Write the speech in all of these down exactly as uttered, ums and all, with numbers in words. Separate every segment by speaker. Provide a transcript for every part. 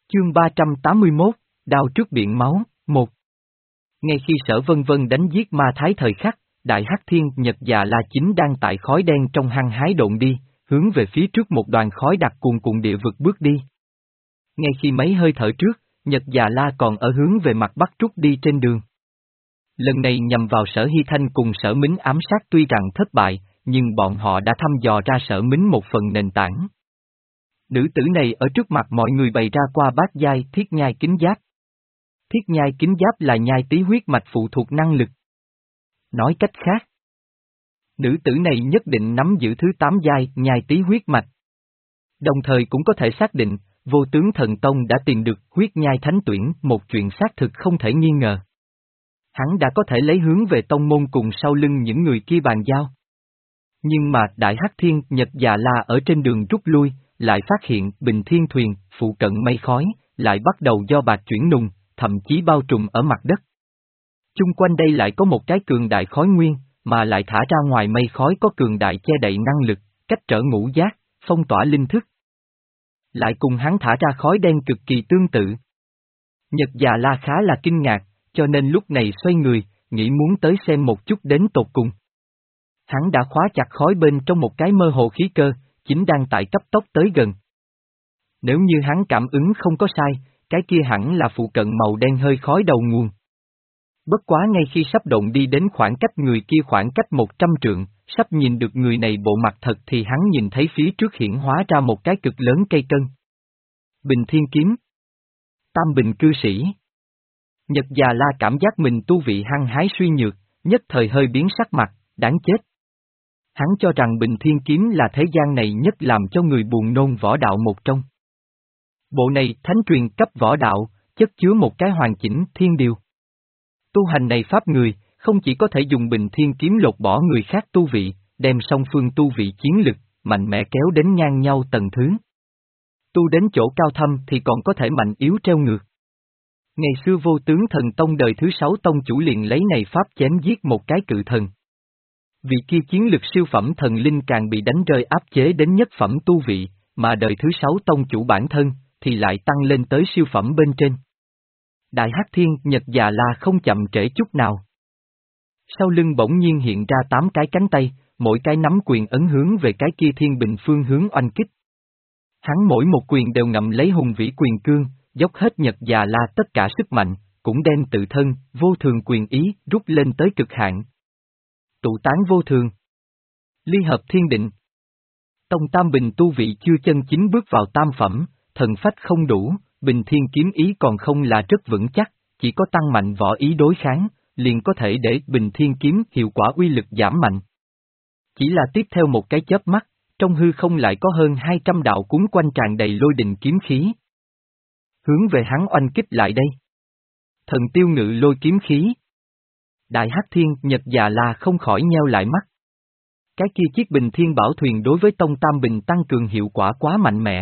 Speaker 1: Chương ba trăm tám mươi mốt, đao trước biển máu, một. Ngay khi Sở Vân Vân đánh giết ma thái thời khắc, Đại Hắc Thiên Nhật Già La chính đang tại khói đen trong hăng hái độn đi, hướng về phía trước một đoàn khói đặc cuồn cuộn địa vực bước đi. Ngay khi mấy hơi thở trước, Nhật Già La còn ở hướng về mặt bắc trút đi trên đường. Lần này nhằm vào Sở Hy Thanh cùng Sở Mính ám sát tuy rằng thất bại, nhưng bọn họ đã thăm dò ra Sở Mính một phần nền tảng. Nữ tử này ở trước mặt mọi người bày ra qua bát giai thiết nhai kính giáp. Thiết nhai kính giáp là nhai tí huyết mạch phụ thuộc năng lực. Nói cách khác, nữ tử này nhất định nắm giữ thứ tám giai nhai tí huyết mạch. Đồng thời cũng có thể xác định, Vô Tướng Thần Tông đã tìm được huyết nhai thánh tuyển, một chuyện xác thực không thể nghi ngờ. Hắn đã có thể lấy hướng về tông môn cùng sau lưng những người kia bàn giao. Nhưng mà Đại Hắc Thiên Nhật Già La ở trên đường rút lui, lại phát hiện Bình Thiên Thuyền, phụ cận mây khói, lại bắt đầu do bạc chuyển nùng, thậm chí bao trùm ở mặt đất. Chung quanh đây lại có một cái cường đại khói nguyên, mà lại thả ra ngoài mây khói có cường đại che đậy năng lực, cách trở ngũ giác, phong tỏa linh thức. Lại cùng hắn thả ra khói đen cực kỳ tương tự. Nhật Già La khá là kinh ngạc, cho nên lúc này xoay người, nghĩ muốn tới xem một chút đến tột cùng. Hắn đã khóa chặt khói bên trong một cái mơ hồ khí cơ, chính đang tại cấp tốc tới gần. Nếu như hắn cảm ứng không có sai, cái kia hẳn là phụ cận màu đen hơi khói đầu nguồn. Bất quá ngay khi sắp độn đi đến khoảng cách người kia khoảng cách một trăm trượng, sắp nhìn được người này bộ mặt thật thì hắn nhìn thấy phía trước hiển hóa ra một cái cực lớn cây cân. Bình Thiên Kiếm. Tam Bình Cư Sĩ. Nhật Già La cảm giác mình tu vị hăng hái suy nhược, nhất thời hơi biến sắc mặt, đáng chết. Hắn cho rằng Bình Thiên Kiếm là thế gian này nhất làm cho người buồn nôn võ đạo một trong. Bộ này thánh truyền cấp võ đạo, chất chứa một cái hoàn chỉnh thiên điều. Tu hành này pháp người, không chỉ có thể dùng Bình Thiên Kiếm lột bỏ người khác tu vị, đem song phương tu vị chiến lực, mạnh mẽ kéo đến ngang nhau tầng thứ. Tu đến chỗ cao thâm thì còn có thể mạnh yếu treo ngược. Ngày xưa Vô Tướng Thần Tông đời thứ sáu tông chủ liền lấy này pháp chém giết một cái cự thần. Vị kia chiến lực siêu phẩm thần linh càng bị đánh rơi áp chế đến nhất phẩm tu vị, mà đời thứ sáu tông chủ bản thân, thì lại tăng lên tới siêu phẩm bên trên. Đại Hắc Thiên Nhật Già La không chậm trễ chút nào. Sau lưng bỗng nhiên hiện ra tám cái cánh tay, mỗi cái nắm quyền ấn hướng về cái kia thiên bình phương hướng oanh kích. Hắn mỗi một quyền đều ngậm lấy hùng vĩ quyền cương, dốc hết Nhật Già La tất cả sức mạnh, cũng đem tự thân, vô thường quyền ý, rút lên tới cực hạn. Tụ tán vô thường. Ly hợp thiên định. Tông Tam Bình tu vị chưa chân chính bước vào tam phẩm, thần phách không đủ, Bình Thiên Kiếm ý còn không là rất vững chắc, chỉ có tăng mạnh võ ý đối kháng, liền có thể để Bình Thiên Kiếm hiệu quả uy lực giảm mạnh. Chỉ là tiếp theo một cái chớp mắt, trong hư không lại có hơn hai trăm đạo cuốn quanh tràn đầy lôi đình kiếm khí. Hướng về hắn oanh kích lại đây. Thần tiêu ngự lôi kiếm khí. Đại Hắc Thiên Nhật Già La không khỏi nheo lại mắt. Cái kia chiếc Bình Thiên Bảo Thuyền đối với Tông Tam Bình tăng cường hiệu quả quá mạnh mẽ.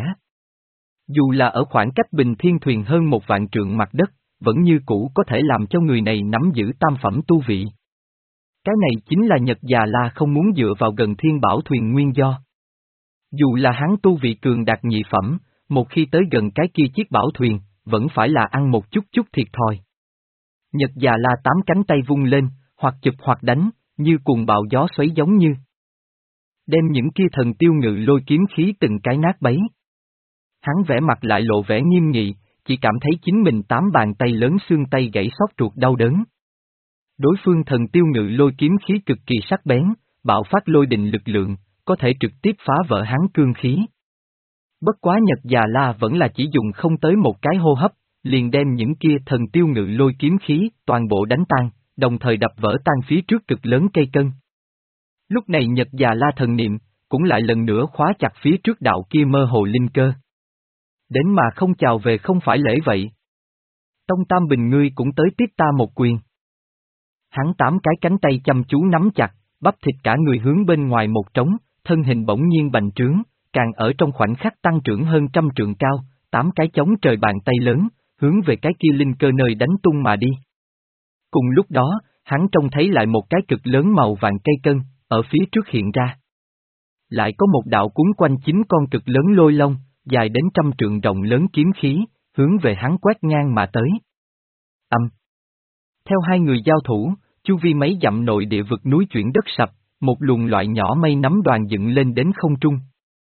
Speaker 1: Dù là ở khoảng cách Bình Thiên Thuyền hơn một vạn trượng mặt đất, vẫn như cũ có thể làm cho người này nắm giữ tam phẩm tu vị. Cái này chính là Nhật Già La không muốn dựa vào gần Thiên Bảo Thuyền nguyên do. Dù là hắn tu vị cường đạt nhị phẩm, một khi tới gần cái kia chiếc bảo thuyền, vẫn phải là ăn một chút chút thiệt thòi. Nhật Già La tám cánh tay vung lên, hoặc chụp hoặc đánh, như cuồng bạo gió xoáy giống như. Đem những kia thần tiêu ngự lôi kiếm khí từng cái nát bấy. Hắn vẽ mặt lại lộ vẻ nghiêm nghị, chỉ cảm thấy chính mình tám bàn tay lớn xương tay gãy xót ruột đau đớn. Đối phương thần tiêu ngự lôi kiếm khí cực kỳ sắc bén, bạo phát lôi đình lực lượng, có thể trực tiếp phá vỡ hắn cương khí. Bất quá Nhật Già La vẫn là chỉ dùng không tới một cái hô hấp, liền đem những kia thần tiêu ngự lôi kiếm khí toàn bộ đánh tan, đồng thời đập vỡ tan phía trước cực lớn cây cân. Lúc này Nhật Già La thần niệm, cũng lại lần nữa khóa chặt phía trước đạo kia mơ hồ linh cơ. Đến mà không chào về không phải lễ vậy. Tông Tam Bình ngươi cũng tới tiếp ta một quyền. Hắn tám cái cánh tay chăm chú nắm chặt, bắp thịt cả người hướng bên ngoài một trống, thân hình bỗng nhiên bành trướng, càng ở trong khoảnh khắc tăng trưởng hơn trăm trượng cao, tám cái chống trời bàn tay lớn, hướng về cái kia linh cơ nơi đánh tung mà đi. Cùng lúc đó, hắn trông thấy lại một cái cực lớn màu vàng cây cân, ở phía trước hiện ra. Lại có một đạo cuốn quanh chín con cực lớn lôi long, dài đến trăm trượng rộng lớn kiếm khí, hướng về hắn quét ngang mà tới. Âm. Theo hai người giao thủ, chu vi mấy dặm nội địa vực núi chuyển đất sập, một luồng loại nhỏ mây nắm đoàn dựng lên đến không trung.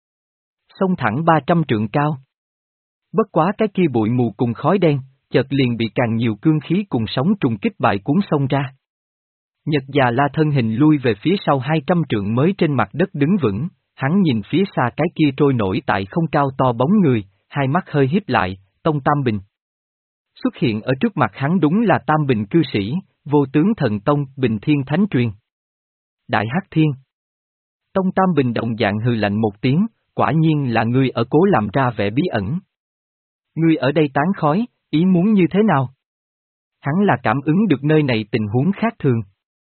Speaker 1: Xông thẳng ba trăm trượng cao. Bất quá cái kia bụi mù cùng khói đen, chợt liền bị càng nhiều cương khí cùng sóng trùng kích bại cuốn xông ra. Nhật Già La thân hình lui về phía sau hai trăm trượng mới trên mặt đất đứng vững, hắn nhìn phía xa cái kia trôi nổi tại không cao to bóng người, hai mắt hơi híp lại, Tông Tam Bình. Xuất hiện ở trước mặt hắn đúng là Tam Bình cư sĩ, vô tướng thần tông, Bình Thiên Thánh Truyền. Đại Hắc Thiên. Tông Tam Bình động dạng hừ lạnh một tiếng, quả nhiên là ngươi ở cố làm ra vẻ bí ẩn. Ngươi ở đây tán khói, ý muốn như thế nào? Hắn là cảm ứng được nơi này tình huống khác thường.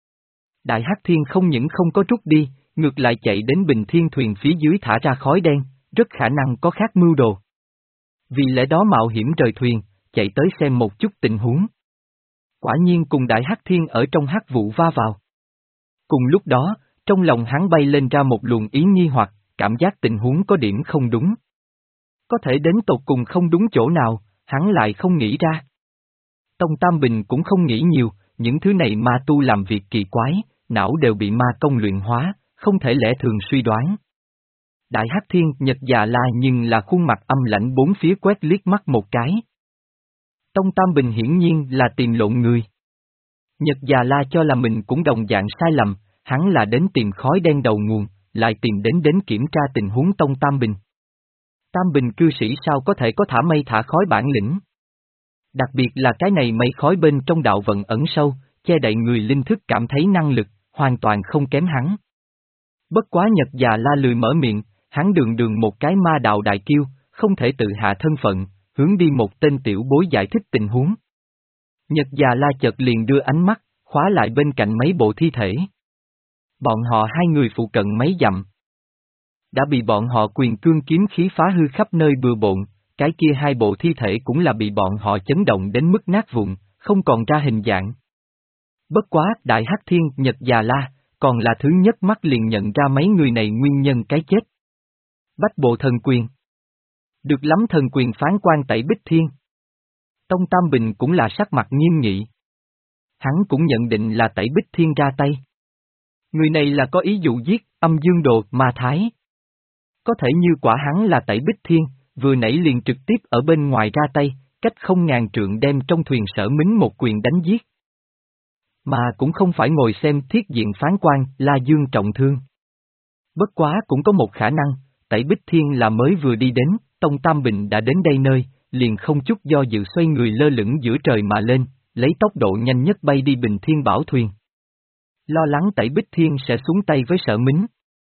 Speaker 1: Đại Hắc Thiên không những không có rút đi, ngược lại chạy đến Bình Thiên thuyền phía dưới thả ra khói đen, rất khả năng có khác mưu đồ. Vì lẽ đó mạo hiểm rời thuyền, chạy tới xem một chút tình huống. Quả nhiên cùng Đại Hắc Thiên ở trong hắc vụ va vào. Cùng lúc đó, trong lòng hắn bay lên ra một luồng ý nghi hoặc, cảm giác tình huống có điểm không đúng. Có thể đến tột cùng không đúng chỗ nào, hắn lại không nghĩ ra. Tông Tam Bình cũng không nghĩ nhiều, những thứ này ma tu làm việc kỳ quái, não đều bị ma công luyện hóa, không thể lẽ thường suy đoán. Đại Hắc Thiên Nhật Già La nhưng là khuôn mặt âm lãnh bốn phía quét liếc mắt một cái. Tông Tam Bình hiển nhiên là tìm lộn người. Nhật Già La cho là mình cũng đồng dạng sai lầm, hắn là đến tìm khói đen đầu nguồn, lại tìm đến đến kiểm tra tình huống Tông Tam Bình. Tam Bình cư sĩ sao có thể có thả mây thả khói bản lĩnh? Đặc biệt là cái này mây khói bên trong đạo vận ẩn sâu, che đậy người linh thức cảm thấy năng lực, hoàn toàn không kém hắn. Bất quá Nhật Già La lười mở miệng, hắn đường đường một cái ma đạo đại kiêu, không thể tự hạ thân phận, hướng đi một tên tiểu bối giải thích tình huống. Nhật Già La chợt liền đưa ánh mắt, khóa lại bên cạnh mấy bộ thi thể. Bọn họ hai người phụ cận mấy dặm. Đã bị bọn họ quyền cương kiếm khí phá hư khắp nơi bừa bộn, cái kia hai bộ thi thể cũng là bị bọn họ chấn động đến mức nát vụn, không còn ra hình dạng. Bất quá, Đại Hắc Thiên Nhật Già La, còn là thứ nhất mắt liền nhận ra mấy người này nguyên nhân cái chết. Bách bộ thần quyền. Được lắm thần quyền phán quan tẩy Bích Thiên. Tông Tam Bình cũng là sắc mặt nghiêm nghị. Hắn cũng nhận định là tẩy Bích Thiên ra tay. Người này là có ý dụ giết, âm dương đồ, ma thái. Có thể như quả hắn là tẩy Bích Thiên, vừa nãy liền trực tiếp ở bên ngoài ra tay, cách không ngàn trượng đem trong thuyền Sở Mính một quyền đánh giết. Mà cũng không phải ngồi xem thiết diện phán quan, La Dương trọng thương. Bất quá cũng có một khả năng, tẩy Bích Thiên là mới vừa đi đến, Tông Tam Bình đã đến đây nơi, liền không chút do dự xoay người lơ lửng giữa trời mà lên, lấy tốc độ nhanh nhất bay đi Bình Thiên Bảo thuyền. Lo lắng tẩy Bích Thiên sẽ xuống tay với Sở Mính.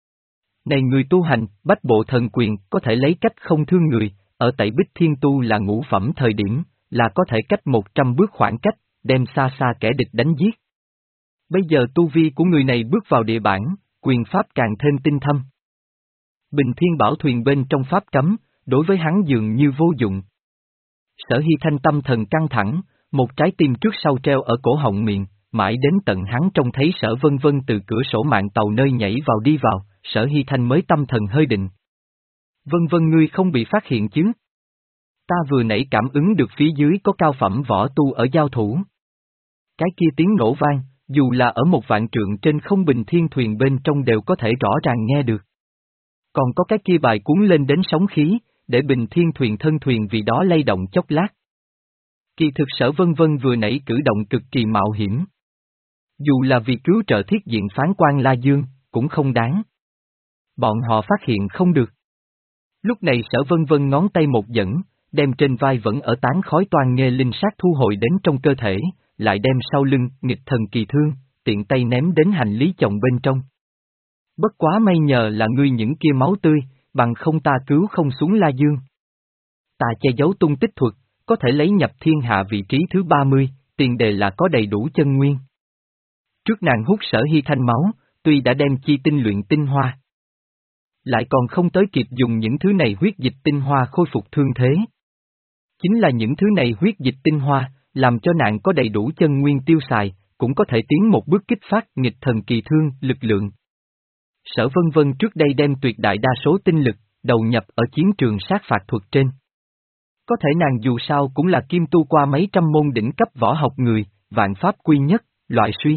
Speaker 1: Này người tu hành, bách bộ thần quyền có thể lấy cách không thương người, ở tẩy Bích Thiên tu là ngũ phẩm thời điểm, là có thể cách một trăm bước khoảng cách, đem xa xa kẻ địch đánh giết. Bây giờ tu vi của người này bước vào địa bản, quyền pháp càng thêm tinh thâm. Bình Thiên Bảo thuyền bên trong pháp cấm, đối với hắn dường như vô dụng. Sở Hy Thanh tâm thần căng thẳng, một trái tim trước sau treo ở cổ họng miệng, mãi đến tận hắn trông thấy Sở Vân Vân từ cửa sổ mạng tàu nơi nhảy vào đi vào, Sở Hy Thanh mới tâm thần hơi định. Vân Vân ngươi không bị phát hiện chứ? Ta vừa nãy cảm ứng được phía dưới có cao phẩm võ tu ở giao thủ. Cái kia tiếng nổ vang, dù là ở một vạn trượng trên không Bình Thiên thuyền bên trong đều có thể rõ ràng nghe được. Còn có cái kia bài cuốn lên đến sóng khí, để Bình Thiên thuyền thân thuyền vì đó lay động chốc lát. Kỳ thực Sở Vân Vân vừa nãy cử động cực kỳ mạo hiểm. Dù là vì cứu trợ thiết diện phán quan La Dương, cũng không đáng. Bọn họ phát hiện không được. Lúc này Sở Vân Vân ngón tay một dẫn, đem trên vai vẫn ở tán khói toan nghê linh sát thu hồi đến trong cơ thể, lại đem sau lưng nghịch thần kỳ thương, tiện tay ném đến hành lý chồng bên trong. Bất quá may nhờ là ngươi những kia máu tươi, bằng không ta cứu không xuống La Dương. Ta che giấu tung tích thuật, có thể lấy nhập thiên hạ vị trí thứ ba mươi, tiền đề là có đầy đủ chân nguyên. Trước nàng hút Sở Hy Thanh máu, tuy đã đem chi tinh luyện tinh hoa, lại còn không tới kịp dùng những thứ này huyết dịch tinh hoa khôi phục thương thế. Chính là những thứ này huyết dịch tinh hoa, làm cho nàng có đầy đủ chân nguyên tiêu xài, cũng có thể tiến một bước kích phát nghịch thần kỳ thương, lực lượng. Sở Vân Vân trước đây đem tuyệt đại đa số tinh lực, đầu nhập ở chiến trường sát phạt thuật trên. Có thể nàng dù sao cũng là kim tu qua mấy trăm môn đỉnh cấp võ học người, vạn pháp quy nhất, loại suy.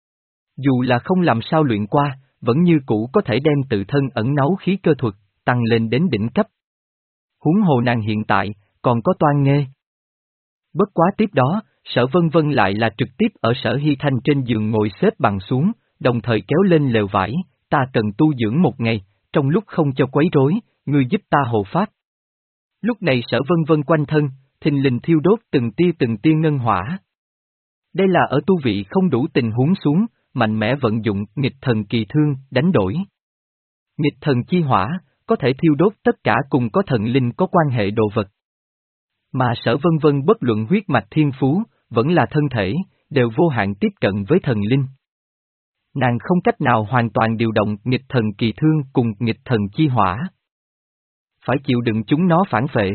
Speaker 1: Dù là không làm sao luyện qua, vẫn như cũ có thể đem tự thân ẩn náu khí cơ thuật, tăng lên đến đỉnh cấp. Huống hồ nàng hiện tại, còn có toan nghê. Bất quá tiếp đó, Sở Vân Vân lại là trực tiếp ở Sở Hy Thanh trên giường ngồi xếp bằng xuống, đồng thời kéo lên lều vải, ta cần tu dưỡng một ngày, trong lúc không cho quấy rối, ngươi giúp ta hộ pháp. Lúc này Sở Vân Vân quanh thân, thình lình thiêu đốt từng tia từng tia ngân hỏa. Đây là ở tu vị không đủ tình huống xuống, mạnh mẽ vận dụng nghịch thần kỳ thương, đánh đổi. Nghịch thần chi hỏa, có thể thiêu đốt tất cả cùng có thần linh có quan hệ đồ vật. Mà Sở Vân Vân bất luận huyết mạch thiên phú, vẫn là thân thể, đều vô hạn tiếp cận với thần linh. Nàng không cách nào hoàn toàn điều động nghịch thần kỳ thương cùng nghịch thần chi hỏa. Phải chịu đựng chúng nó phản vệ.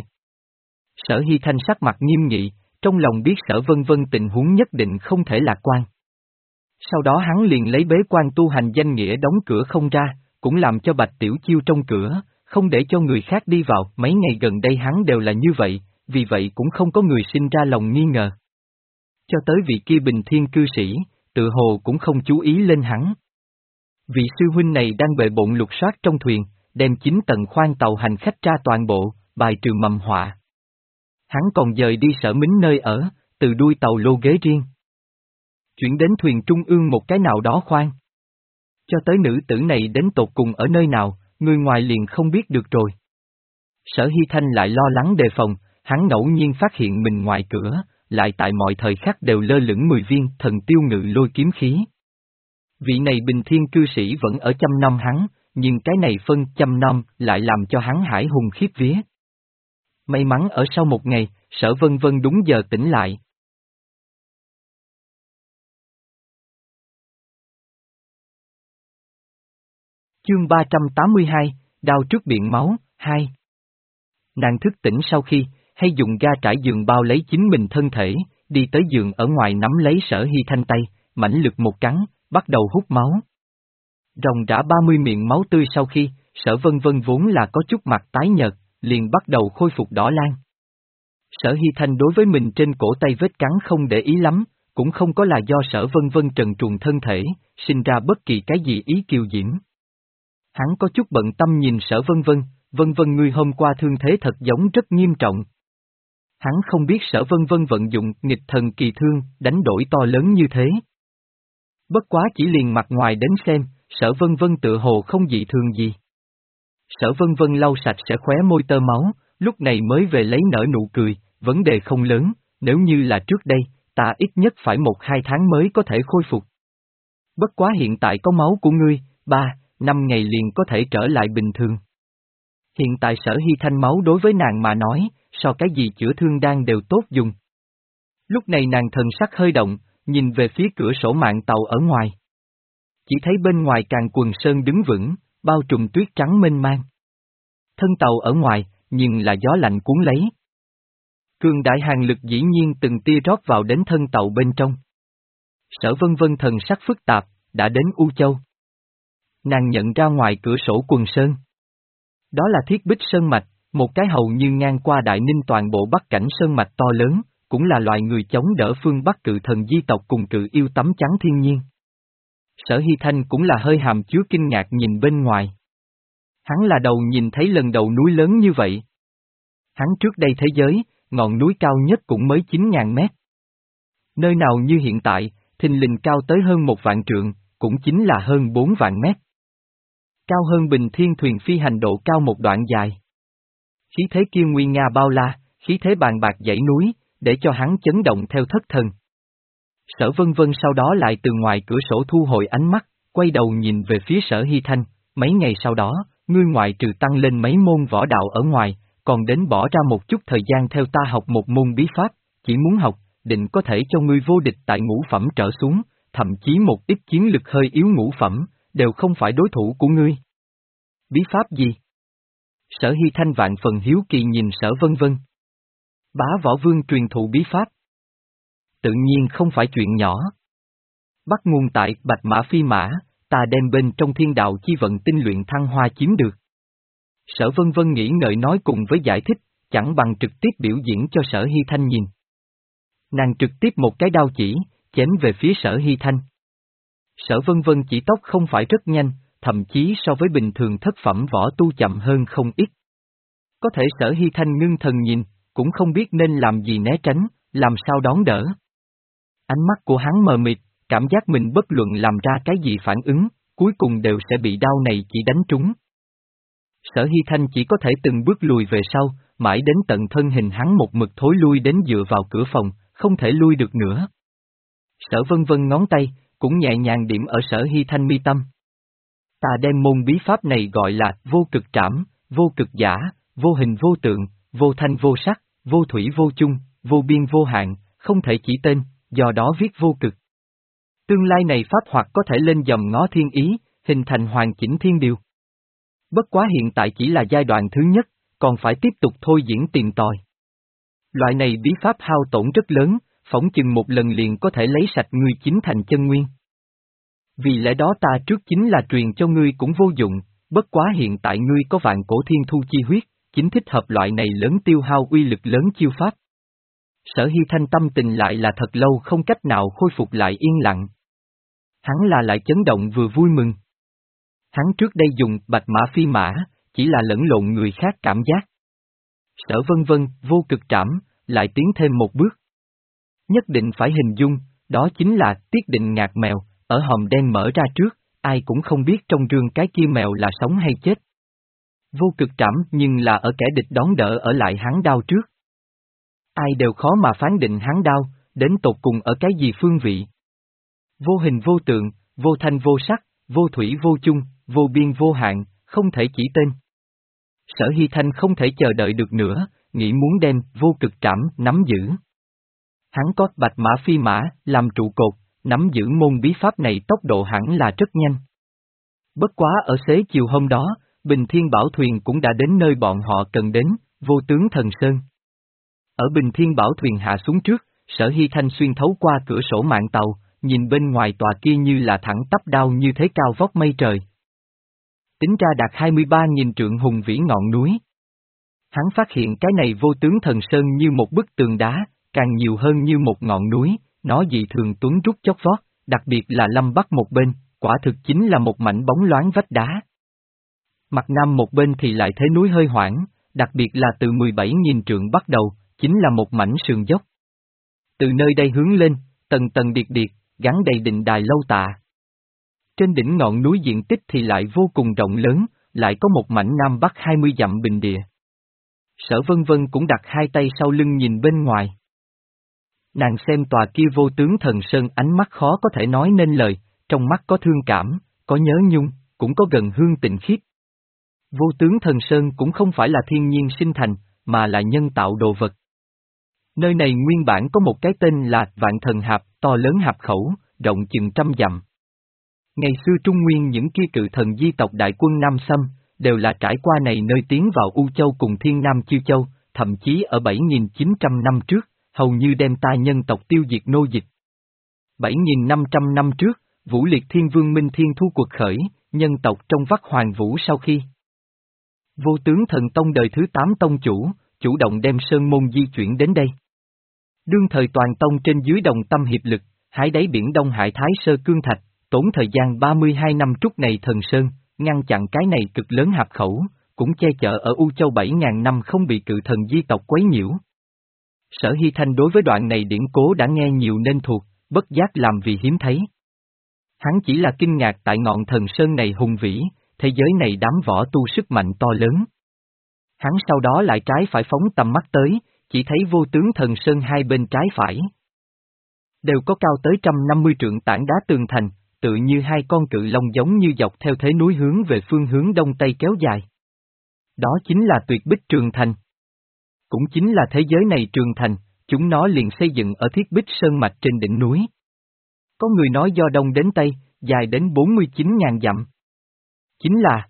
Speaker 1: Sở Hy Thanh sắc mặt nghiêm nghị, trong lòng biết Sở Vân Vân tình huống nhất định không thể lạc quan. Sau đó hắn liền lấy bế quan tu hành danh nghĩa đóng cửa không ra, cũng làm cho Bạch Tiểu Chiêu trong cửa, không để cho người khác đi vào. Mấy ngày gần đây hắn đều là như vậy, vì vậy cũng không có người sinh ra lòng nghi ngờ. Cho tới vị kia Bình Thiên cư sĩ, tự hồ cũng không chú ý lên hắn. Vị sư huynh này đang bệ bộn lục soát trong thuyền, đem chín tầng khoang tàu hành khách ra toàn bộ, bài trừ mầm họa. Hắn còn dời đi Sở Mính nơi ở, từ đuôi tàu lô ghế riêng. Chuyển đến thuyền trung ương một cái nào đó khoang. Cho tới nữ tử này đến tột cùng ở nơi nào, người ngoài liền không biết được rồi. Sở Hy Thanh lại lo lắng đề phòng, hắn ngẫu nhiên phát hiện mình ngoài cửa, lại tại mọi thời khắc đều lơ lửng mười viên thần tiêu ngự lôi kiếm khí. Vị này Bình Thiên cư sĩ vẫn ở chăm nom hắn, nhưng cái này phân chăm nom lại làm cho hắn hải hùng khiếp vía. May mắn ở sau một ngày, Sở Vân Vân đúng giờ tỉnh lại. Chương ba trăm tám mươi hai, đao trước biển máu, hai. Nàng thức tỉnh sau khi, hay dùng ga trải giường bao lấy chính mình thân thể, đi tới giường ở ngoài nắm lấy Sở Hy Thanh tay, mãnh lực một cắn, bắt đầu hút máu. Ròng rã ba mươi miệng máu tươi sau khi, Sở Vân Vân vốn là có chút mặt tái nhợt, liền bắt đầu khôi phục đỏ lan. Sở Hy Thanh đối với mình trên cổ tay vết cắn không để ý lắm, cũng không có là do Sở Vân Vân trần truồng thân thể, sinh ra bất kỳ cái gì ý kiêu diễm. Hắn có chút bận tâm nhìn Sở Vân Vân, Vân Vân ngươi hôm qua thương thế thật giống rất nghiêm trọng. Hắn không biết Sở Vân Vân vận dụng nghịch thần kỳ thương, đánh đổi to lớn như thế. Bất quá chỉ liền mặt ngoài đến xem, Sở Vân Vân tựa hồ không dị thường gì. Sở Vân Vân lau sạch sẽ khóe môi tơ máu, lúc này mới về lấy nở nụ cười, vấn đề không lớn, nếu như là trước đây, ta ít nhất phải một hai tháng mới có thể khôi phục. Bất quá hiện tại có máu của ngươi, ba, năm ngày liền có thể trở lại bình thường. Hiện tại Sở Hy Thanh máu đối với nàng mà nói, so cái gì chữa thương đan đều tốt dùng. Lúc này nàng thần sắc hơi động, nhìn về phía cửa sổ mạn tàu ở ngoài. Chỉ thấy bên ngoài càng quần sơn đứng vững, bao trùm tuyết trắng mênh mang. Thân tàu ở ngoài, nhưng là gió lạnh cuốn lấy. Cường đại hàn lực dĩ nhiên từng tia rót vào đến thân tàu bên trong. Sở Vân Vân thần sắc phức tạp, đã đến U Châu. Nàng nhận ra ngoài cửa sổ quần sơn. Đó là Thiết Bích Sơn Mạch, một cái hầu như ngang qua Đại Ninh toàn bộ bắc cảnh sơn mạch to lớn, cũng là loài người chống đỡ phương Bắc cự thần di tộc cùng cự yêu tắm trắng thiên nhiên. Sở Hy Thanh cũng là hơi hàm chứa kinh ngạc nhìn bên ngoài. Hắn là đầu nhìn thấy lần đầu núi lớn như vậy. Hắn trước đây thế giới, ngọn núi cao nhất cũng mới chín ngàn mét. Nơi nào như hiện tại, thình lình cao tới hơn một vạn trượng, cũng chính là hơn bốn vạn mét. Cao hơn Bình Thiên thuyền phi hành độ cao một đoạn dài. Khí thế kia nguy nga bao la, khí thế bàn bạc dãy núi, để cho hắn chấn động theo thất thần. Sở Vân Vân sau đó lại từ ngoài cửa sổ thu hồi ánh mắt, quay đầu nhìn về phía Sở Hy Thanh, mấy ngày sau đó, ngươi ngoại trừ tăng lên mấy môn võ đạo ở ngoài, còn đến bỏ ra một chút thời gian theo ta học một môn bí pháp, chỉ muốn học, định có thể cho ngươi vô địch tại ngũ phẩm trở xuống, thậm chí một ít chiến lực hơi yếu ngũ phẩm, đều không phải đối thủ của ngươi. Bí pháp gì? Sở Hy Thanh vạn phần hiếu kỳ nhìn Sở Vân Vân. Bá Võ Vương truyền thụ bí pháp. Tự nhiên không phải chuyện nhỏ. Bắt nguồn tại Bạch Mã Phi Mã, ta đem bên trong thiên đạo chi vận tinh luyện thăng hoa chiếm được. Sở Vân Vân nghĩ ngợi nói cùng với giải thích, chẳng bằng trực tiếp biểu diễn cho Sở Hy Thanh nhìn. Nàng trực tiếp một cái đao chỉ, chém về phía Sở Hy Thanh. Sở Vân Vân chỉ tốc không phải rất nhanh, thậm chí so với bình thường thất phẩm võ tu chậm hơn không ít. Có thể Sở Hy Thanh ngưng thần nhìn, cũng không biết nên làm gì né tránh, làm sao đón đỡ. Ánh mắt của hắn mờ mịt, cảm giác mình bất luận làm ra cái gì phản ứng, cuối cùng đều sẽ bị đao này chỉ đánh trúng. Sở Hy Thanh chỉ có thể từng bước lùi về sau, mãi đến tận thân hình hắn một mực thối lui đến dựa vào cửa phòng, không thể lui được nữa. Sở Vân Vân ngón tay, cũng nhẹ nhàng điểm ở Sở Hy Thanh mi tâm. Ta đem môn bí pháp này gọi là vô cực trảm, vô cực giả, vô hình vô tượng, vô thanh vô sắc, vô thủy vô chung, vô biên vô hạn, không thể chỉ tên, do đó viết vô cực. Tương lai này pháp hoặc có thể lên dòng ngó thiên ý, hình thành hoàn chỉnh thiên điều. Bất quá hiện tại chỉ là giai đoạn thứ nhất, còn phải tiếp tục thôi diễn tìm tòi. Loại này bí pháp hao tổn rất lớn, phỏng chừng một lần liền có thể lấy sạch ngươi chính thành chân nguyên. Vì lẽ đó ta trước chính là truyền cho ngươi cũng vô dụng, bất quá hiện tại ngươi có vạn cổ thiên thu chi huyết, chính thích hợp loại này lớn tiêu hao uy lực lớn chiêu pháp. Sở Hy Thanh tâm tình lại là thật lâu không cách nào khôi phục lại yên lặng. Hắn là lại chấn động vừa vui mừng. Hắn trước đây dùng bạch mã phi mã, chỉ là lẫn lộn người khác cảm giác. Sở Vân Vân, vô cực trảm, lại tiến thêm một bước. Nhất định phải hình dung, đó chính là tiết định ngạc mèo, ở hòm đen mở ra trước, ai cũng không biết trong rương cái kia mèo là sống hay chết. Vô cực trảm nhưng là ở kẻ địch đón đỡ ở lại hắn đao trước. Ai đều khó mà phán định hắn đao, đến tột cùng ở cái gì phương vị. Vô hình vô tượng, vô thanh vô sắc, vô thủy vô chung, vô biên vô hạn, không thể chỉ tên. Sở Hy Thanh không thể chờ đợi được nữa, nghĩ muốn đem vô cực trảm nắm giữ. Hắn có bạch mã phi mã, làm trụ cột, nắm giữ môn bí pháp này tốc độ hẳn là rất nhanh. Bất quá ở xế chiều hôm đó, Bình Thiên Bảo Thuyền cũng đã đến nơi bọn họ cần đến, Vô Tướng Thần Sơn. Ở Bình Thiên Bảo Thuyền hạ xuống trước, Sở Hy Thanh xuyên thấu qua cửa sổ mạn tàu, nhìn bên ngoài tòa kia như là thẳng tắp đao như thế cao vóc mây trời. Tính ra đạt hai mươi ba nghìn trượng hùng vĩ ngọn núi. Hắn phát hiện cái này Vô Tướng Thần Sơn như một bức tường đá, càng nhiều hơn như một ngọn núi, nó dị thường tuấn rút chót vót, đặc biệt là lâm bắc một bên, quả thực chính là một mảnh bóng loáng vách đá. Mặt nam một bên thì lại thế núi hơi hoảng, đặc biệt là từ mười bảy nghìn trượng bắt đầu, chính là một mảnh sườn dốc. Từ nơi đây hướng lên, tầng tầng điệt điệt, gắn đầy định đài lâu tạ. Trên đỉnh ngọn núi diện tích thì lại vô cùng rộng lớn, lại có một mảnh nam bắc hai mươi dặm bình địa. Sở Vân Vân cũng đặt hai tay sau lưng nhìn bên ngoài. Nàng xem tòa kia Vô Tướng Thần Sơn, ánh mắt khó có thể nói nên lời, trong mắt có thương cảm, có nhớ nhung, cũng có gần hương tình khiết. Vô Tướng Thần Sơn cũng không phải là thiên nhiên sinh thành, mà là nhân tạo đồ vật. Nơi này nguyên bản có một cái tên là Vạn Thần Hạp, to lớn hạp khẩu, rộng chừng trăm dặm. Ngày xưa Trung Nguyên những kia cự thần di tộc đại quân Nam Xâm, đều là trải qua này nơi tiến vào U Châu cùng Thiên Nam Chiêu Châu, thậm chí ở bảy nghìn chín trăm năm trước, hầu như đem ta nhân tộc tiêu diệt nô dịch. bảy nghìn năm trăm năm trước, Vũ Liệt Thiên Vương Minh Thiên Thu cuộc khởi, nhân tộc trong vắt Hoàng Vũ sau khi. Vô Tướng Thần Tông đời thứ tám tông chủ, chủ động đem Sơn Môn di chuyển đến đây. Đương thời toàn tông trên dưới đồng tâm hiệp lực, hái đáy biển Đông Hải Thái Sơ Cương Thạch, tốn thời gian ba mươi hai năm trút này Thần Sơn, ngăn chặn cái này cực lớn hạp khẩu, cũng che chở ở U Châu bảy nghìn năm không bị cự thần di tộc quấy nhiễu. Sở Hy Thanh đối với đoạn này điển cố đã nghe nhiều nên thuộc, bất giác làm vì hiếm thấy. Hắn chỉ là kinh ngạc tại ngọn Thần Sơn này hùng vĩ, thế giới này đám võ tu sức mạnh to lớn. Hắn sau đó lại trái phải phóng tầm mắt tới, chỉ thấy Vô Tướng Thần Sơn hai bên trái phải. Đều có cao tới trăm năm mươi trượng tảng đá tường thành, tự như hai con cự long giống như dọc theo thế núi hướng về phương hướng đông tây kéo dài. Đó chính là Tuyệt Bích Trường Thành. Cũng chính là thế giới này trường thành, chúng nó liền xây dựng ở Thiết Bích Sơn Mạch trên đỉnh núi. Có người nói do đông đến tây, dài đến bốn mươi chín nghìn dặm. Chính là...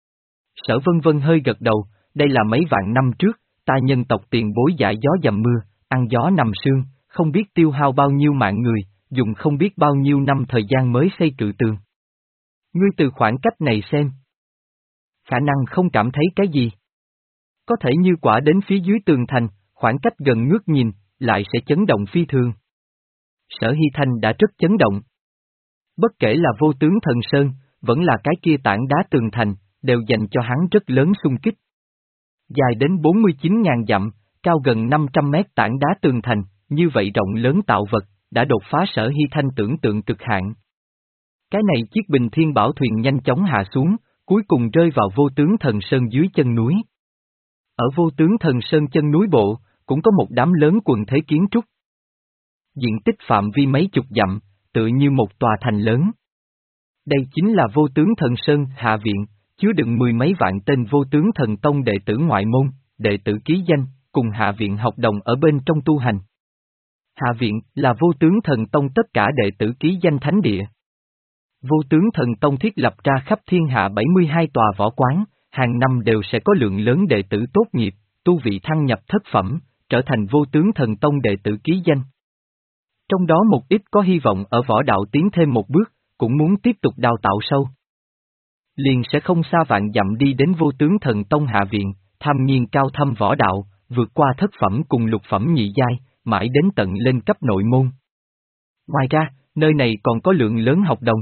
Speaker 1: Sở Vân Vân hơi gật đầu, đây là mấy vạn năm trước, ta nhân tộc tiền bối giải gió dầm mưa, ăn gió nằm sương, không biết tiêu hao bao nhiêu mạng người, dùng không biết bao nhiêu năm thời gian mới xây cự tường. Ngươi từ khoảng cách này xem. Khả năng không cảm thấy cái gì. Có thể như quả đến phía dưới tường thành, khoảng cách gần ngước nhìn, lại sẽ chấn động phi thường. Sở Hy Thanh đã rất chấn động. Bất kể là vô tướng thần sơn, vẫn là cái kia tảng đá tường thành, đều dành cho hắn rất lớn xung kích. Dài đến bốn mươi chín nghìn dặm, cao gần năm trăm mét tảng đá tường thành, như vậy rộng lớn tạo vật, đã đột phá Sở Hy Thanh tưởng tượng cực hạn. Cái này chiếc Bình Thiên Bảo thuyền nhanh chóng hạ xuống, cuối cùng rơi vào vô tướng thần sơn dưới chân núi. Ở vô tướng thần sơn chân núi bộ, cũng có một đám lớn quần thể kiến trúc. Diện tích phạm vi mấy chục dặm, tự như một tòa thành lớn. Đây chính là vô tướng thần sơn Hạ Viện, chứa đựng mười mấy vạn tên vô tướng thần tông đệ tử ngoại môn, đệ tử ký danh, cùng Hạ Viện học đồng ở bên trong tu hành. Hạ Viện là vô tướng thần tông tất cả đệ tử ký danh thánh địa. Vô tướng thần tông thiết lập ra khắp thiên hạ bảy mươi hai tòa võ quán, hàng năm đều sẽ có lượng lớn đệ tử tốt nghiệp, tu vị thăng nhập thất phẩm, trở thành vô tướng thần tông đệ tử ký danh. Trong đó một ít có hy vọng ở võ đạo tiến thêm một bước, cũng muốn tiếp tục đào tạo sâu. Liền sẽ không xa vạn dặm đi đến vô tướng thần tông Hạ Viện, tham nghiên cao thâm võ đạo, vượt qua thất phẩm cùng lục phẩm nhị giai, mãi đến tận lên cấp nội môn. Ngoài ra, nơi này còn có lượng lớn học đồng.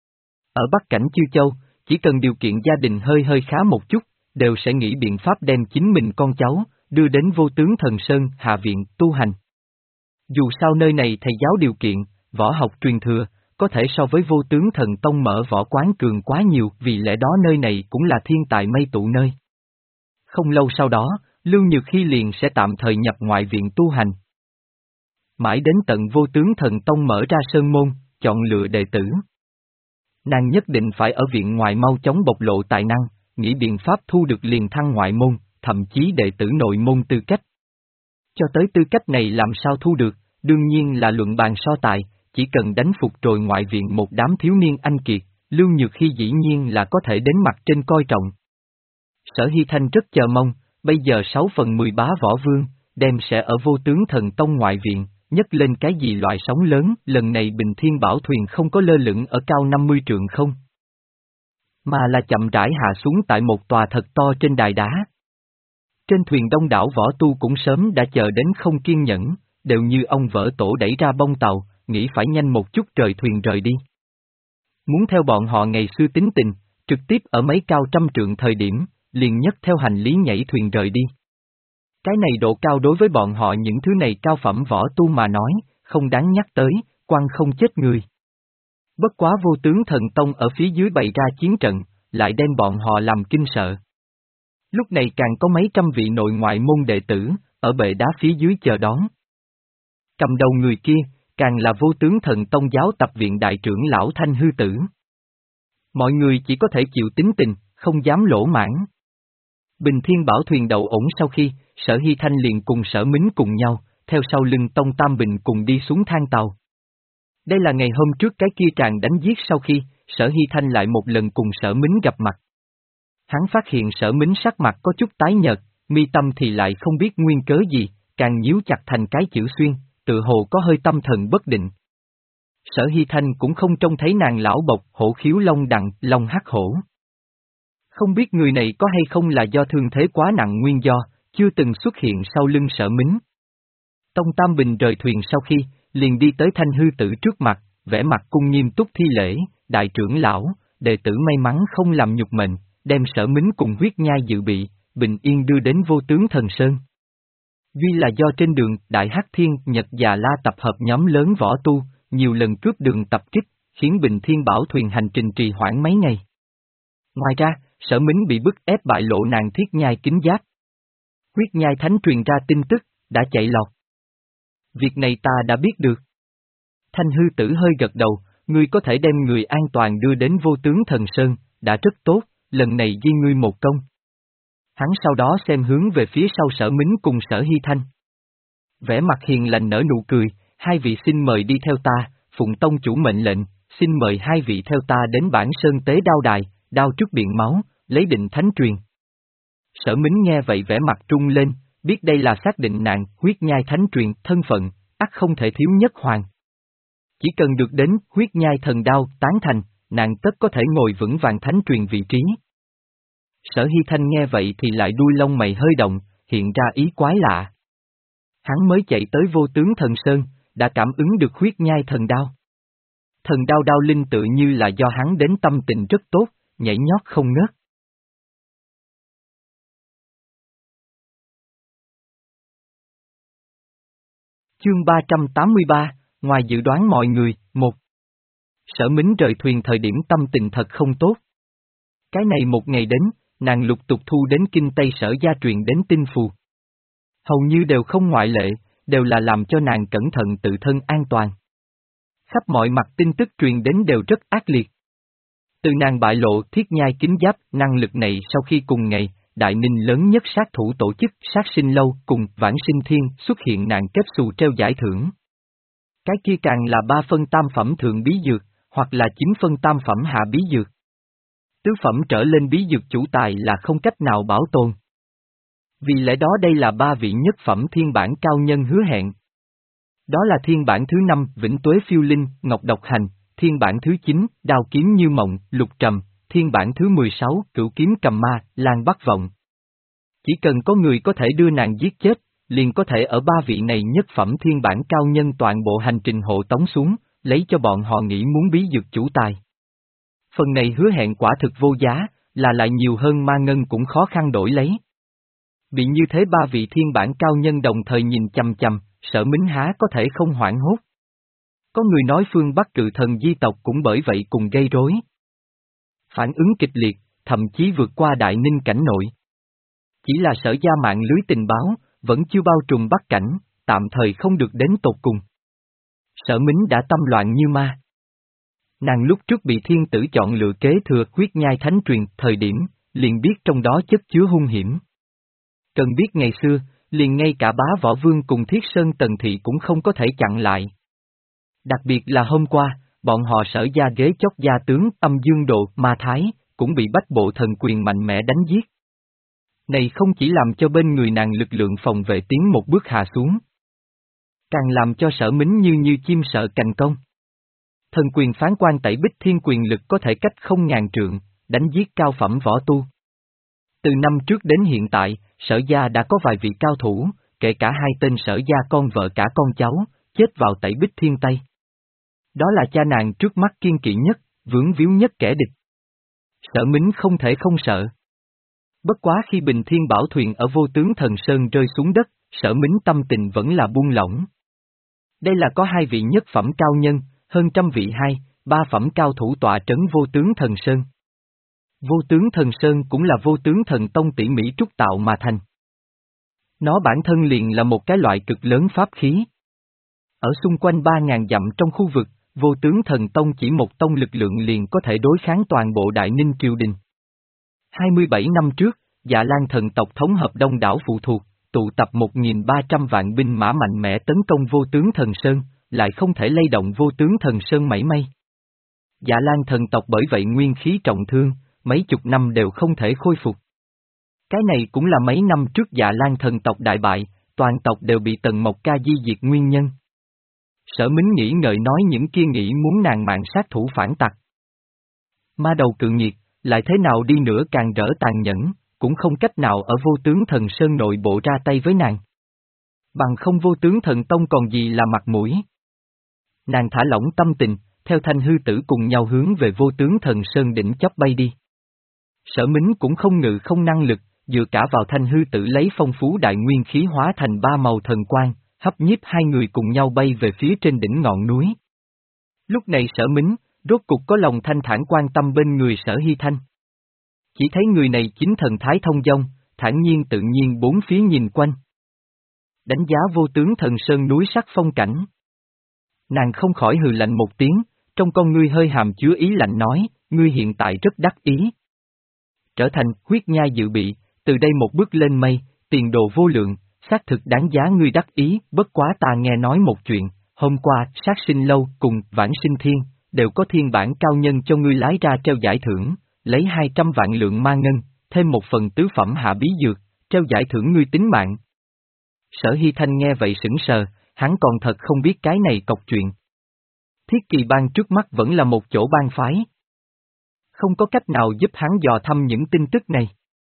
Speaker 1: Ở Bắc Cảnh Chư Châu, chỉ cần điều kiện gia đình hơi hơi khá một chút, đều sẽ nghĩ biện pháp đem chính mình con cháu, đưa đến vô tướng thần sơn Hạ Viện tu hành. Dù sao nơi này thầy giáo điều kiện, võ học truyền thừa, có thể so với vô tướng thần tông mở võ quán cường quá nhiều, vì lẽ đó nơi này cũng là thiên tài mây tụ nơi. Không lâu sau đó, Lưu Nhược Hy liền sẽ tạm thời nhập ngoại viện tu hành. Mãi đến tận vô tướng thần tông mở ra sơn môn, chọn lựa đệ tử. Nàng nhất định phải ở viện ngoài mau chóng bộc lộ tài năng, nghĩ biện pháp thu được liền thăng ngoại môn, thậm chí đệ tử nội môn tư cách. Cho tới tư cách này làm sao thu được, đương nhiên là luận bàn so tài, chỉ cần đánh phục rồi ngoại viện một đám thiếu niên anh kiệt, Lưu Nhược Hy dĩ nhiên là có thể đến mặt trên coi trọng. Sở Hy Thanh rất chờ mong, bây giờ sáu phần mười bá võ vương, đem sẽ ở vô tướng thần tông ngoại viện, nhấc lên cái gì loại sóng lớn, lần này Bình Thiên Bảo thuyền không có lơ lửng ở cao năm mươi trượng không, mà là chậm rãi hạ xuống tại một tòa thật to trên đài đá. Trên thuyền đông đảo võ tu cũng sớm đã chờ đến không kiên nhẫn, đều như ông vỡ tổ đẩy ra bông tàu, nghĩ phải nhanh một chút rời thuyền rời đi. Muốn theo bọn họ ngày xưa tính tình, trực tiếp ở mấy cao trăm trượng thời điểm, liền nhấc theo hành lý nhảy thuyền rời đi. Cái này độ cao đối với bọn họ những thứ này cao phẩm võ tu mà nói, không đáng nhắc tới, quan không chết người. Bất quá vô tướng thần tông ở phía dưới bày ra chiến trận, lại đem bọn họ làm kinh sợ. Lúc này càng có mấy trăm vị nội ngoại môn đệ tử, ở bệ đá phía dưới chờ đón. Cầm đầu người kia, càng là vô tướng thần tông giáo tập viện đại trưởng lão Thanh Hư Tử. Mọi người chỉ có thể chịu tính tình, không dám lỗ mãn. Bình Thiên Bảo thuyền đậu ổn sau khi, Sở Hy Thanh liền cùng Sở Mính cùng nhau, theo sau lưng Tông Tam Bình cùng đi xuống thang tàu. Đây là ngày hôm trước cái kia tràng đánh giết sau khi, Sở Hy Thanh lại một lần cùng Sở Mính gặp mặt. Hắn phát hiện Sở Mính sắc mặt có chút tái nhợt, mi tâm thì lại không biết nguyên cớ gì, càng nhíu chặt thành cái chữ xuyên, tự hồ có hơi tâm thần bất định. Sở Hy Thanh cũng không trông thấy nàng lão bộc hổ khiếu long đặng, long hắc hổ. Không biết người này có hay không là do thương thế quá nặng nguyên do, chưa từng xuất hiện sau lưng Sở Mính. Tông Tam Bình rời thuyền sau khi, liền đi tới Thanh Hư Tử trước mặt, vẻ mặt cung nghiêm túc thi lễ, đại trưởng lão, đệ tử may mắn không làm nhục mệnh, đem Sở Mính cùng huyết nhai dự bị, bình yên đưa đến vô tướng thần sơn. Duy là do trên đường Đại Hắc Thiên Nhật Già La tập hợp nhóm lớn võ tu, nhiều lần cướp đường tập kích, khiến Bình Thiên Bảo thuyền hành trình trì hoãn mấy ngày. Ngoài ra, Sở Mính bị bức ép bại lộ nàng thiết nhai kính giáp. Huyết nhai thánh truyền ra tin tức, đã chạy lọt. Việc này ta đã biết được. Thanh Hư Tử hơi gật đầu, ngươi có thể đem người an toàn đưa đến vô tướng thần sơn, đã rất tốt, lần này ghi ngươi một công. Hắn sau đó xem hướng về phía sau Sở Mính cùng Sở Hy Thanh. Vẻ mặt hiền lành nở nụ cười, hai vị xin mời đi theo ta, phụng tông chủ mệnh lệnh, xin mời hai vị theo ta đến bản sơn tế đao đài, đao trước biển máu, lấy định thánh truyền. Sở Mính nghe vậy vẻ mặt trung lên, biết đây là xác định nạn huyết nhai thánh truyền, thân phận, ắt không thể thiếu nhất hoàng. Chỉ cần được đến huyết nhai thần đao tán thành, nàng tất có thể ngồi vững vàng thánh truyền vị trí. Sở Hy Thanh nghe vậy thì lại đuôi lông mày hơi động, hiện ra ý quái lạ. Hắn mới chạy tới Vô Tướng Thần Sơn, đã cảm ứng được huyết nhai thần đao. Thần đao đao linh tự như là do hắn đến tâm tình rất tốt, nhảy nhót không ngớt. Chương ba trăm tám mươi ba, ngoài dự đoán mọi người, một. Sở Mính rời thuyền thời điểm tâm tình thật không tốt. Cái này một ngày đến, nàng lục tục thu đến kinh Tây Sở gia truyền đến tinh phù. Hầu như đều không ngoại lệ, đều là làm cho nàng cẩn thận tự thân an toàn. Khắp mọi mặt tin tức truyền đến đều rất ác liệt. Từ nàng bại lộ thiết nhai kính giáp năng lực này sau khi cùng ngày, Đại Ninh lớn nhất sát thủ tổ chức sát sinh lâu cùng Vãng Sinh Thiên xuất hiện nàng kết xù treo giải thưởng. Cái kia càng là ba phân tam phẩm thượng bí dược, hoặc là chín phân tam phẩm hạ bí dược. Tứ phẩm trở lên bí dược chủ tài là không cách nào bảo tồn. Vì lẽ đó đây là ba vị nhất phẩm thiên bản cao nhân hứa hẹn. Đó là thiên bản thứ năm Vĩnh Tuế Phiêu Linh, Ngọc Độc Hành, thiên bản thứ chín Đao Kiếm Như Mộng, Lục Trầm, thiên bản thứ mười sáu Cửu Kiếm Cầm Ma, Lan Bắc Vọng. Chỉ cần có người có thể đưa nàng giết chết, liền có thể ở ba vị này nhất phẩm thiên bản cao nhân toàn bộ hành trình hộ tống xuống, lấy cho bọn họ nghĩ muốn bí dược chủ tài. Phần này hứa hẹn quả thực vô giá, là lại nhiều hơn ma ngân cũng khó khăn đổi lấy. Bị như thế ba vị thiên bản cao nhân đồng thời nhìn chằm chằm, Sở Mính há có thể không hoảng hốt. Có người nói phương Bắc cự thần di tộc cũng bởi vậy cùng gây rối. Phản ứng kịch liệt, thậm chí vượt qua Đại Ninh cảnh nội. Chỉ là Sở gia mạng lưới tình báo, vẫn chưa bao trùm Bắc cảnh, tạm thời không được đến tột cùng. Sở Mính đã tâm loạn như ma. Nàng lúc trước bị thiên tử chọn lựa kế thừa huyết nhai thánh truyền thời điểm, liền biết trong đó chất chứa hung hiểm. Cần biết ngày xưa, liền ngay cả bá võ vương cùng Thiết Sơn Tần Thị cũng không có thể chặn lại. Đặc biệt là hôm qua, bọn họ Sở gia ghế chót gia tướng Âm Dương Độ Ma Thái, cũng bị bách bộ thần quyền mạnh mẽ đánh giết. Này không chỉ làm cho bên người nàng lực lượng phòng vệ tiến một bước hạ xuống, càng làm cho Sở Mính như như chim sợ cành công. Thần quyền phán quan tẩy bích thiên quyền lực có thể cách không ngàn trượng, đánh giết cao phẩm võ tu. Từ năm trước đến hiện tại, Sở gia đã có vài vị cao thủ, kể cả hai tên Sở gia con vợ cả con cháu, chết vào tẩy bích thiên tay. Đó là cha nàng trước mắt kiên kỵ nhất, vướng víu nhất kẻ địch. Sở Mính không thể không sợ. Bất quá khi Bình Thiên Bảo thuyền ở Vô Tướng Thần Sơn rơi xuống đất, Sở Mính tâm tình vẫn là buông lỏng. Đây là có hai vị nhất phẩm cao nhân, hơn trăm vị hai, ba phẩm cao thủ tọa trấn Vô Tướng Thần Sơn. Vô Tướng Thần Sơn cũng là Vô Tướng Thần Tông tỉ mỉ trúc tạo mà thành. Nó bản thân liền là một cái loại cực lớn pháp khí. Ở xung quanh ba ngàn dặm trong khu vực, Vô Tướng Thần Tông chỉ một tông lực lượng liền có thể đối kháng toàn bộ Đại Ninh triều đình. hai mươi bảy năm trước, Dạ Lan thần tộc thống hợp đông đảo phụ thuộc, tụ tập một nghìn ba trăm vạn binh mã mạnh mẽ tấn công Vô Tướng Thần Sơn, lại không thể lay động Vô Tướng Thần Sơn mảy may. Dạ Lan thần tộc bởi vậy nguyên khí trọng thương, mấy chục năm đều không thể khôi phục. Cái này cũng là mấy năm trước Dạ Lan thần tộc đại bại, toàn tộc đều bị Tần Mộc Ca di diệt nguyên nhân. Sở Mính nghĩ ngợi nói những kia nghĩ muốn nàng mạng sát thủ phản tặc. Ma đầu cự nghiệt, lại thế nào đi nữa càng rỡ tàn nhẫn, cũng không cách nào ở Vô Tướng Thần Sơn nội bộ ra tay với nàng. Bằng không Vô Tướng Thần Tông còn gì là mặt mũi. Nàng thả lỏng tâm tình, theo Thanh Hư Tử cùng nhau hướng về Vô Tướng Thần Sơn đỉnh chóp bay đi. Sở Mính cũng không ngự không năng lực, dựa cả vào Thanh Hư Tử lấy phong phú đại nguyên khí hóa thành ba màu thần quang, hấp nhiếp hai người cùng nhau bay về phía trên đỉnh ngọn núi. Lúc này Sở Mính, rốt cục có lòng thanh thản quan tâm bên người Sở Hy Thanh. Chỉ thấy người này chính thần thái thông dong, thản nhiên tự nhiên bốn phía nhìn quanh. Đánh giá Vô Tướng Thần Sơn núi sắc phong cảnh. Nàng không khỏi hừ lạnh một tiếng, trong con ngươi hơi hàm chứa ý lạnh nói, ngươi hiện tại rất đắc ý. Trở thành huyết nhai dự bị, từ đây một bước lên mây, tiền đồ vô lượng, xác thực đáng giá ngươi đắc ý, bất quá ta nghe nói một chuyện, hôm qua, sát sinh lâu cùng Vãng Sinh Thiên, đều có thiên bản cao nhân cho ngươi lái ra treo giải thưởng, lấy hai trăm vạn lượng ma ngân, thêm một phần tứ phẩm hạ bí dược, treo giải thưởng ngươi tính mạng. Sở Hy Thanh nghe vậy sững sờ, hắn còn thật không biết cái này cọc chuyện. Thiết Kỳ Bang trước mắt vẫn là một chỗ bang phái. Không có cách nào giúp hắn dò thăm những tin tức này.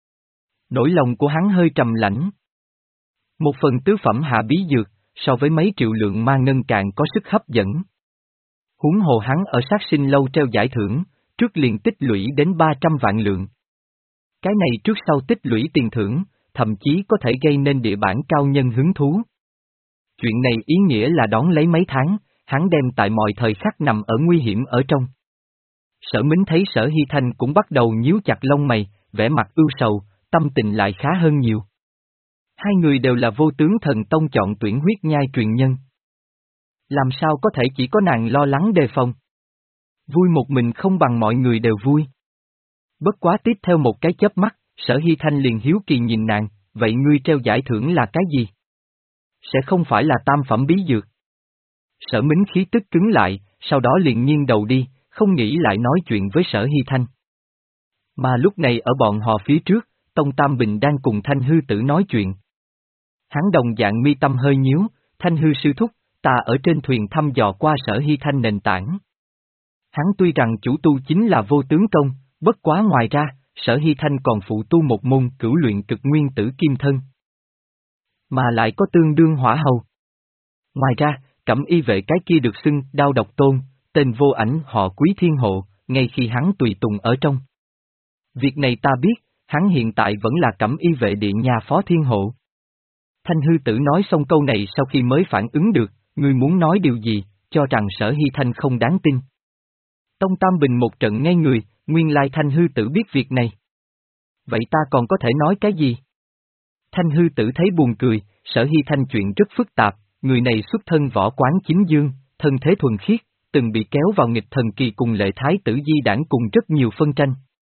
Speaker 1: Nỗi lòng của hắn hơi trầm lãnh. Một phần tứ phẩm hạ bí dược, so với mấy triệu lượng ma ngân càng có sức hấp dẫn. Huống hồ hắn ở sát sinh lâu treo giải thưởng, trước liền tích lũy đến ba trăm vạn lượng. Cái này trước sau tích lũy tiền thưởng, thậm chí có thể gây nên địa bản cao nhân hứng thú. Chuyện này ý nghĩa là đón lấy mấy tháng, hắn đem tại mọi thời khắc nằm ở nguy hiểm ở trong. Sở Mính thấy Sở Hy Thanh cũng bắt đầu nhíu chặt lông mày, vẻ mặt ưu sầu, tâm tình lại khá hơn nhiều. Hai người đều là Vô Tướng Thần Tông chọn tuyển huyết nhai truyền nhân. Làm sao có thể chỉ có nàng lo lắng đề phòng? Vui một mình không bằng mọi người đều vui. Bất quá tiếp theo một cái chớp mắt, Sở Hy Thanh liền hiếu kỳ nhìn nàng, vậy ngươi treo giải thưởng là cái gì? Sẽ không phải là tam phẩm bí dược. Sở Mính khí tức cứng lại, sau đó liền nghiêng đầu đi, không nghĩ lại nói chuyện với Sở Hy Thanh. Mà lúc này ở bọn họ phía trước, Tông Tam Bình đang cùng Thanh Hư Tử nói chuyện. Hắn đồng dạng mi tâm hơi nhíu, Thanh Hư sư thúc, ta ở trên thuyền thăm dò qua Sở Hy Thanh nền tảng. Hắn tuy rằng chủ tu chính là Vô Tướng Công, bất quá ngoài ra, Sở Hy Thanh còn phụ tu một môn cửu luyện cực nguyên tử kim thân. Mà lại có tương đương hỏa hầu. Ngoài ra, Cẩm Y vệ cái kia được xưng Đao Độc Tôn, tên vô ảnh họ Quý Thiên Hộ, ngay khi hắn tùy tùng ở trong. Việc này ta biết, hắn hiện tại vẫn là Cẩm Y vệ điện nhà Phó Thiên Hộ. Thanh Hư Tử nói xong câu này sau khi mới phản ứng được, ngươi muốn nói điều gì, cho rằng Sở Hy Thanh không đáng tin. Tông Tam Bình một trận ngay người, nguyên lai Thanh Hư Tử biết việc này. Vậy ta còn có thể nói cái gì? Thanh Hư Tử thấy buồn cười, Sở Hy Thanh chuyện rất phức tạp, người này xuất thân võ quán chính dương, thân thế thuần khiết, từng bị kéo vào nghịch thần kỳ cùng Lệ Thái Tử Di đảng cùng rất nhiều phân tranh.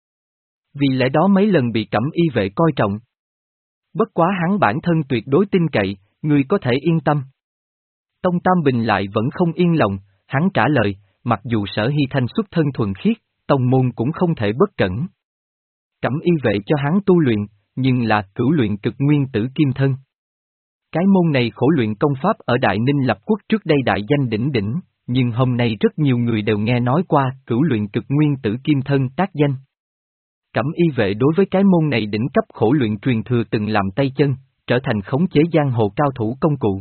Speaker 1: Vì lẽ đó mấy lần bị Cẩm Y vệ coi trọng. Bất quá hắn bản thân tuyệt đối tin cậy, người có thể yên tâm. Tông Tam Bình lại vẫn không yên lòng, hắn trả lời, mặc dù Sở Hy Thanh xuất thân thuần khiết, tông môn cũng không thể bất cẩn. Cẩm Y vệ cho hắn tu luyện, nhưng là cửu luyện cực nguyên tử kim thân. Cái môn này khổ luyện công pháp ở Đại Ninh Lập Quốc trước đây đại danh đỉnh đỉnh, nhưng hôm nay rất nhiều người đều nghe nói qua cửu luyện cực nguyên tử kim thân tác danh. Cẩm Y vệ đối với cái môn này đỉnh cấp khổ luyện truyền thừa từng làm tay chân, trở thành khống chế giang hồ cao thủ công cụ.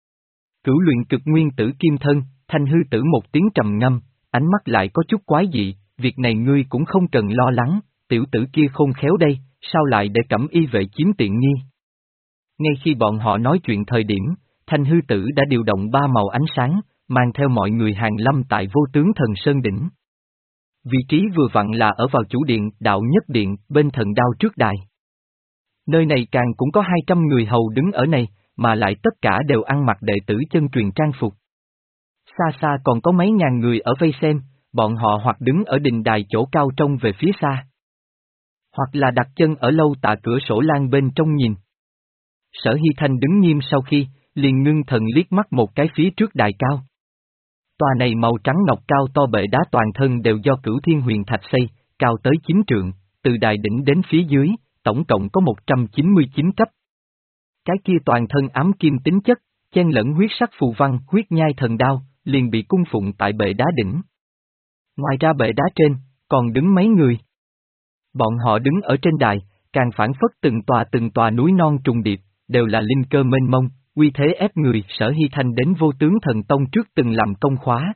Speaker 1: Cửu luyện cực nguyên tử kim thân, Thanh Hư Tử một tiếng trầm ngâm, ánh mắt lại có chút quái dị, việc này ngươi cũng không cần lo lắng, tiểu tử kia khôn khéo đây, sao lại để Cẩm Y vệ chiếm tiện nghi? Ngay khi bọn họ nói chuyện thời điểm, Thanh Hư Tử đã điều động ba màu ánh sáng, mang theo mọi người hàng lâm tại Vô Tướng Thần Sơn Đỉnh. Vị trí vừa vặn là ở vào chủ điện Đạo Nhất Điện, bên thần đao trước đài. Nơi này càng cũng có hai trăm người hầu đứng ở này, mà lại tất cả đều ăn mặc đệ tử chân truyền trang phục. Xa xa còn có mấy ngàn người ở vây xem, bọn họ hoặc đứng ở đình đài chỗ cao trông về phía xa, hoặc là đặt chân ở lâu tạ cửa sổ lan bên trong nhìn. Sở Hy Thanh đứng nghiêm sau khi, liền ngưng thần liếc mắt một cái phía trước đài cao. Tòa này màu trắng ngọc cao to bệ đá toàn thân đều do Cửu Thiên Huyền Thạch xây, cao tới chín trượng, từ đài đỉnh đến phía dưới, tổng cộng có một trăm chín mươi chín cấp. Cái kia toàn thân ám kim tính chất, chen lẫn huyết sắc phù văn, huyết nhai thần đao, liền bị cung phụng tại bệ đá đỉnh. Ngoài ra bệ đá trên, còn đứng mấy người. Bọn họ đứng ở trên đài, càng phản phất từng tòa từng tòa núi non trùng điệp, đều là linh cơ mênh mông, uy thế ép người. Sở Hy Thanh đến Vô Tướng Thần Tông trước từng làm công khóa.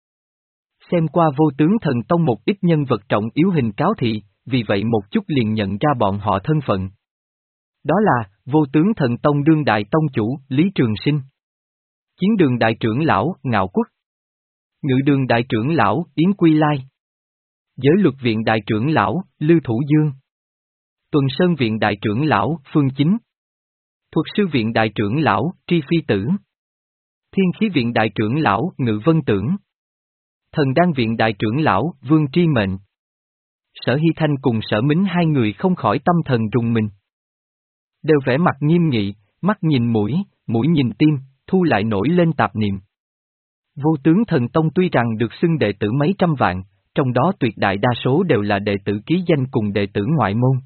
Speaker 1: Xem qua Vô Tướng Thần Tông một ít nhân vật trọng yếu hình cáo thị, vì vậy một chút liền nhận ra bọn họ thân phận. Đó là, Vô Tướng Thần Tông đương đại tông chủ, Lý Trường Sinh. Chiến đường đại trưởng lão, Ngạo Quốc. Ngự đường đại trưởng lão, Yến Quy Lai. Giới luật viện đại trưởng lão, Lưu Thủ Dương. Tuần Sơn viện đại trưởng lão, Phương Chính. Thuật sư viện đại trưởng lão, Tri Phi Tử. Thiên khí viện đại trưởng lão, Ngự Vân Tưởng. Thần đan viện đại trưởng lão, Vương Tri Mệnh. Sở Hy Thanh cùng Sở Mính hai người không khỏi tâm thần rùng mình. Đều vẻ mặt nghiêm nghị, mắt nhìn mũi, mũi nhìn tim, thu lại nổi lên tạp niệm. Vô Tướng Thần Tông tuy rằng được xưng đệ tử mấy trăm vạn, trong đó tuyệt đại đa số đều là đệ tử ký danh cùng đệ tử ngoại môn.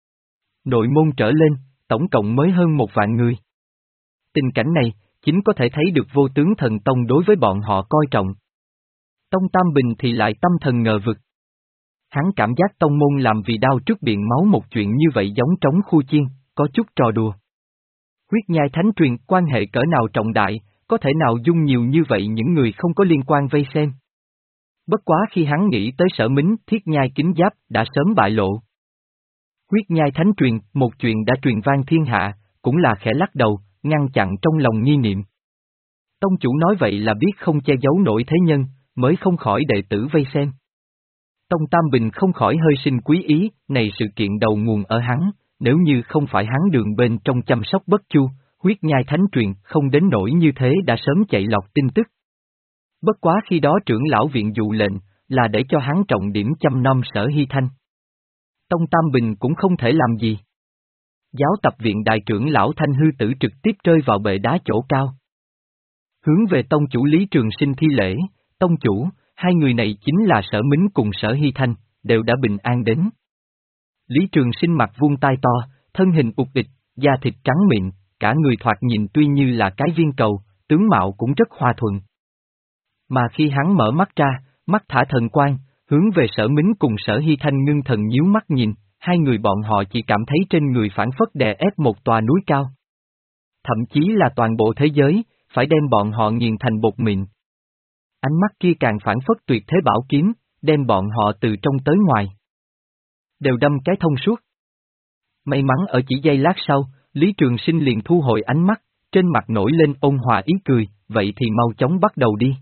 Speaker 1: Nội môn trở lên, tổng cộng mới hơn một vạn người. Tình cảnh này, chính có thể thấy được Vô Tướng Thần Tông đối với bọn họ coi trọng. Tông Tam Bình thì lại tâm thần ngờ vực. Hắn cảm giác tông môn làm vì đao trước biện máu một chuyện như vậy giống trống khu chiên, có chút trò đùa. Huyết nhai thánh truyền, quan hệ cỡ nào trọng đại, có thể nào dung nhiều như vậy những người không có liên quan vây xem. Bất quá khi hắn nghĩ tới Sở Mính, thiết nhai kính giáp, đã sớm bại lộ. Huyết nhai thánh truyền, một chuyện đã truyền vang thiên hạ, cũng là khẽ lắc đầu, ngăn chặn trong lòng nghi niệm. Tông chủ nói vậy là biết không che giấu nổi thế nhân, mới không khỏi đệ tử vây xem. Tông Tam Bình không khỏi hơi sinh quý ý, này sự kiện đầu nguồn ở hắn, nếu như không phải hắn đường bên trong chăm sóc bất chu, huyết nhai thánh truyền không đến nỗi như thế đã sớm chạy lọt tin tức. Bất quá khi đó trưởng lão viện dụ lệnh, là để cho hắn trọng điểm chăm nom Sở Hy Thanh. Tông Tam Bình cũng không thể làm gì. Giáo tập viện đại trưởng lão Thanh Hư Tử trực tiếp rơi vào bệ đá chỗ cao. Hướng về tông chủ Lý Trường Sinh thi lễ, tông chủ, hai người này chính là Sở Mính cùng Sở Hy Thanh, đều đã bình an đến. Lý Trường Sinh mặt vuông tai to, thân hình ụt ịch, da thịt trắng mịn, cả người thoạt nhìn tuy như là cái viên cầu, tướng mạo cũng rất hòa thuận. Mà khi hắn mở mắt ra, mắt thả thần quang, hướng về Sở Mính cùng Sở Hy Thanh ngưng thần nhíu mắt nhìn, hai người bọn họ chỉ cảm thấy trên người phản phất đè ép một tòa núi cao. Thậm chí là toàn bộ thế giới, phải đem bọn họ nghiền thành bột mịn. Ánh mắt kia càng phản phất tuyệt thế bảo kiếm, đem bọn họ từ trong tới ngoài. Đều đâm cái thông suốt. May mắn ở chỉ giây lát sau, Lý Trường Sinh liền thu hồi ánh mắt, trên mặt nổi lên ôn hòa ý cười, vậy thì mau chóng bắt đầu đi.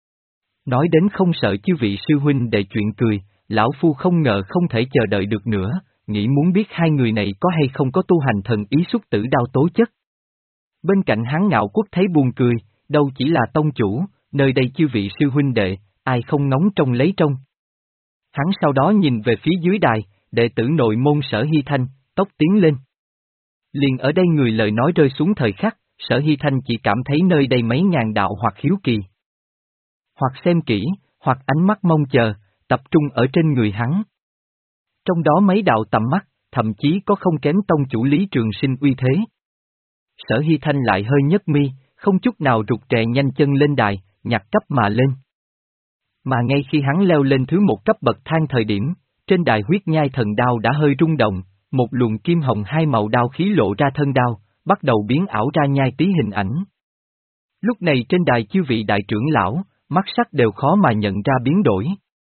Speaker 1: Nói đến không sợ chư vị sư huynh để chuyện cười, lão phu không ngờ không thể chờ đợi được nữa, nghĩ muốn biết hai người này có hay không có tu hành thần ý xuất tử đao tố chất. Bên cạnh hắn Ngạo Quốc thấy buồn cười, đâu chỉ là tông chủ, nơi đây chư vị sư huynh đệ, ai không ngóng trông lấy trông. Hắn sau đó nhìn về phía dưới đài, đệ tử nội môn Sở Hy Thanh, tốc tiến lên. Liền ở đây người lời nói rơi xuống thời khắc, Sở Hy Thanh chỉ cảm thấy nơi đây mấy ngàn đạo hoặc hiếu kỳ, hoặc xem kỹ, hoặc ánh mắt mong chờ, tập trung ở trên người hắn. Trong đó mấy đạo tầm mắt, thậm chí có không kém tông chủ Lý Trường Sinh uy thế. Sở Hy Thanh lại hơi nhấc mi, không chút nào rụt rè nhanh chân lên đài, nhặt cấp mà lên. Mà ngay khi hắn leo lên thứ một cấp bậc thang thời điểm, trên đài huyết nhai thần đao đã hơi rung động, một luồng kim hồng hai màu đao khí lộ ra thân đao, bắt đầu biến ảo ra nhai tí hình ảnh. Lúc này trên đài chư vị đại trưởng lão, mắt sắc đều khó mà nhận ra biến đổi.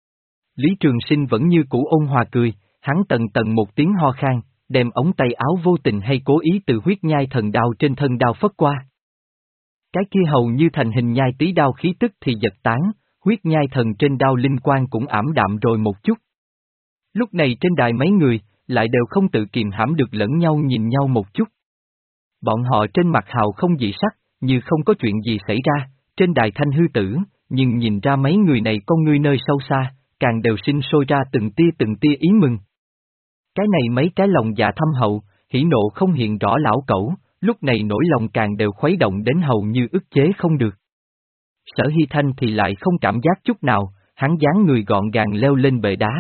Speaker 1: Lý Trường Sinh vẫn như cũ ôn hòa cười, hắn tần tần một tiếng ho khan, đem ống tay áo vô tình hay cố ý từ huyết nhai thần đao trên thân đao phất qua. Cái kia hầu như thành hình nhai tí đao khí tức thì giật tán, huyết nhai thần trên đao linh quang cũng ảm đạm rồi một chút. Lúc này trên đài mấy người, lại đều không tự kiềm hãm được lẫn nhau nhìn nhau một chút. Bọn họ trên mặt hào không dị sắc, như không có chuyện gì xảy ra, trên đài Thanh Hư Tử, nhưng nhìn ra mấy người này con ngươi nơi sâu xa, càng đều sinh sôi ra từng tia từng tia ý mừng. Cái này mấy cái lòng dạ thâm hậu, hỉ nộ không hiện rõ lão cẩu, lúc này nỗi lòng càng đều khuấy động đến hầu như ức chế không được. Sở Hy Thanh thì lại không cảm giác chút nào, hắn dáng người gọn gàng leo lên bệ đá.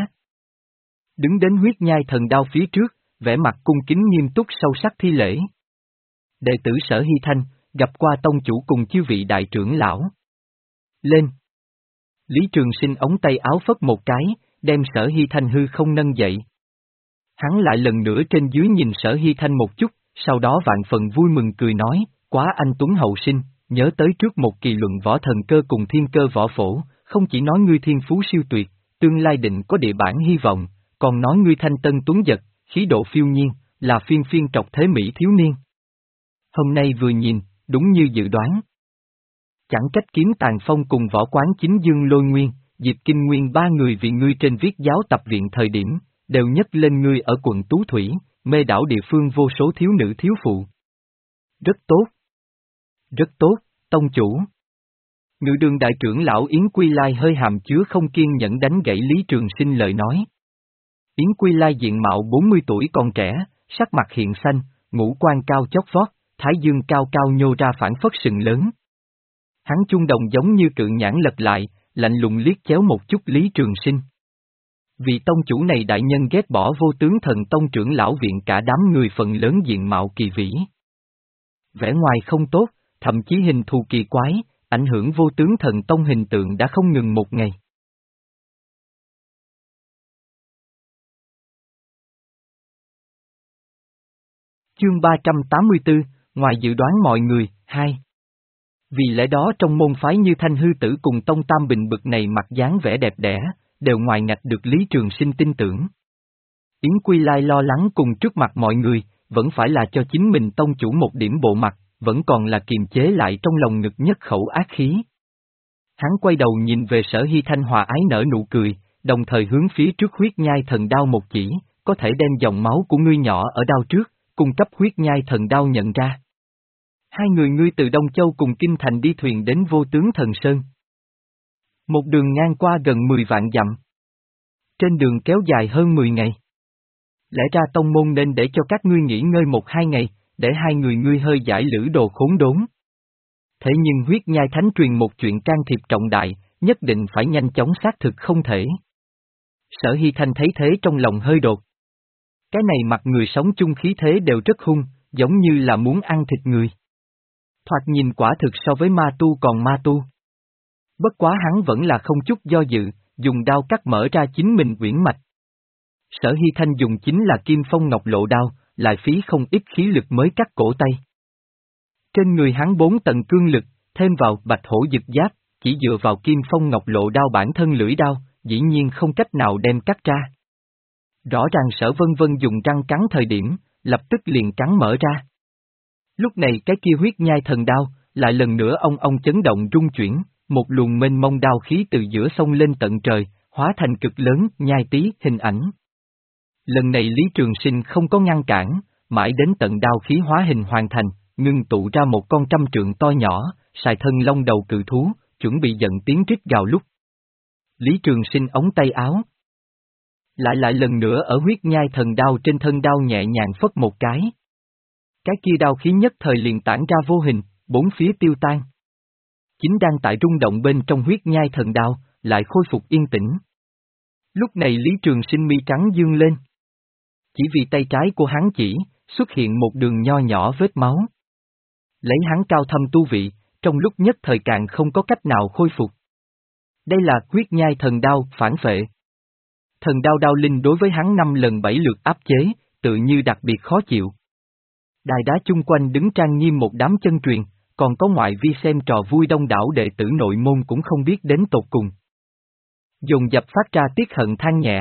Speaker 1: Đứng đến huyết nhai thần đao phía trước, vẻ mặt cung kính nghiêm túc sâu sắc thi lễ. Đệ tử Sở Hy Thanh, gặp qua tông chủ cùng chư vị đại trưởng lão. Lên! Lý Trường Sinh ống tay áo phất một cái, đem Sở Hy Thanh hư không nâng dậy. Hắn lại lần nữa trên dưới nhìn Sở Hy Thanh một chút, sau đó vạn phần vui mừng cười nói, quá anh tuấn hậu sinh, nhớ tới trước một kỳ luận võ thần cơ cùng thiên cơ võ phổ, không chỉ nói ngươi thiên phú siêu tuyệt, tương lai định có địa bản hy vọng, còn nói ngươi thanh tân tuấn giật, khí độ phiêu nhiên, là phiên phiên trọc thế mỹ thiếu niên. Hôm nay vừa nhìn, đúng như dự đoán. Chẳng trách Kiếm Tàn Phong cùng võ quán chính Dương Lôi Nguyên, Diệp Kinh Nguyên ba người vì ngươi trên viết giáo tập viện thời điểm, đều nhấc lên ngươi ở quận Tú Thủy, mê đảo địa phương vô số thiếu nữ thiếu phụ. Rất tốt. Rất tốt, tông chủ. Ngự đường đại trưởng lão Yến Quy Lai hơi hàm chứa không kiên nhẫn đánh gãy Lý Trường Sinh lời nói. Yến Quy Lai diện mạo bốn mươi tuổi còn trẻ, sắc mặt hiện xanh, ngũ quan cao chót vót, thái dương cao cao nhô ra phản phất sừng lớn. Hắn chung đồng giống như cự nhãn lật lại, lạnh lùng liếc chéo một chút Lý Trường Sinh. Vị tông chủ này đại nhân ghét bỏ vô tướng thần tông trưởng lão viện cả đám người phần lớn diện mạo kỳ vĩ. Vẻ ngoài không tốt, thậm chí hình thù kỳ quái, ảnh hưởng vô tướng thần tông hình tượng đã không ngừng một ngày. Chương ba trăm tám mươi tư, ngoài dự đoán mọi người, hai. Vì lẽ đó trong môn phái như Thanh Hư Tử cùng Tông Tam Bình bực này mặt dáng vẻ đẹp đẽ, đều ngoài ngạch được Lý Trường Sinh tin tưởng. Yến Quy Lai lo lắng cùng trước mặt mọi người, vẫn phải là cho chính mình tông chủ một điểm bộ mặt, vẫn còn là kiềm chế lại trong lòng ngực nhất khẩu ác khí. Hắn quay đầu nhìn về Sở Hy Thanh hòa ái nở nụ cười, đồng thời hướng phía trước huyết nhai thần đao một chỉ, có thể đem dòng máu của ngươi nhỏ ở đao trước, cung cấp huyết nhai thần đao nhận ra. Hai người ngươi từ Đông Châu cùng Kinh Thành đi thuyền đến Vô Tướng Thần Sơn. Một đường ngang qua gần mười vạn dặm. Trên đường kéo dài hơn mười ngày. Lẽ ra tông môn nên để cho các ngươi nghỉ ngơi một hai ngày, để hai người ngươi hơi giải lữ đồ khốn đốn. Thế nhưng huyết nhai thánh truyền một chuyện can thiệp trọng đại, nhất định phải nhanh chóng xác thực không thể. Sở Hy Thanh thấy thế trong lòng hơi đột. Cái này mặt người sống chung khí thế đều rất hung, giống như là muốn ăn thịt người. Thoạt nhìn quả thực so với ma tu còn ma tu. Bất quá hắn vẫn là không chút do dự, dùng đao cắt mở ra chính mình uyển mạch. Sở Hy Thanh dùng chính là kim phong ngọc lộ đao, lại phí không ít khí lực mới cắt cổ tay. Trên người hắn bốn tầng cương lực, thêm vào bạch hổ dực giáp, chỉ dựa vào kim phong ngọc lộ đao bản thân lưỡi đao, dĩ nhiên không cách nào đem cắt ra. Rõ ràng Sở Vân Vân dùng răng cắn thời điểm, lập tức liền cắn mở ra. Lúc này cái kia huyết nhai thần đao, lại lần nữa ông ông chấn động rung chuyển, một luồng mênh mông đao khí từ giữa sông lên tận trời, hóa thành cực lớn, nhai tí, hình ảnh. Lần này Lý Trường Sinh không có ngăn cản, mãi đến tận đao khí hóa hình hoàn thành, ngưng tụ ra một con trăm trượng to nhỏ, xài thân long đầu cự thú, chuẩn bị giận tiếng rít gào lúc. Lý Trường Sinh ống tay áo. Lại lại lần nữa ở huyết nhai thần đao trên thân đao nhẹ nhàng phất một cái. Cái kia đao khí nhất thời liền tản ra vô hình, bốn phía tiêu tan. Chính đang tại rung động bên trong huyết nhai thần đao, lại khôi phục yên tĩnh. Lúc này Lý Trường Sinh mi trắng dương lên. Chỉ vì tay trái của hắn chỉ, xuất hiện một đường nho nhỏ vết máu. Lấy hắn cao thâm tu vị, trong lúc nhất thời càng không có cách nào khôi phục. Đây là huyết nhai thần đao, phản phệ. Thần đao đao linh đối với hắn năm lần bảy lượt áp chế, tự như đặc biệt khó chịu. Đài đá chung quanh đứng trang nghiêm một đám chân truyền, còn có ngoại vi xem trò vui đông đảo đệ tử nội môn cũng không biết đến tột cùng. Dồn dập phát ra tiếc hận than nhẹ.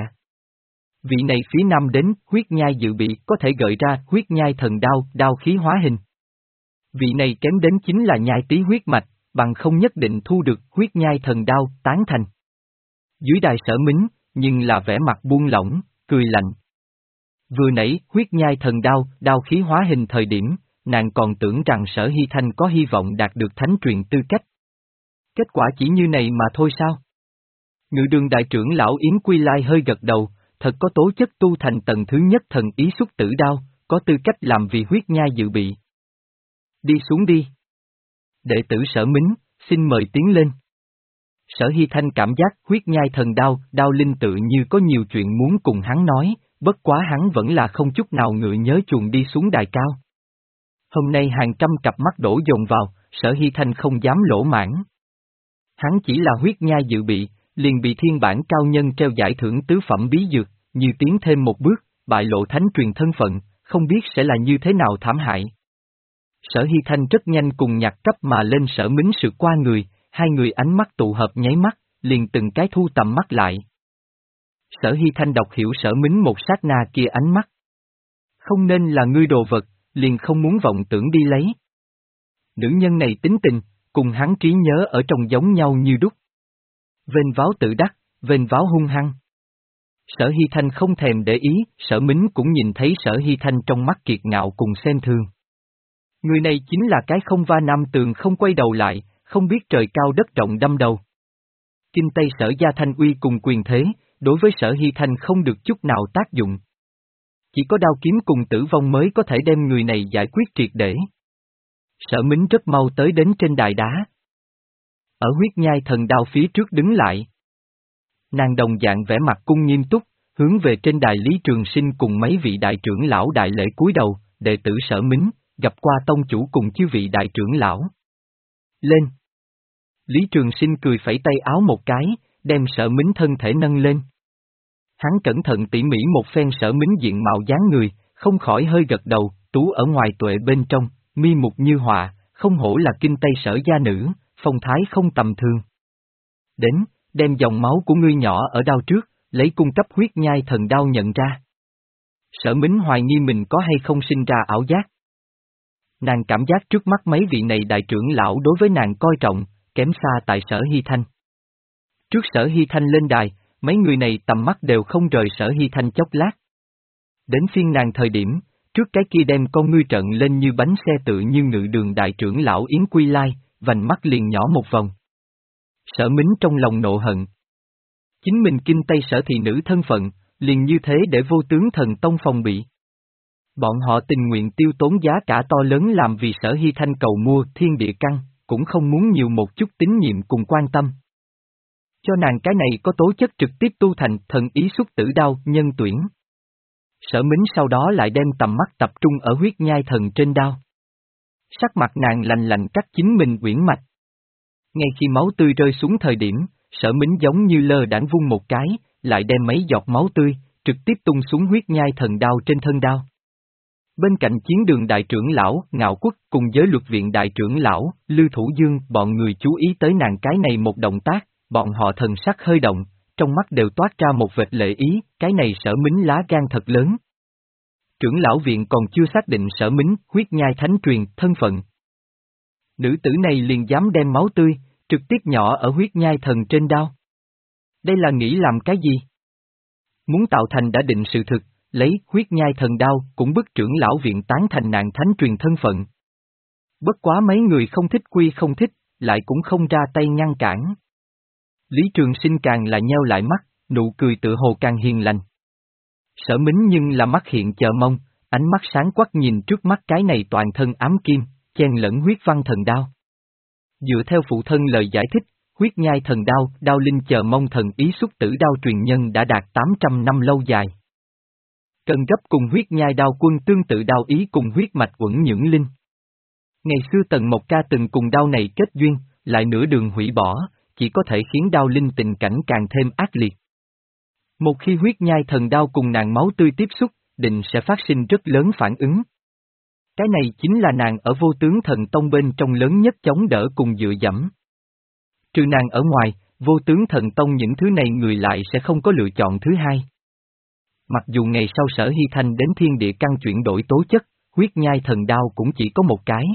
Speaker 1: Vị này phía nam đến, huyết nhai dự bị có thể gợi ra huyết nhai thần đao, đao khí hóa hình. Vị này kém đến chính là nhai tí huyết mạch, bằng không nhất định thu được huyết nhai thần đao, tán thành. Dưới đài Sở Mính, nhưng là vẻ mặt buông lỏng, cười lạnh. Vừa nãy, huyết nhai thần đao, đao khí hóa hình thời điểm, nàng còn tưởng rằng Sở Hy Thanh có hy vọng đạt được thánh truyền tư cách. Kết quả chỉ như này mà thôi sao? Ngự đường đại trưởng lão Yến Quy Lai hơi gật đầu, thật có tố chất tu thành tầng thứ nhất thần ý xuất tử đao, có tư cách làm vì huyết nhai dự bị. Đi xuống đi. Đệ tử Sở Mính, xin mời tiến lên. Sở Hy Thanh cảm giác huyết nhai thần đao, đao linh tự như có nhiều chuyện muốn cùng hắn nói, bất quá hắn vẫn là không chút nào ngựa nhớ chuồng đi xuống đài cao. Hôm nay hàng trăm cặp mắt đổ dồn vào, Sở Hy Thanh không dám lỗ mãn. Hắn chỉ là huyết nhai dự bị, liền bị thiên bản cao nhân treo giải thưởng tứ phẩm bí dược, như tiến thêm một bước, bại lộ thánh truyền thân phận, không biết sẽ là như thế nào thảm hại. Sở Hy Thanh rất nhanh cùng nhạc cấp mà lên Sở Mính sượt qua người, hai người ánh mắt tụ hợp nháy mắt, liền từng cái thu tầm mắt lại. Sở Hy Thanh đọc hiểu Sở Mính một sát na kia ánh mắt. Không nên là ngươi đồ vật, liền không muốn vọng tưởng đi lấy. Nữ nhân này tính tình, cùng hắn trí nhớ ở trong giống nhau như đúc. Vênh váo tự đắc, vênh váo hung hăng. Sở Hy Thanh không thèm để ý, Sở Mính cũng nhìn thấy Sở Hy Thanh trong mắt kiệt ngạo cùng xem thường. Người này chính là cái không va nam tường không quay đầu lại, không biết trời cao đất rộng đâm đầu. Kinh Tây Sở Gia Thanh uy cùng quyền thế, đối với Sở Hy Thanh không được chút nào tác dụng. Chỉ có đao kiếm cùng tử vong mới có thể đem người này giải quyết triệt để. Sở Mính rất mau tới đến trên đài đá. Ở huyết nhai thần đao phía trước đứng lại. Nàng đồng dạng vẻ mặt cung nghiêm túc, hướng về trên đài Lý Trường Sinh cùng mấy vị đại trưởng lão đại lễ cúi đầu, đệ tử Sở Mính, gặp qua tông chủ cùng chư vị đại trưởng lão. Lên! Lý Trường Sinh cười phẩy tay áo một cái, đem Sở Mính thân thể nâng lên. Hắn cẩn thận tỉ mỉ một phen Sở Mính diện mạo dáng người, không khỏi hơi gật đầu, tú ở ngoài tuệ bên trong, mi mục như họa, không hổ là kinh tây sở gia nữ, phong thái không tầm thường. Đến, đem dòng máu của ngươi nhỏ ở đao trước, lấy cung cấp huyết nhai thần đao nhận ra. Sở Mính hoài nghi mình có hay không sinh ra ảo giác. Nàng cảm giác trước mắt mấy vị này đại trưởng lão đối với nàng coi trọng, kém xa tại Sở Hy Thanh. Trước Sở Hy Thanh lên đài, mấy người này tầm mắt đều không rời Sở Hy Thanh chốc lát. Đến phiên nàng thời điểm, trước cái kia đem con ngươi trận lên như bánh xe tự như ngự đường đại trưởng lão Yến Quy Lai, vành mắt liền nhỏ một vòng. Sở Mính trong lòng nộ hận. Chính mình kinh tây sở thị nữ thân phận, liền như thế để vô tướng thần tông phòng bị. Bọn họ tình nguyện tiêu tốn giá cả to lớn làm vì Sở Hy Thanh cầu mua thiên địa căn, cũng không muốn nhiều một chút tín nhiệm cùng quan tâm. Cho nàng cái này có tố chất trực tiếp tu thành thần ý xuất tử đao nhân tuyển. Sở Mính sau đó lại đem tầm mắt tập trung ở huyết nhai thần trên đao. Sắc mặt nàng lạnh lạnh cắt chính mình uyển mạch. Ngay khi máu tươi rơi xuống thời điểm, Sở Mính giống như lơ đãng vung một cái, lại đem mấy giọt máu tươi, trực tiếp tung xuống huyết nhai thần đao trên thân đao. Bên cạnh chiến đường đại trưởng lão, Ngạo Quốc cùng giới luật viện đại trưởng lão, Lư Thủ Dương, bọn người chú ý tới nàng cái này một động tác, bọn họ thần sắc hơi động, trong mắt đều toát ra một vệt lệ ý, cái này Sở Mính lá gan thật lớn. Trưởng lão viện còn chưa xác định Sở Mính, huyết nhai thánh truyền, thân phận. Nữ tử này liền dám đem máu tươi, trực tiếp nhỏ ở huyết nhai thần trên đao. Đây là nghĩ làm cái gì? Muốn tạo thành đã định sự thực, lấy huyết nhai thần đao cũng bức trưởng lão viện tán thành nạn thánh truyền thân phận. Bất quá mấy người không thích quy không thích, lại cũng không ra tay ngăn cản. Lý Trường Sinh càng là nheo lại mắt, nụ cười tựa hồ càng hiền lành. Sở Mính nhưng là mắt hiện chờ mong, ánh mắt sáng quắc nhìn trước mắt cái này toàn thân ám kim, chen lẫn huyết văn thần đao. Dựa theo phụ thân lời giải thích, huyết nhai thần đao, đao linh chờ mong thần ý xuất tử đao truyền nhân đã đạt tám trăm năm lâu dài. Cần gấp cùng huyết nhai đao quân tương tự đao ý cùng huyết mạch uẩn nhưỡng linh. Ngày xưa Tần Mộc Ca từng cùng đao này kết duyên, lại nửa đường hủy bỏ, chỉ có thể khiến đao linh tình cảnh càng thêm ác liệt. Một khi huyết nhai thần đao cùng nàng máu tươi tiếp xúc, định sẽ phát sinh rất lớn phản ứng. Cái này chính là nàng ở vô tướng thần tông bên trong lớn nhất chống đỡ cùng dựa dẫm. Trừ nàng ở ngoài, vô tướng thần tông những thứ này người lại sẽ không có lựa chọn thứ hai. Mặc dù ngày sau Sở Hy Thanh đến thiên địa căn chuyển đổi tố chất, huyết nhai thần đao cũng chỉ có một cái.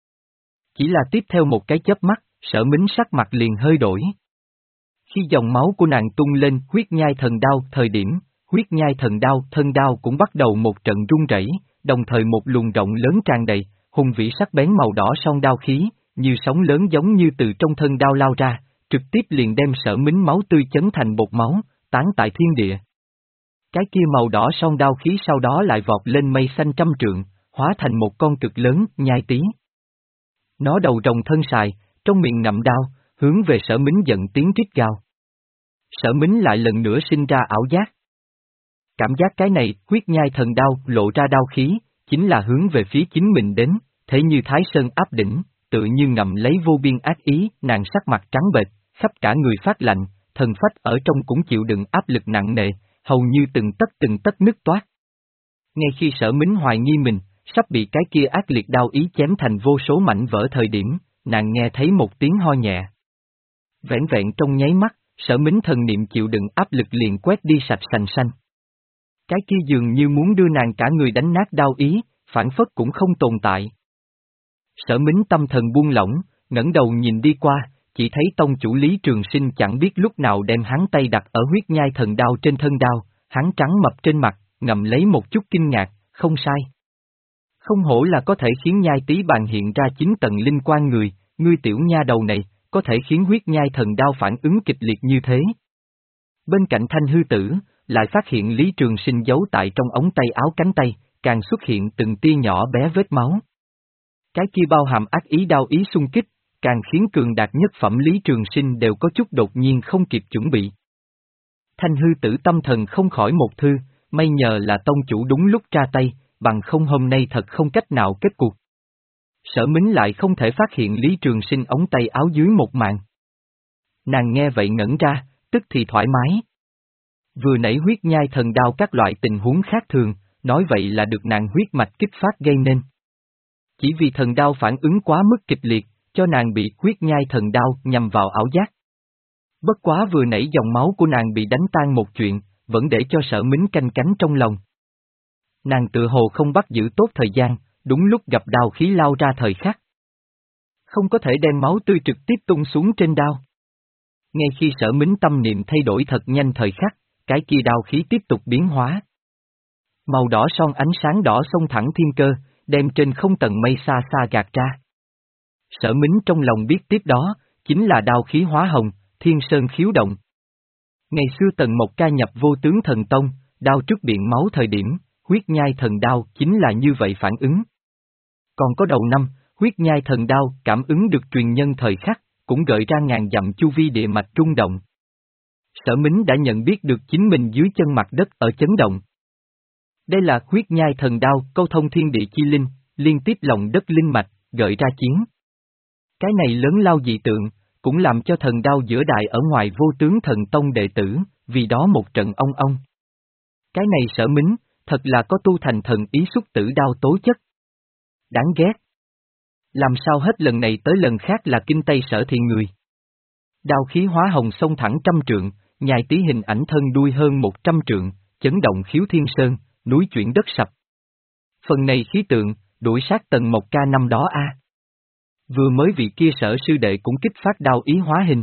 Speaker 1: Chỉ là tiếp theo một cái chớp mắt, Sở Mính sắc mặt liền hơi đổi. Khi dòng máu của nàng tung lên huyết nhai thần đao thời điểm, huyết nhai thần đao thân đao cũng bắt đầu một trận rung rẩy, đồng thời một luồng rộng lớn tràn đầy, hùng vĩ sắc bén màu đỏ son đao khí, như sóng lớn giống như từ trong thân đao lao ra, trực tiếp liền đem Sở Mính máu tươi chấn thành bột máu, tán tại thiên địa. Cái kia màu đỏ son đao khí sau đó lại vọt lên mây xanh trăm trượng, hóa thành một con cực lớn, nhai tí. Nó đầu rồng thân sài, trong miệng ngậm đao, hướng về Sở Mính giận tiếng rít gào. Sở Mính lại lần nữa sinh ra ảo giác. Cảm giác cái này, huyết nhai thần đao, lộ ra đao khí, chính là hướng về phía chính mình đến, thế như Thái Sơn áp đỉnh, tự như ngậm lấy vô biên ác ý, nàng sắc mặt trắng bệch, khắp cả người phát lạnh, thần phách ở trong cũng chịu đựng áp lực nặng nề, hầu như từng tấc từng tấc nứt toát. Ngay khi Sở Mính hoài nghi mình, sắp bị cái kia ác liệt đao ý chém thành vô số mảnh vỡ thời điểm, nàng nghe thấy một tiếng ho nhẹ. Vẻn vẹn trong nháy mắt, Sở Mính thần niệm chịu đựng áp lực liền quét đi sạch sành xanh. Cái kia dường như muốn đưa nàng cả người đánh nát đao ý, phản phất cũng không tồn tại. Sở Mính tâm thần buông lỏng, ngẩng đầu nhìn đi qua, chỉ thấy tông chủ Lý Trường Sinh chẳng biết lúc nào đem hắn tay đặt ở huyết nhai thần đao trên thân đao, hắn trắng mập trên mặt, ngậm lấy một chút kinh ngạc, không sai. Không hổ là có thể khiến nhai tí bàn hiện ra chín tầng linh quan người, ngươi tiểu nha đầu này, có thể khiến huyết nhai thần đao phản ứng kịch liệt như thế. Bên cạnh Thanh Hư Tử, lại phát hiện Lý Trường Sinh giấu tại trong ống tay áo cánh tay, càng xuất hiện từng tia nhỏ bé vết máu. Cái kia bao hàm ác ý đao ý xung kích, càng khiến cường đạt nhất phẩm Lý Trường Sinh đều có chút đột nhiên không kịp chuẩn bị. Thanh Hư Tử tâm thần không khỏi một thư, may nhờ là tông chủ đúng lúc ra tay, bằng không hôm nay thật không cách nào kết cuộc. Sở Mính lại không thể phát hiện Lý Trường Sinh ống tay áo dưới một màn. Nàng nghe vậy ngẩn ra, tức thì thoải mái. Vừa nãy huyết nhai thần đao các loại tình huống khác thường, nói vậy là được nàng huyết mạch kích phát gây nên. Chỉ vì thần đao phản ứng quá mức kịch liệt, cho nàng bị huyết nhai thần đao nhằm vào ảo giác. Bất quá vừa nãy dòng máu của nàng bị đánh tan một chuyện, vẫn để cho Sở Mính canh cánh trong lòng. Nàng tự hồ không bắt giữ tốt thời gian, đúng lúc gặp đao khí lao ra thời khắc. Không có thể đem máu tươi trực tiếp tung xuống trên đao. Ngay khi Sở Mính tâm niệm thay đổi thật nhanh thời khắc, cái kia đao khí tiếp tục biến hóa. Màu đỏ son ánh sáng đỏ xông thẳng thiên cơ, đem trên không tầng mây xa xa gạt ra. Sở Mính trong lòng biết tiếp đó, chính là đao khí hóa hồng, thiên sơn khiếu động. Ngày xưa Tần Mộc Ca nhập vô tướng thần tông, đao trước biển máu thời điểm, huyết nhai thần đao chính là như vậy phản ứng. Còn có đầu năm, huyết nhai thần đao cảm ứng được truyền nhân thời khắc, cũng gợi ra ngàn dặm chu vi địa mạch rung động. Sở Mính đã nhận biết được chính mình dưới chân mặt đất ở chấn động. Đây là huyết nhai thần đao câu thông thiên địa chi linh, liên tiếp lòng đất linh mạch, gợi ra chiến. Cái này lớn lao dị tượng, cũng làm cho thần đao giữa đại ở ngoài vô tướng thần tông đệ tử, vì đó một trận ong ong. Cái này Sở Mính, thật là có tu thành thần ý xúc tử đao tố chất. Đáng ghét. Làm sao hết lần này tới lần khác là kinh Tây Sở thì người. Đao khí hóa hồng xông thẳng trăm trượng, nhài tí hình ảnh thân đuôi hơn một trăm trượng, chấn động khiếu thiên sơn, núi chuyển đất sập. Phần này khí tượng, đuổi sát Tần Mộc Ca năm đó a. À. Vừa mới vị kia Sở sư đệ cũng kích phát đao ý hóa hình.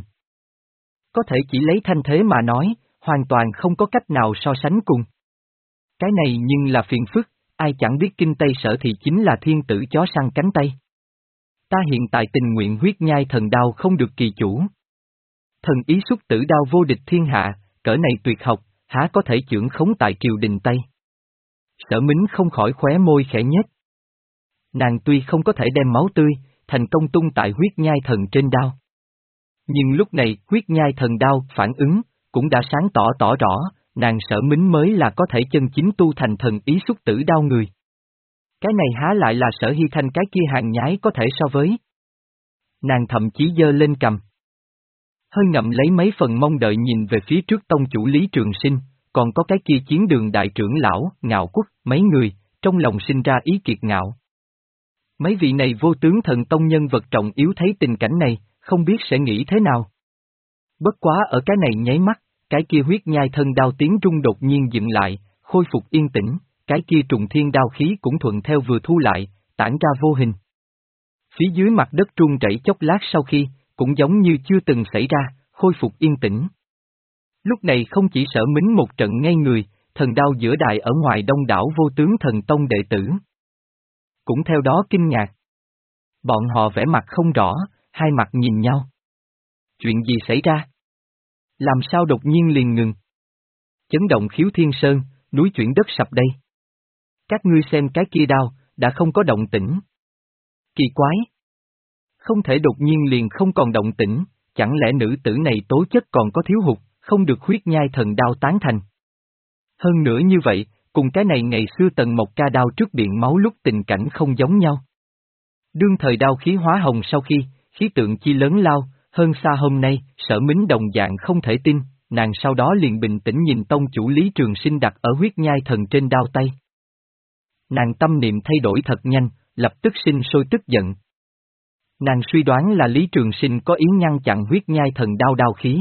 Speaker 1: Có thể chỉ lấy thanh thế mà nói, hoàn toàn không có cách nào so sánh cùng. Cái này nhưng là phiền phức, ai chẳng biết kinh Tây Sở thì chính là thiên tử chó săn cánh tay. Ta hiện tại tình nguyện huyết nhai thần đao không được kỳ chủ. Thần ý xúc tử đao vô địch thiên hạ, cỡ này tuyệt học, há có thể chưởng khống tại triều đình Tây. Sở Mính không khỏi khóe môi khẽ nhếch. Nàng tuy không có thể đem máu tươi, thành công tung tại huyết nhai thần trên đao. Nhưng lúc này huyết nhai thần đao phản ứng, cũng đã sáng tỏ tỏ rõ, nàng Sở Mính mới là có thể chân chính tu thành thần ý xúc tử đao người. Cái này há lại là Sở Hy Thanh cái kia hàng nhái có thể so với. Nàng thậm chí giơ lên cầm. Hơi ngậm lấy mấy phần mong đợi nhìn về phía trước tông chủ Lý Trường Sinh, còn có cái kia chiến đường đại trưởng lão, Ngạo Quốc, mấy người, trong lòng sinh ra ý kiệt ngạo. Mấy vị này vô tướng thần tông nhân vật trọng yếu thấy tình cảnh này, không biết sẽ nghĩ thế nào. Bất quá ở cái này nháy mắt, cái kia huyết nhai thân đao tiếng rung đột nhiên dừng lại, khôi phục yên tĩnh, cái kia trùng thiên đao khí cũng thuận theo vừa thu lại, tản ra vô hình. Phía dưới mặt đất rung rẩy chốc lát sau khi, cũng giống như chưa từng xảy ra, khôi phục yên tĩnh. Lúc này không chỉ Sở Mính một trận ngây người, thần đao giữa đại ở ngoài đông đảo vô tướng thần tông đệ tử. Cũng theo đó kinh ngạc. Bọn họ vẻ mặt không rõ, hai mặt nhìn nhau. Chuyện gì xảy ra? Làm sao đột nhiên liền ngừng? Chấn động khiếu thiên sơn, núi chuyển đất sập đây. Các ngươi xem cái kia đao, đã không có động tĩnh. Kỳ quái. Không thể đột nhiên liền không còn động tĩnh, chẳng lẽ nữ tử này tố chất còn có thiếu hụt, không được huyết nhai thần đao tán thành. Hơn nữa như vậy, cùng cái này ngày xưa Tần Mộc Ca đao trước biển máu lúc tình cảnh không giống nhau. Đương thời đao khí hóa hồng sau khi, khí tượng chi lớn lao, hơn xa hôm nay, Sở Mính đồng dạng không thể tin, nàng sau đó liền bình tĩnh nhìn tông chủ Lý Trường Sinh đặt ở huyết nhai thần trên đao tay. Nàng tâm niệm thay đổi thật nhanh, lập tức sinh sôi tức giận. Nàng suy đoán là Lý Trường Sinh có ý ngăn chặn huyết nhai thần đao đao khí.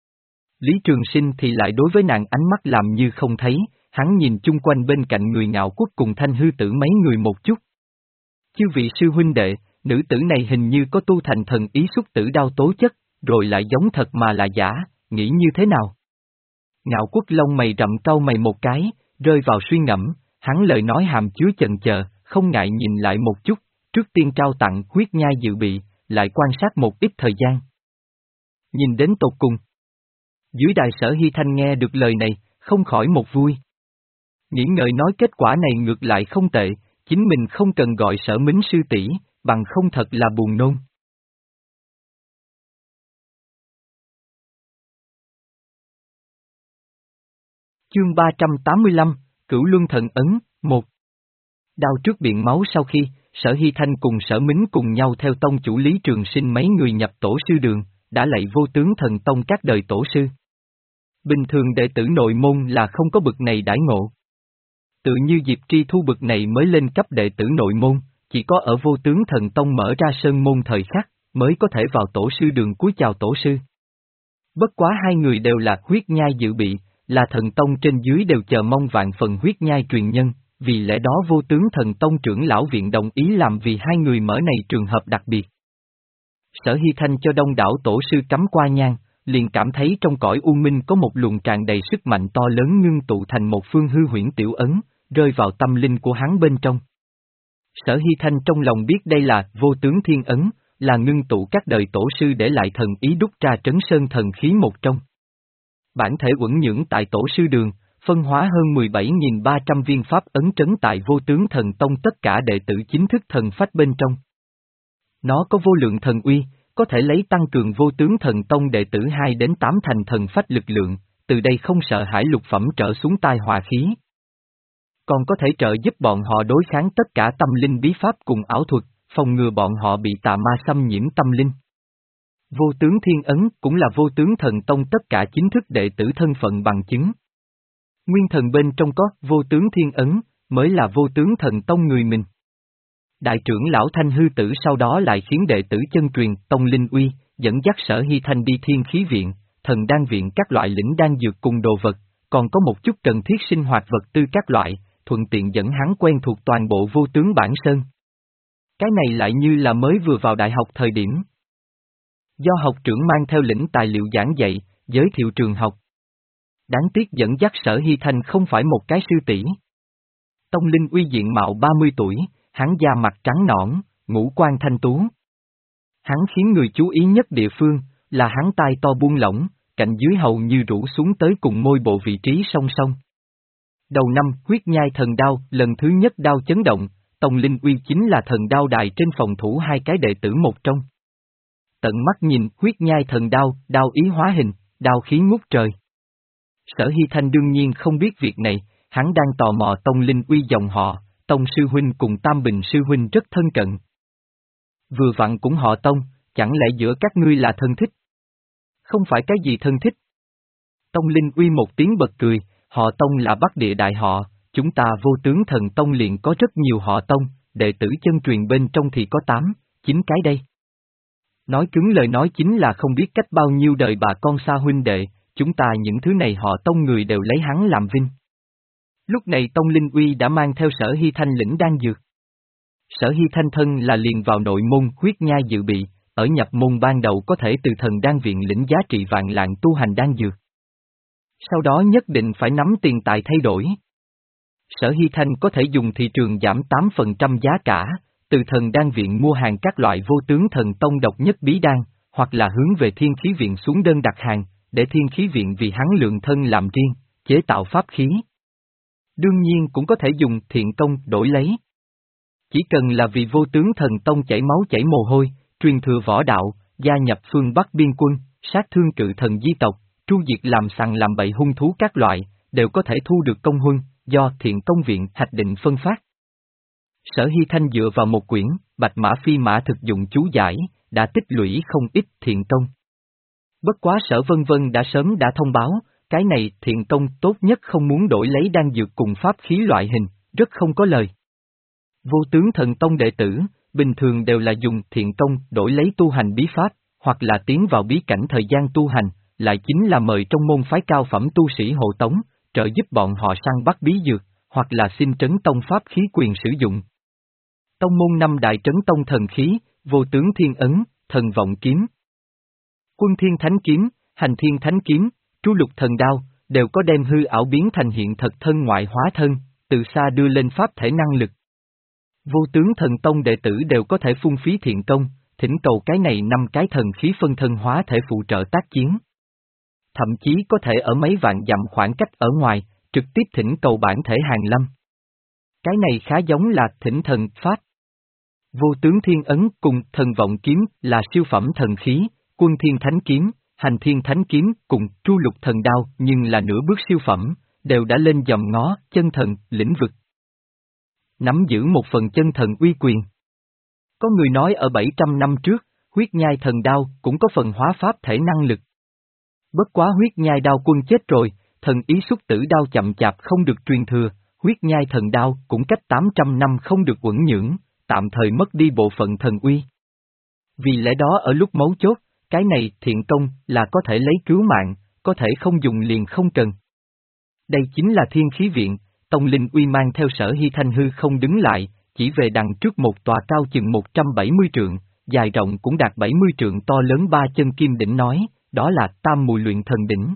Speaker 1: Lý Trường Sinh thì lại đối với nàng ánh mắt làm như không thấy, hắn nhìn chung quanh bên cạnh người Ngạo Quốc cùng Thanh Hư Tử mấy người một chút. Chư vị sư huynh đệ, nữ tử này hình như có tu thành thần ý xúc tử đao tố chất, rồi lại giống thật mà là giả, nghĩ như thế nào? Ngạo Quốc lông mày rậm cau mày một cái, rơi vào suy ngẫm, hắn lời nói hàm chứa chần chờ, không ngại nhìn lại một chút, trước tiên trao tặng huyết nhai dự bị, lại quan sát một ít thời gian. Nhìn đến tột cùng. Dưới đài Sở Hy Thanh nghe được lời này, không khỏi một vui. Nghĩ ngợi nói kết quả này ngược lại không tệ, chính mình không cần gọi Sở Mính sư tỷ, bằng không thật là buồn nôn. Chương ba trăm tám mươi lăm, Cửu Luân Thần Ấn, một. Đao trước biển máu sau khi, Sở Hy Thanh cùng Sở Mính cùng nhau theo tông chủ Lý Trường Sinh mấy người nhập tổ sư đường, đã lạy vô tướng thần tông các đời tổ sư. Bình thường đệ tử nội môn là không có bực này đãi ngộ. tự như Diệp Tri Thu bực này mới lên cấp đệ tử nội môn, chỉ có ở Vô Tướng Thần Tông mở ra sơn môn thời khắc, mới có thể vào tổ sư đường cúi chào tổ sư. Bất quá hai người đều là huyết nhai dự bị, là thần tông trên dưới đều chờ mong vạn phần huyết nhai truyền nhân, vì lẽ đó Vô Tướng Thần Tông trưởng lão viện đồng ý làm vì hai người mở này trường hợp đặc biệt. Sở Hy Thanh cho đông đảo tổ sư cắm qua nhang, liền cảm thấy trong cõi u minh có một luồng tràn đầy sức mạnh to lớn ngưng tụ thành một phương hư huyễn tiểu ấn, rơi vào tâm linh của hắn bên trong. Sở Hy Thanh trong lòng biết đây là Vô Tướng Thiên Ấn, là ngưng tụ các đời tổ sư để lại thần ý đúc ra trấn sơn thần khí một trong. Bản thể uẩn nhưỡng tại tổ sư đường, phân hóa hơn mười bảy nghìn ba trăm viên pháp ấn trấn tại Vô Tướng Thần Tông tất cả đệ tử chính thức thần phách bên trong. Nó có vô lượng thần uy, có thể lấy tăng cường Vô Tướng Thần Tông đệ tử hai đến tám thành thần phách lực lượng, từ đây không sợ hãi lục phẩm trở xuống tai họa khí. Còn có thể trợ giúp bọn họ đối kháng tất cả tâm linh bí pháp cùng ảo thuật, phòng ngừa bọn họ bị tà ma xâm nhiễm tâm linh. Vô Tướng Thiên Ấn cũng là Vô Tướng Thần Tông tất cả chính thức đệ tử thân phận bằng chứng. Nguyên thần bên trong có Vô Tướng Thiên Ấn, mới là Vô Tướng Thần Tông người mình. Đại trưởng lão Thanh Hư Tử sau đó lại khiến đệ tử chân truyền Tông Linh Uy, dẫn dắt Sở Hy Thanh đi Thiên Khí Viện, Thần Đan Viện các loại lĩnh đan dược cùng đồ vật, còn có một chút cần thiết sinh hoạt vật tư các loại, thuận tiện dẫn hắn quen thuộc toàn bộ Vô Tướng Bản Sơn. Cái này lại như là mới vừa vào đại học thời điểm. Do học trưởng mang theo lĩnh tài liệu giảng dạy, giới thiệu trường học. Đáng tiếc dẫn dắt Sở Hy Thanh không phải một cái sư tỷ. Tông Linh Uy diện mạo ba mươi tuổi, hắn da mặt trắng nõn, ngũ quan thanh tú. Hắn khiến người chú ý nhất địa phương, là hắn tai to buông lỏng, cạnh dưới hầu như rũ xuống tới cùng môi bộ vị trí song song. Đầu năm, huyết nhai thần đao, lần thứ nhất đao chấn động, Tông Linh Uy chính là thần đao đài trên phòng thủ hai cái đệ tử một trong. Tận mắt nhìn, huyết nhai thần đao, đao ý hóa hình, đao khí ngút trời. Sở Hy Thanh đương nhiên không biết việc này, hắn đang tò mò Tông Linh Uy dòng họ, Tông Sư Huynh cùng Tam Bình Sư Huynh rất thân cận. Vừa vặn cũng họ Tông, chẳng lẽ giữa các ngươi là thân thích? Không phải cái gì thân thích. Tông Linh Uy một tiếng bật cười, họ Tông là Bắc Địa đại họ, chúng ta Vô Tướng Thần Tông liền có rất nhiều họ Tông, đệ tử chân truyền bên trong thì có tám, chín cái đây. Nói cứng lời nói chính là không biết cách bao nhiêu đời bà con xa huynh đệ, chúng ta những thứ này họ Tông người đều lấy hắn làm vinh. Lúc này Tông Linh Uy đã mang theo Sở Hy Thanh lĩnh đan dược. Sở Hy Thanh thân là liền vào nội môn huyết nhai dự bị, ở nhập môn ban đầu có thể từ thần đan viện lĩnh giá trị vạn lạng tu hành đan dược. Sau đó nhất định phải nắm tiền tài thay đổi. Sở Hy Thanh có thể dùng thị trường giảm tám phần trăm giá cả, từ thần đan viện mua hàng các loại Vô Tướng Thần Tông độc nhất bí đan, hoặc là hướng về Thiên Khí Viện xuống đơn đặt hàng, để Thiên Khí Viện vì hắn lượng thân làm riêng, chế tạo pháp khí. Đương nhiên cũng có thể dùng thiện công đổi lấy. Chỉ cần là vì Vô Tướng Thần Tông chảy máu chảy mồ hôi, truyền thừa võ đạo, gia nhập phương Bắc biên quân, sát thương cự thần di tộc, tru diệt làm sằng làm bậy hung thú các loại, đều có thể thu được công huân, do thiện công viện hạch định phân phát. Sở Hy Thanh dựa vào một quyển, Bạch Mã Phi Mã thực dụng chú giải, đã tích lũy không ít thiện công. Bất quá Sở Vân Vân đã sớm đã thông báo, cái này thiện công tốt nhất không muốn đổi lấy đan dược cùng pháp khí loại hình, rất không có lời. Vô Tướng Thần Tông đệ tử, bình thường đều là dùng thiện công đổi lấy tu hành bí pháp, hoặc là tiến vào bí cảnh thời gian tu hành, lại chính là mời trong môn phái cao phẩm tu sĩ hộ tống, trợ giúp bọn họ săn bắt bí dược, hoặc là xin trấn tông pháp khí quyền sử dụng. Tông môn năm đại trấn tông thần khí, Vô Tướng Thiên Ấn, Thần Vọng Kiếm, Quân Thiên Thánh Kiếm, Hành Thiên Thánh Kiếm, Tru Lục Thần Đao, đều có đem hư ảo biến thành hiện thật thân ngoại hóa thân, từ xa đưa lên pháp thể năng lực. Vô Tướng Thần Tông đệ tử đều có thể phung phí thiện công, thỉnh cầu cái này năm cái thần khí phân thân hóa thể phụ trợ tác chiến. Thậm chí có thể ở mấy vạn dặm khoảng cách ở ngoài, trực tiếp thỉnh cầu bản thể hàng lâm. Cái này khá giống là thỉnh thần pháp. Vô Tướng Thiên Ấn cùng Thần Vọng Kiếm là siêu phẩm thần khí, Quân Thiên Thánh Kiếm, Hành Thiên Thánh Kiếm cùng Tru Lục Thần Đao nhưng là nửa bước siêu phẩm, đều đã lên dòm ngó chân thần lĩnh vực. Nắm giữ một phần chân thần uy quyền. Có người nói ở bảy trăm năm trước, huyết nhai thần đao cũng có phần hóa pháp thể năng lực. Bất quá huyết nhai đao quân chết rồi, thần ý xuất tử đao chậm chạp không được truyền thừa, huyết nhai thần đao cũng cách tám trăm năm không được uẩn nhưỡng, tạm thời mất đi bộ phận thần uy. Vì lẽ đó ở lúc mấu chốt, cái này thiện công là có thể lấy cứu mạng, có thể không dùng liền không cần. Đây chính là thiên khí viện, Tông Linh Uy mang theo Sở Hy Thanh hư không đứng lại, chỉ về đằng trước một tòa cao chừng một trăm bảy mươi trượng, dài rộng cũng đạt bảy mươi trượng to lớn ba chân kim đỉnh nói, đó là tam mùi luyện thần đỉnh.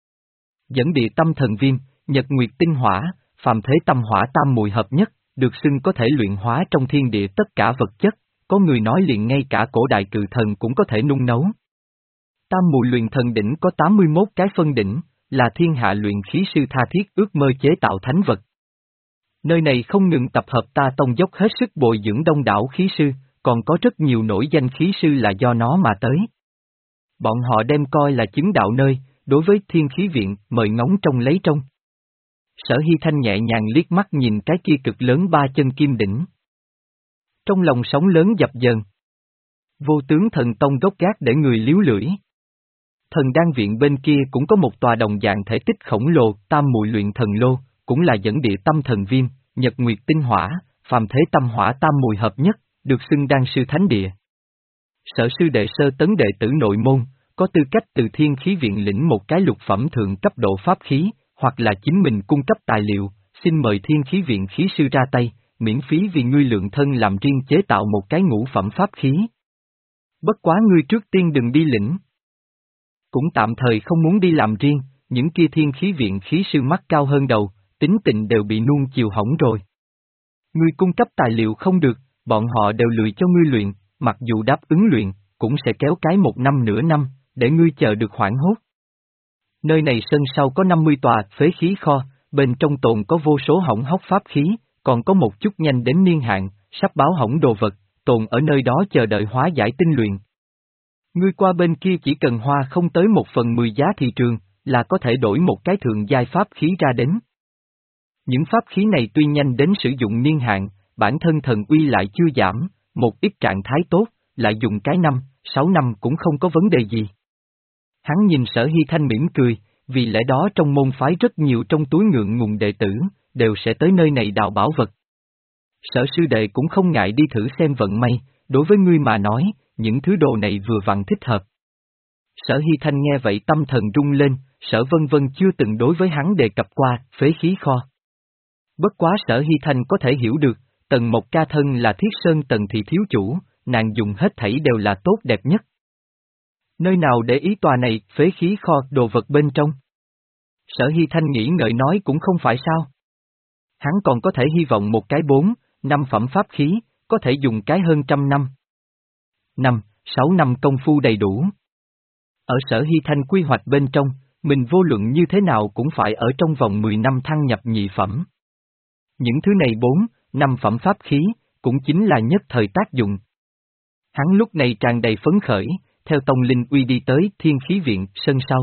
Speaker 1: Dẫn địa tâm thần viêm, nhật nguyệt tinh hỏa, phàm thế tâm hỏa tam mùi hợp nhất, được xưng có thể luyện hóa trong thiên địa tất cả vật chất, có người nói liền ngay cả cổ đại cự thần cũng có thể nung nấu. Tam mùi luyện thần đỉnh có tám mươi mốt cái phân đỉnh, là thiên hạ luyện khí sư tha thiết ước mơ chế tạo thánh vật. Nơi này không ngừng tập hợp ta tông dốc hết sức bồi dưỡng đông đảo khí sư, còn có rất nhiều nổi danh khí sư là do nó mà tới. Bọn họ đem coi là chứng đạo nơi, đối với thiên khí viện mời ngóng trông lấy trông. Sở Hy Thanh nhẹ nhàng liếc mắt nhìn cái kia cực lớn ba chân kim đỉnh. Trong lòng sóng lớn dập dờn. Vô tướng thần tông gốc gác để người liếu lưỡi. Thần đan viện bên kia cũng có một tòa đồng dạng thể tích khổng lồ, tam mùi luyện thần lô, cũng là dẫn địa tâm thần viêm, nhật nguyệt tinh hỏa, phàm thế tâm hỏa tam mùi hợp nhất, được xưng đan sư thánh địa. Sở sư đệ sơ tấn đệ tử nội môn, có tư cách từ thiên khí viện lĩnh một cái lục phẩm thượng cấp độ pháp khí, hoặc là chính mình cung cấp tài liệu, xin mời thiên khí viện khí sư ra tay, miễn phí vì ngươi lượng thân làm riêng chế tạo một cái ngũ phẩm pháp khí. Bất quá ngươi trước tiên đừng đi lĩnh. Cũng tạm thời không muốn đi làm riêng, những kia thiên khí viện khí sư mắt cao hơn đầu, tính tình đều bị nuông chiều hỏng rồi. Ngươi cung cấp tài liệu không được, bọn họ đều lười cho ngươi luyện, mặc dù đáp ứng luyện, cũng sẽ kéo cái một năm nửa năm, để ngươi chờ được hoảng hốt. Nơi này sân sau có năm mươi tòa phế khí kho, bên trong tồn có vô số hỏng hóc pháp khí, còn có một chút nhanh đến niên hạn, sắp báo hỏng đồ vật, tồn ở nơi đó chờ đợi hóa giải tinh luyện. Ngươi qua bên kia chỉ cần hoa không tới một phần mười giá thị trường, là có thể đổi một cái thượng giai pháp khí ra đến. Những pháp khí này tuy nhanh đến sử dụng niên hạn, bản thân thần uy lại chưa giảm, một ít trạng thái tốt, lại dùng cái năm, sáu năm cũng không có vấn đề gì. Hắn nhìn Sở Hy Thanh mỉm cười, vì lẽ đó trong môn phái rất nhiều trong túi ngượng ngùng đệ tử, đều sẽ tới nơi này đào bảo vật. Sở sư đệ cũng không ngại đi thử xem vận may, đối với ngươi mà nói, những thứ đồ này vừa vặn thích hợp. Sở Hy Thanh nghe vậy tâm thần rung lên, Sở Vân Vân chưa từng đối với hắn đề cập qua, phế khí kho. Bất quá Sở Hy Thanh có thể hiểu được, Tần Mộc Ca thân là Thiết Sơn Tần thị thiếu chủ, nàng dùng hết thảy đều là tốt đẹp nhất. Nơi nào để ý tòa này, phế khí kho, đồ vật bên trong? Sở Hy Thanh nghĩ ngợi nói cũng không phải sao. Hắn còn có thể hy vọng một cái bốn, năm phẩm pháp khí, có thể dùng cái hơn trăm năm. Năm, sáu năm công phu đầy đủ. Ở Sở Hy Thanh quy hoạch bên trong, mình vô luận như thế nào cũng phải ở trong vòng mười năm thăng nhập nhị phẩm. Những thứ này bốn, năm phẩm pháp khí, cũng chính là nhất thời tác dụng. Hắn lúc này tràn đầy phấn khởi, theo Tông Linh Uy đi tới thiên khí viện, sân sau.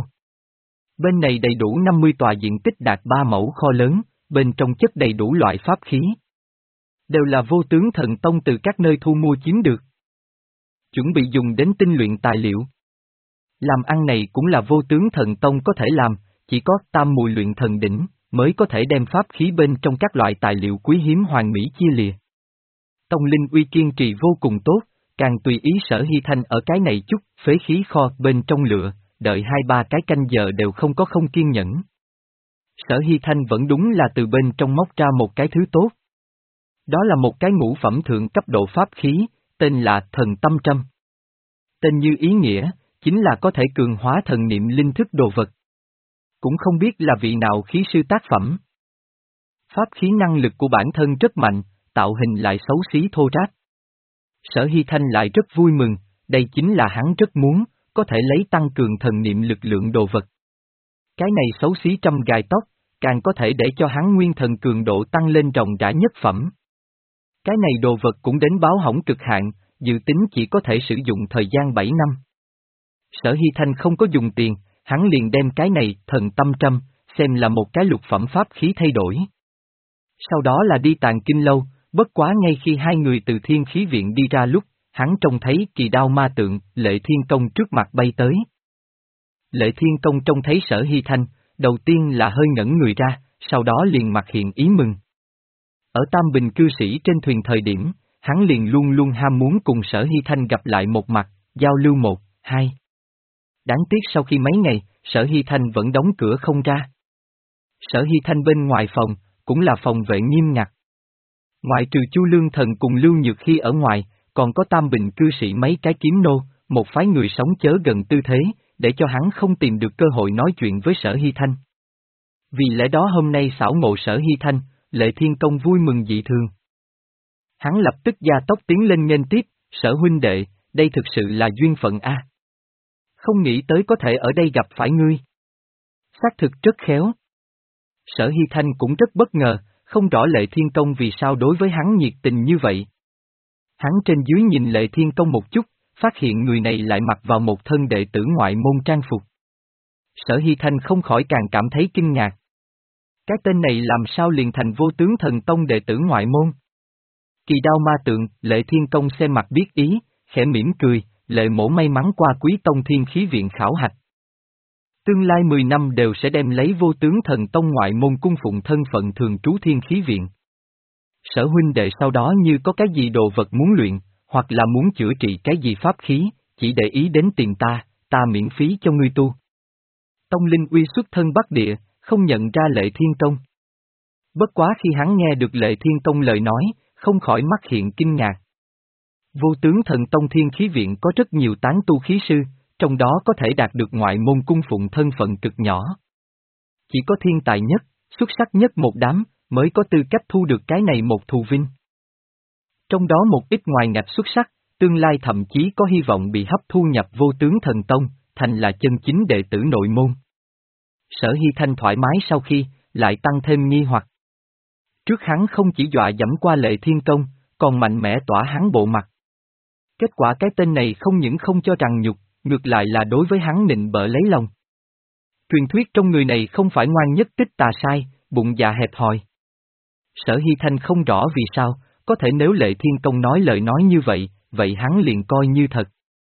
Speaker 1: Bên này đầy đủ năm mươi tòa diện tích đạt ba mẫu kho lớn, bên trong chất đầy đủ loại pháp khí. Đều là vô tướng thần tông từ các nơi thu mua chiếm được. Chuẩn bị dùng đến tinh luyện tài liệu. Làm ăn này cũng là vô tướng thần tông có thể làm, chỉ có tam mùi luyện thần đỉnh, mới có thể đem pháp khí bên trong các loại tài liệu quý hiếm hoàn mỹ chia lìa. Tông Linh Uy kiên trì vô cùng tốt, càng tùy ý Sở Hy Thanh ở cái này chút, phế khí kho bên trong lựa, đợi hai ba cái canh giờ đều không có không kiên nhẫn. Sở Hy Thanh vẫn đúng là từ bên trong móc ra một cái thứ tốt. Đó là một cái ngũ phẩm thượng cấp độ pháp khí, tên là Thần Tâm Trâm. Tên như ý nghĩa, chính là có thể cường hóa thần niệm linh thức đồ vật. Cũng không biết là vị nào khí sư tác phẩm. Pháp khí năng lực của bản thân rất mạnh, tạo hình lại xấu xí thô ráp. Sở Hy Thanh lại rất vui mừng, đây chính là hắn rất muốn, có thể lấy tăng cường thần niệm lực lượng đồ vật. Cái này xấu xí trăm gài tóc, càng có thể để cho hắn nguyên thần cường độ tăng lên ròng rã nhất phẩm. Cái này đồ vật cũng đến báo hỏng cực hạn, dự tính chỉ có thể sử dụng thời gian bảy năm. Sở Hy Thanh không có dùng tiền, hắn liền đem cái này, Thần Tâm Trâm, xem là một cái lục phẩm pháp khí thay đổi. Sau đó là đi Tàng Kinh Lâu, bất quá ngay khi hai người từ thiên khí viện đi ra lúc, hắn trông thấy kỳ đao ma tượng, Lệ Thiên Công trước mặt bay tới. Lệ Thiên Công trông thấy Sở Hy Thanh, đầu tiên là hơi ngẩn người ra, sau đó liền mặt hiện ý mừng. Ở Tam Bình cư sĩ trên thuyền thời điểm, hắn liền luôn luôn ham muốn cùng Sở Hy Thanh gặp lại một mặt, giao lưu một, hai. Đáng tiếc sau khi mấy ngày, Sở Hy Thanh vẫn đóng cửa không ra. Sở Hy Thanh bên ngoài phòng, cũng là phòng vệ nghiêm ngặt. Ngoại trừ Chu Lương Thần cùng Lưu Nhược Khi ở ngoài, còn có Tam Bình cư sĩ mấy cái kiếm nô, một phái người sống chớ gần tư thế, để cho hắn không tìm được cơ hội nói chuyện với Sở Hy Thanh. Vì lẽ đó hôm nay xảo ngộ Sở Hy Thanh, Lệ Thiên Công vui mừng dị thường. Hắn lập tức gia tốc tiến lên nghênh tiếp, Sở huynh đệ, đây thực sự là duyên phận a. Không nghĩ tới có thể ở đây gặp phải ngươi. Xác thực rất khéo. Sở Hy Thanh cũng rất bất ngờ, không rõ Lệ Thiên Công vì sao đối với hắn nhiệt tình như vậy. Hắn trên dưới nhìn Lệ Thiên Công một chút, phát hiện người này lại mặc vào một thân đệ tử ngoại môn trang phục. Sở Hy Thanh không khỏi càng cảm thấy kinh ngạc. Cái tên này làm sao liền thành Vô Tướng Thần Tông đệ tử ngoại môn? Kỳ Đao Ma Tượng, Lệ Thiên Công xem mặt biết ý, khẽ mỉm cười, Lệ mổ may mắn qua Quý Tông Thiên Khí Viện khảo hạch. Tương lai mười năm đều sẽ đem lấy Vô Tướng Thần Tông ngoại môn cung phụng thân phận thường trú Thiên Khí Viện. Sở huynh đệ sau đó như có cái gì đồ vật muốn luyện, hoặc là muốn chữa trị cái gì pháp khí, chỉ để ý đến tìm ta, ta miễn phí cho ngươi tu. Tông Linh Uy xuất thân Bắc Địa, không nhận ra Lệ Thiên Công. Bất quá khi hắn nghe được Lệ Thiên Công lời nói, không khỏi mắt hiện kinh ngạc. Vô Tướng Thần Tông Thiên Khí Viện có rất nhiều tán tu khí sư, trong đó có thể đạt được ngoại môn cung phụng thân phận cực nhỏ. Chỉ có thiên tài nhất, xuất sắc nhất một đám, mới có tư cách thu được cái này một thù vinh. Trong đó một ít ngoài ngạch xuất sắc, tương lai thậm chí có hy vọng bị hấp thu nhập Vô Tướng Thần Tông, thành là chân chính đệ tử nội môn. Sở Hy Thanh thoải mái sau khi, lại tăng thêm nghi hoặc. Trước hắn không chỉ dọa dẫm qua Lệ Thiên Công, còn mạnh mẽ tỏa hắn bộ mặt. Kết quả cái tên này không những không cho rằng nhục, ngược lại là đối với hắn nịnh bợ lấy lòng. Truyền thuyết trong người này không phải ngoan nhất tích tà sai, bụng dạ hẹp hòi. Sở Hy Thanh không rõ vì sao, có thể nếu Lệ Thiên Công nói lời nói như vậy, vậy hắn liền coi như thật.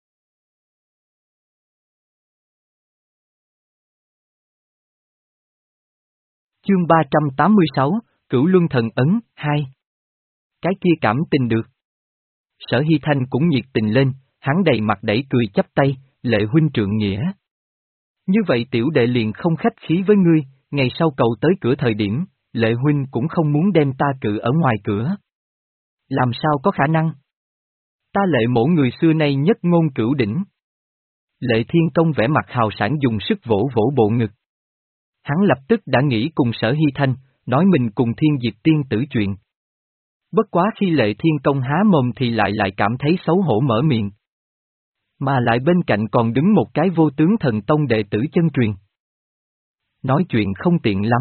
Speaker 1: Chương ba trăm tám mươi sáu, Cửu Luân Thần Ấn, hai. Cái kia cảm tình được. Sở Hy Thanh cũng nhiệt tình lên, hắn đầy mặt đẩy cười chắp tay, Lệ huynh trượng nghĩa. Như vậy tiểu đệ liền không khách khí với ngươi, ngày sau cậu tới cửa thời điểm, Lệ huynh cũng không muốn đem ta cự ở ngoài cửa. Làm sao có khả năng? Ta Lệ mổ người xưa nay nhất ngôn cửu đỉnh. Lệ Thiên Công vẻ mặt hào sảng dùng sức vỗ vỗ bộ ngực. Hắn lập tức đã nghĩ cùng Sở Hy Thanh, nói mình cùng Thiên Diệp Tiên tử chuyện. Bất quá khi Lệ Thiên Công há mồm thì lại lại cảm thấy xấu hổ mở miệng. Mà lại bên cạnh còn đứng một cái Vô Tướng Thần Tông đệ tử chân truyền. Nói chuyện không tiện lắm.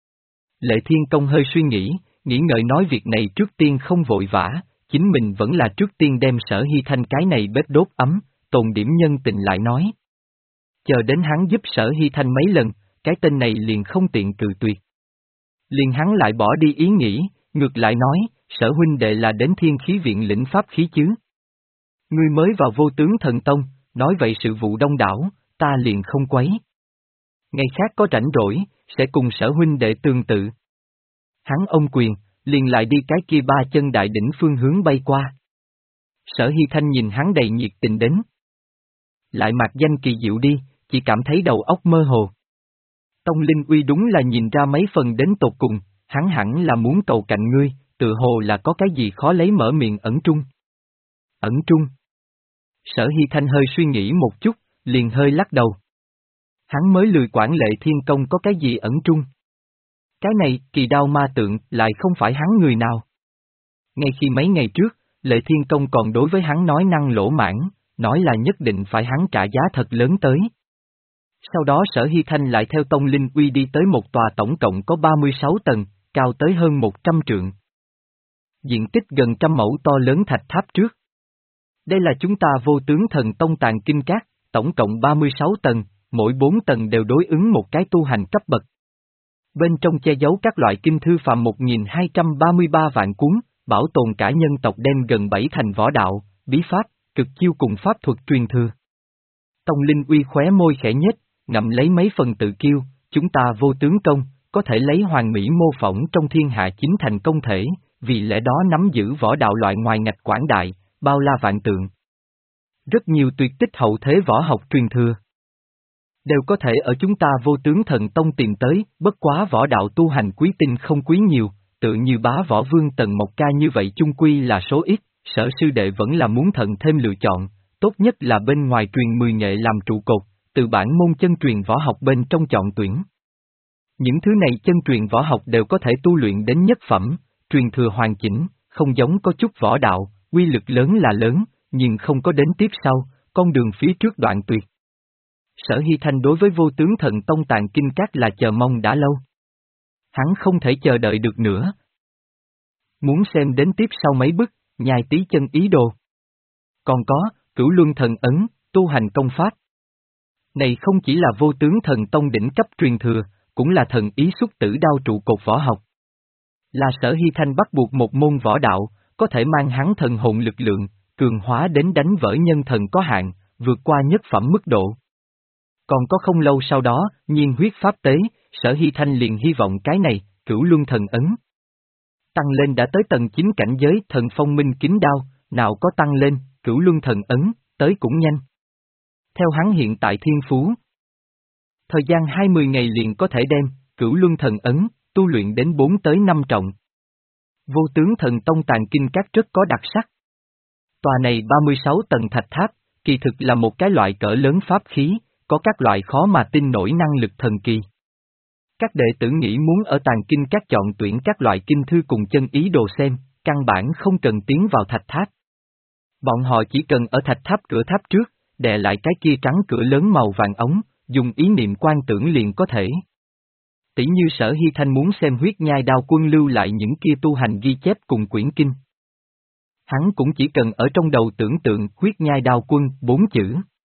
Speaker 1: Lệ Thiên Công hơi suy nghĩ, nghĩ ngợi nói việc này trước tiên không vội vã, chính mình vẫn là trước tiên đem Sở Hy Thanh cái này bếp đốt ấm, tồn điểm nhân tình lại nói. Chờ đến hắn giúp Sở Hy Thanh mấy lần, cái tên này liền không tiện cự tuyệt. Liền hắn lại bỏ đi ý nghĩ, ngược lại nói, Sở huynh đệ là đến Thiên Khí Viện lĩnh pháp khí chứ. Ngươi mới vào Vô Tướng Thần Tông, nói vậy sự vụ đông đảo, ta liền không quấy. Ngày khác có rảnh rỗi, sẽ cùng Sở huynh đệ tương tự. Hắn ôm quyền, liền lại đi cái kia ba chân đại đỉnh phương hướng bay qua. Sở Hy Thanh nhìn hắn đầy nhiệt tình đến. Lại mặc danh kỳ diệu đi, chỉ cảm thấy đầu óc mơ hồ. Tông Linh Uy đúng là nhìn ra mấy phần đến tột cùng, hắn hẳn là muốn cầu cạnh ngươi, tự hồ là có cái gì khó lấy mở miệng ẩn trung. Ẩn trung. Sở Hy Thanh hơi suy nghĩ một chút, liền hơi lắc đầu. Hắn mới lười quản Lệ Thiên Công có cái gì ẩn trung. Cái này, Kỳ Đao Ma Tượng, lại không phải hắn người nào. Ngay khi mấy ngày trước, Lệ Thiên Công còn đối với hắn nói năng lỗ mãn, nói là nhất định phải hắn trả giá thật lớn tới. Sau đó Sở Hy Thanh lại theo Tông Linh Uy đi tới một tòa tổng cộng có ba mươi sáu tầng, cao tới hơn một trăm trượng. Diện tích gần trăm mẫu to lớn thạch tháp trước. Đây là chúng ta Vô Tướng Thần Tông Tàng Kinh Các, tổng cộng ba mươi sáu tầng, mỗi bốn tầng đều đối ứng một cái tu hành cấp bậc. Bên trong che giấu các loại kinh thư phàm một nghìn hai trăm ba mươi ba vạn cuốn, bảo tồn cả nhân tộc đem gần bảy thành võ đạo, bí pháp, cực chiêu cùng pháp thuật truyền thừa. Tông Linh Uy khóe môi khẽ nhếch, ngậm lấy mấy phần tự kiêu, chúng ta Vô Tướng Công, có thể lấy hoàn mỹ mô phỏng trong thiên hạ chính thành công thể, vì lẽ đó nắm giữ võ đạo loại ngoài ngạch quảng đại, bao la vạn tượng. Rất nhiều tuyệt tích hậu thế võ học truyền thừa đều có thể ở chúng ta Vô Tướng Thần Tông tìm tới, bất quá võ đạo tu hành quý tinh không quý nhiều, tự như bá võ vương Tần Mộc Ca như vậy chung quy là số ít, Sở sư đệ vẫn là muốn thận thêm lựa chọn, tốt nhất là bên ngoài truyền mười nghệ làm trụ cột, từ bản môn chân truyền võ học bên trong chọn tuyển. Những thứ này chân truyền võ học đều có thể tu luyện đến nhất phẩm, truyền thừa hoàn chỉnh, không giống có chút võ đạo, quy lực lớn là lớn, nhưng không có đến tiếp sau, con đường phía trước đoạn tuyệt. Sở Hy Thanh đối với Vô Tướng Thần Tông Tàng Kinh Các là chờ mong đã lâu. Hắn không thể chờ đợi được nữa. Muốn xem đến tiếp sau mấy bức, nhai tí chân ý đồ. Còn có, Cửu Luân Thần Ấn, tu hành công pháp. Này không chỉ là Vô Tướng Thần Tông đỉnh cấp truyền thừa, cũng là thần ý xuất tử đao trụ cột võ học. Là Sở Hy Thanh bắt buộc một môn võ đạo, có thể mang hắn thần hồn lực lượng, cường hóa đến đánh vỡ nhân thần có hạn, vượt qua nhất phẩm mức độ. Còn có không lâu sau đó, nhiên huyết pháp tế, Sở Hy Thanh liền hy vọng cái này, Cửu Luân Thần Ấn. Tăng lên đã tới tầng chín cảnh giới thần phong minh kính đao, nào có tăng lên, Cửu Luân Thần Ấn, tới cũng nhanh. Theo hắn hiện tại thiên phú, thời gian hai mươi ngày liền có thể đem, Cửu Luân Thần Ấn, tu luyện đến bốn tới năm trọng. Vô Tướng Thần Tông Tàng Kinh Các rất có đặc sắc. Tòa này ba mươi sáu tầng thạch tháp, kỳ thực là một cái loại cỡ lớn pháp khí, có các loại khó mà tin nổi năng lực thần kỳ. Các đệ tử nghĩ muốn ở Tàng Kinh Các chọn tuyển các loại kinh thư cùng chân ý đồ xem, căn bản không cần tiến vào thạch tháp. Bọn họ chỉ cần ở thạch tháp cửa tháp trước, đè lại cái kia trắng cửa lớn màu vàng ống, dùng ý niệm quan tưởng liền có thể. Tỷ như Sở Hy Thanh muốn xem huyết nhai đao quân lưu lại những kia tu hành ghi chép cùng quyển kinh. Hắn cũng chỉ cần ở trong đầu tưởng tượng huyết nhai đao quân bốn chữ.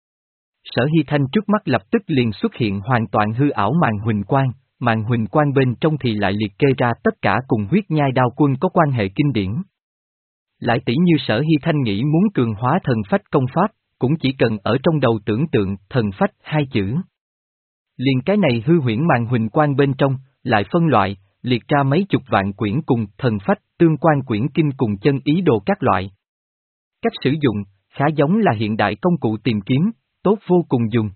Speaker 1: Sở Hy Thanh trước mắt lập tức liền xuất hiện hoàn toàn hư ảo màn huỳnh quang, màn huỳnh quang bên trong thì lại liệt kê ra tất cả cùng huyết nhai đao quân có quan hệ kinh điển. Lại tỷ như Sở Hy Thanh nghĩ muốn cường hóa thần phách công pháp, cũng chỉ cần ở trong đầu tưởng tượng thần phách hai chữ. Liền cái này hư huyễn màn huỳnh quang bên trong, lại phân loại, liệt ra mấy chục vạn quyển cùng thần phách, tương quan quyển kinh cùng chân ý đồ các loại. Cách sử dụng, khá giống là hiện đại công cụ tìm kiếm, tốt vô cùng dùng.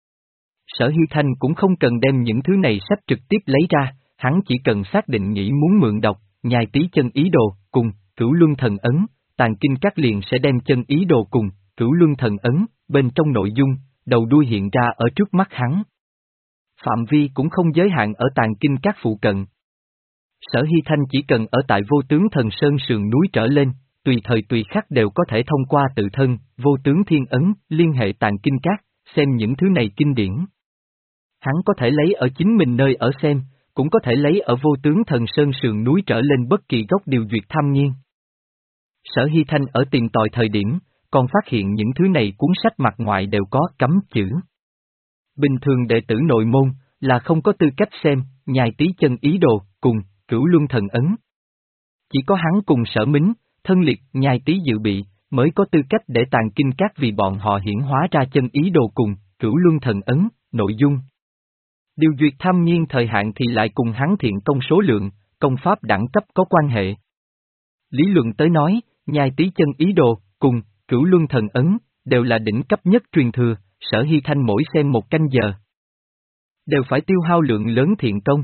Speaker 1: Sở Hy Thanh cũng không cần đem những thứ này sách trực tiếp lấy ra, hắn chỉ cần xác định nghĩ muốn mượn đọc, nhai tí chân ý đồ, cùng, Cửu Luân Thần Ấn, Tàng Kinh Các liền sẽ đem chân ý đồ cùng, Cửu Luân Thần Ấn, bên trong nội dung, đầu đuôi hiện ra ở trước mắt hắn. Phạm vi cũng không giới hạn ở Tàng Kinh Các phụ cận. Sở Hy Thanh chỉ cần ở tại Vô Tướng Thần Sơn sườn núi trở lên, tùy thời tùy khắc đều có thể thông qua tự thân, Vô Tướng Thiên Ấn, liên hệ Tàng Kinh Các, xem những thứ này kinh điển. Hắn có thể lấy ở chính mình nơi ở xem, cũng có thể lấy ở Vô Tướng Thần Sơn sườn núi trở lên bất kỳ góc điều duyệt tham nghiên. Sở Hy Thanh ở tìm tòi thời điểm, còn phát hiện những thứ này cuốn sách mặt ngoài đều có cấm chữ. Bình thường đệ tử nội môn, là không có tư cách xem, nhai tí chân ý đồ, cùng, Cửu Luân Thần Ấn. Chỉ có hắn cùng Sở Mính, thân liệt, nhai tí dự bị, mới có tư cách để Tàng Kinh Các vì bọn họ hiển hóa ra chân ý đồ cùng, Cửu Luân Thần Ấn, nội dung. Điều duyệt tham nghiên thời hạn thì lại cùng hắn thiện công số lượng, công pháp đẳng cấp có quan hệ. Lý luận tới nói, nhai tí chân ý đồ, cùng, Cửu Luân Thần Ấn, đều là đỉnh cấp nhất truyền thừa, Sở Hy Thanh mỗi xem một canh giờ. Đều phải tiêu hao lượng lớn thiện công.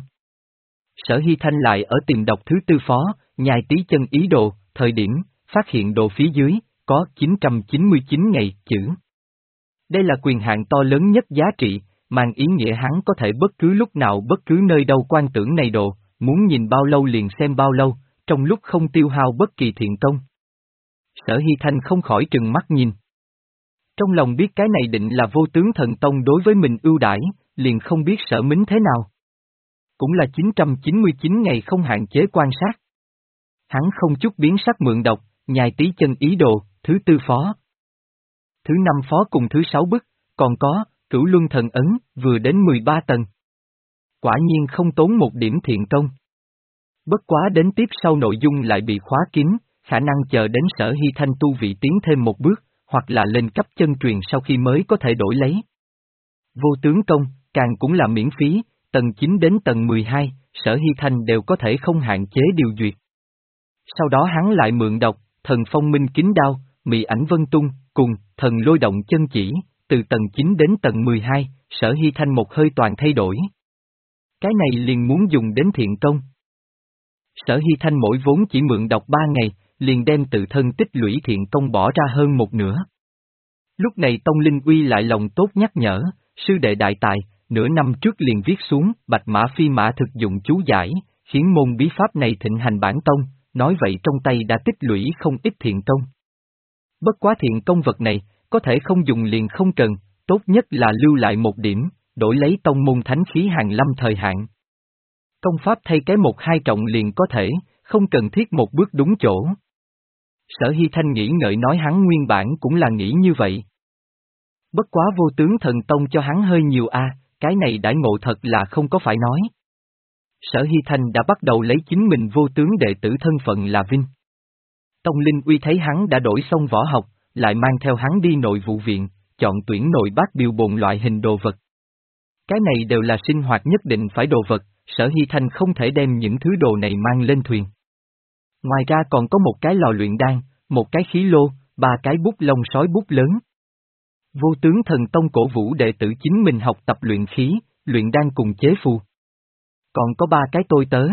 Speaker 1: Sở Hy Thanh lại ở tìm đọc thứ tư phó, nhai tí chân ý đồ, thời điểm, phát hiện đồ phía dưới, có chín trăm chín mươi chín ngày chữ. Đây là quyền hạn to lớn nhất giá trị, mang ý nghĩa hắn có thể bất cứ lúc nào bất cứ nơi đâu quan tưởng này đồ, muốn nhìn bao lâu liền xem bao lâu, trong lúc không tiêu hao bất kỳ thiện công. Sở Hy Thanh không khỏi trừng mắt nhìn. Trong lòng biết cái này định là Vô Tướng Thần Tông đối với mình ưu đãi, liền không biết Sở Mính thế nào. Cũng là chín trăm chín mươi chín ngày không hạn chế quan sát. Hắn không chút biến sắc mượn đọc, nhai tí chân ý đồ, thứ tư phó. Thứ năm phó cùng thứ sáu bức, còn có, Cửu Luân Thần Ấn, vừa đến mười ba tầng. Quả nhiên không tốn một điểm thiện công. Bất quá đến tiếp sau nội dung lại bị khóa kín, khả năng chờ đến Sở Hy Thanh tu vị tiến thêm một bước, hoặc là lên cấp chân truyền sau khi mới có thể đổi lấy. Vô tướng công, càng cũng là miễn phí, tầng chín đến tầng mười hai, Sở Hy Thanh đều có thể không hạn chế điều duyệt. Sau đó hắn lại mượn đọc, thần phong minh kính đao, mị ảnh vân tung, cùng, thần lôi động chân chỉ, từ tầng chín đến tầng mười hai, Sở Hy Thanh một hơi toàn thay đổi. Cái này liền muốn dùng đến thiện công. Sở Hy Thanh mỗi vốn chỉ mượn đọc ba ngày, liền đem tự thân tích lũy thiện công bỏ ra hơn một nửa. Lúc này Tông Linh Uy lại lòng tốt nhắc nhở, sư đệ đại tài, nửa năm trước liền viết xuống, bạch mã phi mã thực dụng chú giải, khiến môn bí pháp này thịnh hành bản tông, nói vậy trong tay đã tích lũy không ít thiện công. Bất quá thiện công vật này, có thể không dùng liền không cần, tốt nhất là lưu lại một điểm, đổi lấy tông môn thánh khí hàng lâm thời hạn. Công pháp thay cái một hai trọng liền có thể, không cần thiết một bước đúng chỗ. Sở Hy Thanh nghĩ ngợi nói hắn nguyên bản cũng là nghĩ như vậy. Bất quá vô tướng thần tông cho hắn hơi nhiều a, cái này đãi ngộ thật là không có phải nói. Sở Hy Thanh đã bắt đầu lấy chính mình vô tướng đệ tử thân phận là vinh. Tông Linh Uy thấy hắn đã đổi xong võ học, lại mang theo hắn đi nội vụ viện, chọn tuyển nội bát biêu bồn loại hình đồ vật. Cái này đều là sinh hoạt nhất định phải đồ vật, Sở Hy Thanh không thể đem những thứ đồ này mang lên thuyền. Ngoài ra còn có một cái lò luyện đan, một cái khí lô, ba cái bút lông sói bút lớn. Vô tướng thần tông cổ vũ đệ tử chính mình học tập luyện khí, luyện đan cùng chế phù. Còn có ba cái tôi tớ.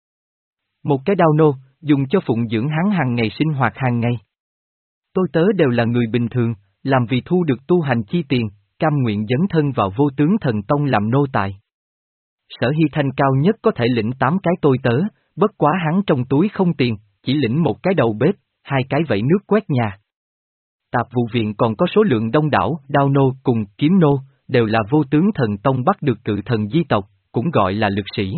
Speaker 1: Một cái đao nô, dùng cho phụng dưỡng hắn hàng ngày sinh hoạt hàng ngày. Tôi tớ đều là người bình thường, làm vì thu được tu hành chi tiền, cam nguyện dấn thân vào vô tướng thần tông làm nô tài. Sở Hy Thanh cao nhất có thể lĩnh tám cái tôi tớ, bất quá hắn trong túi không tiền, chỉ lĩnh một cái đầu bếp, hai cái vẩy nước quét nhà. Tạp vụ viện còn có số lượng đông đảo, đao nô cùng kiếm nô, đều là vô tướng thần tông bắt được cự thần di tộc, cũng gọi là lực sĩ.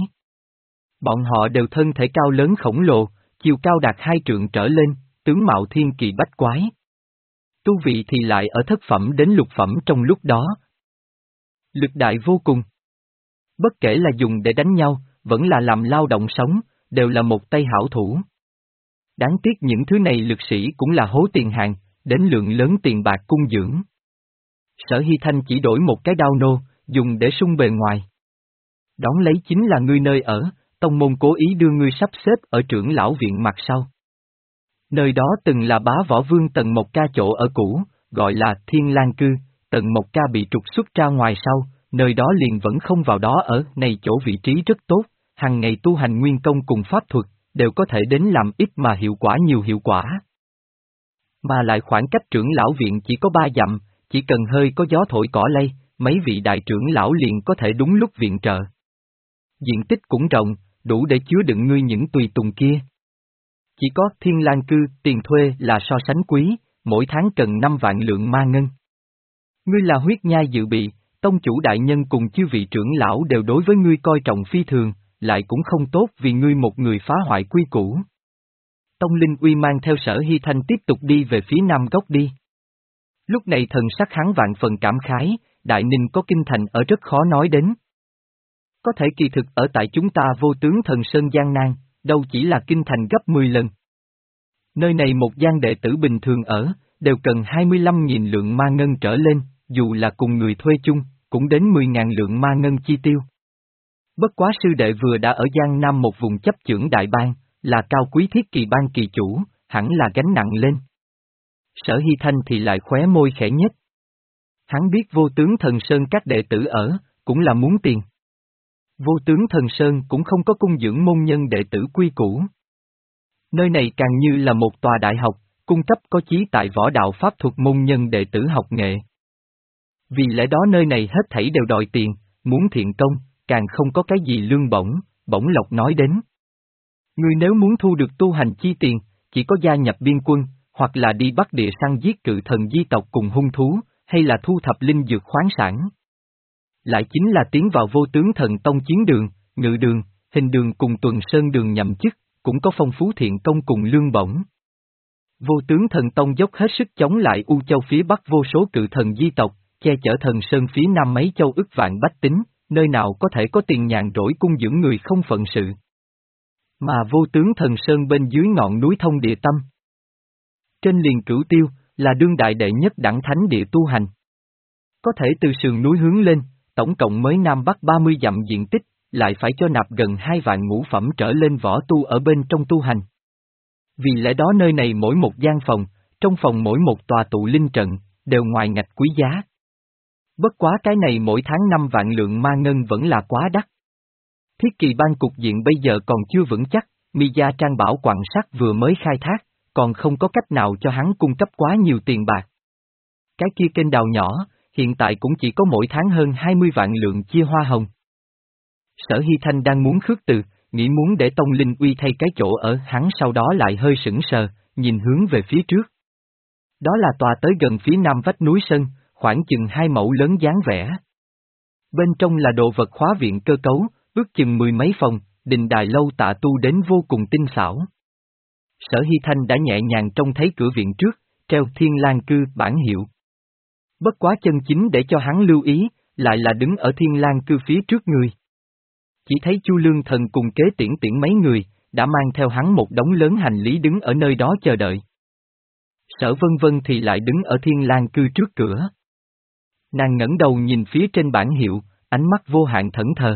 Speaker 1: Bọn họ đều thân thể cao lớn khổng lồ, chiều cao đạt hai trượng trở lên, tướng mạo thiên kỳ bách quái. Tu vị thì lại ở thất phẩm đến lục phẩm trong lúc đó. Lực đại vô cùng. Bất kể là dùng để đánh nhau, vẫn là làm lao động sống, đều là một tay hảo thủ. Đáng tiếc những thứ này lực sĩ cũng là hố tiền hàng, đến lượng lớn tiền bạc cung dưỡng. Sở Hy Thanh chỉ đổi một cái đao nô, dùng để sung bề ngoài. Đón lấy chính là ngươi nơi ở, tông môn cố ý đưa ngươi sắp xếp ở trưởng lão viện mặt sau. Nơi đó từng là bá võ vương Tần Mộc Ca chỗ ở cũ, gọi là Thiên Lang Cư, Tần Mộc Ca bị trục xuất ra ngoài sau, nơi đó liền vẫn không vào đó ở, này chỗ vị trí rất tốt, hàng ngày tu hành nguyên công cùng pháp thuật, đều có thể đến làm ít mà hiệu quả nhiều hiệu quả. Mà lại khoảng cách trưởng lão viện chỉ có ba dặm, chỉ cần hơi có gió thổi cỏ lay, mấy vị đại trưởng lão liền có thể đúng lúc viện trợ. Diện tích cũng rộng, đủ để chứa đựng ngươi những tùy tùng kia. Chỉ có Thiên Lang Cư, tiền thuê là so sánh quý, mỗi tháng cần năm vạn lượng ma ngân. Ngươi là huyết nhai dự bị, tông chủ đại nhân cùng chư vị trưởng lão đều đối với ngươi coi trọng phi thường, lại cũng không tốt vì ngươi một người phá hoại quy củ. Tông Linh Uy mang theo Sở Hy Thanh tiếp tục đi về phía nam góc đi. Lúc này thần sắc hắn vạn phần cảm khái, Đại Ninh có kinh thành ở rất khó nói đến. Có thể kỳ thực ở tại chúng ta vô tướng thần Sơn gian nan, đâu chỉ là kinh thành gấp mười lần. Nơi này một gian đệ tử bình thường ở, đều cần hai mươi lăm nghìn lượng ma ngân trở lên, dù là cùng người thuê chung, cũng đến mười nghìn lượng ma ngân chi tiêu. Bất quá sư đệ vừa đã ở Giang Nam một vùng chấp chưởng đại bang, là cao quý thiết kỳ ban kỳ chủ, hẳn là gánh nặng lên. Sở Hy Thanh thì lại khóe môi khẽ nhếch. Hắn biết vô tướng thần Sơn các đệ tử ở, cũng là muốn tiền. Vô tướng thần Sơn cũng không có cung dưỡng môn nhân đệ tử quy củ. Nơi này càng như là một tòa đại học, cung cấp có chí tại võ đạo pháp thuật môn nhân đệ tử học nghệ. Vì lẽ đó nơi này hết thảy đều đòi tiền, muốn thiện công, càng không có cái gì lương bổng, bổng lộc nói đến. Ngươi nếu muốn thu được tu hành chi tiền, chỉ có gia nhập biên quân, hoặc là đi Bắc Địa săn giết cự thần di tộc cùng hung thú, hay là thu thập linh dược khoáng sản. Lại chính là tiến vào vô tướng thần tông chiến đường, ngự đường, hình đường cùng tuần sơn đường nhậm chức, cũng có phong phú thiện công cùng lương bổng. Vô tướng thần tông dốc hết sức chống lại U Châu phía Bắc vô số cự thần di tộc, che chở thần sơn phía Nam mấy châu ức vạn bách tính, nơi nào có thể có tiền nhàn rỗi cung dưỡng người không phận sự. Mà vô tướng thần sơn bên dưới ngọn núi Thông Địa Tâm. Trên liền Cửu Tiêu, là đương đại đệ nhất đẳng thánh địa tu hành. Có thể từ sườn núi hướng lên, tổng cộng mới Nam Bắc ba mươi dặm diện tích, lại phải cho nạp gần hai vạn ngũ phẩm trở lên võ tu ở bên trong tu hành. Vì lẽ đó nơi này mỗi một gian phòng, trong phòng mỗi một tòa tụ linh trận, đều ngoài ngạch quý giá. Bất quá cái này mỗi tháng năm vạn lượng ma ngân vẫn là quá đắt. Thiết kỳ ban cục diện bây giờ còn chưa vững chắc, Mi Gia Trang bảo quặng sắt vừa mới khai thác, còn không có cách nào cho hắn cung cấp quá nhiều tiền bạc. Cái kia kênh đào nhỏ, hiện tại cũng chỉ có mỗi tháng hơn hai mươi vạn lượng chia hoa hồng. Sở Hy Thanh đang muốn khước từ, nghĩ muốn để Tông Linh Uy thay cái chỗ ở hắn, sau đó lại hơi sững sờ, nhìn hướng về phía trước. Đó là tòa tới gần phía nam vách núi Sơn, khoảng chừng hai mẫu lớn dáng vẻ. Bên trong là đồ vật khóa viện cơ cấu, ước chừng mười mấy phòng, đình đài lâu tạ tu đến vô cùng tinh xảo. Sở Hy Thanh đã nhẹ nhàng trông thấy cửa viện trước, treo Thiên Lang Cư bản hiệu. Bất quá chân chính để cho hắn lưu ý, lại là đứng ở Thiên Lang Cư phía trước người. Chỉ thấy Chu Lương Thần cùng Kế Tiễn Tiễn mấy người, đã mang theo hắn một đống lớn hành lý đứng ở nơi đó chờ đợi. Sở Vân Vân thì lại đứng ở Thiên Lang Cư trước cửa. Nàng ngẩng đầu nhìn phía trên bản hiệu, ánh mắt vô hạn thẫn thờ.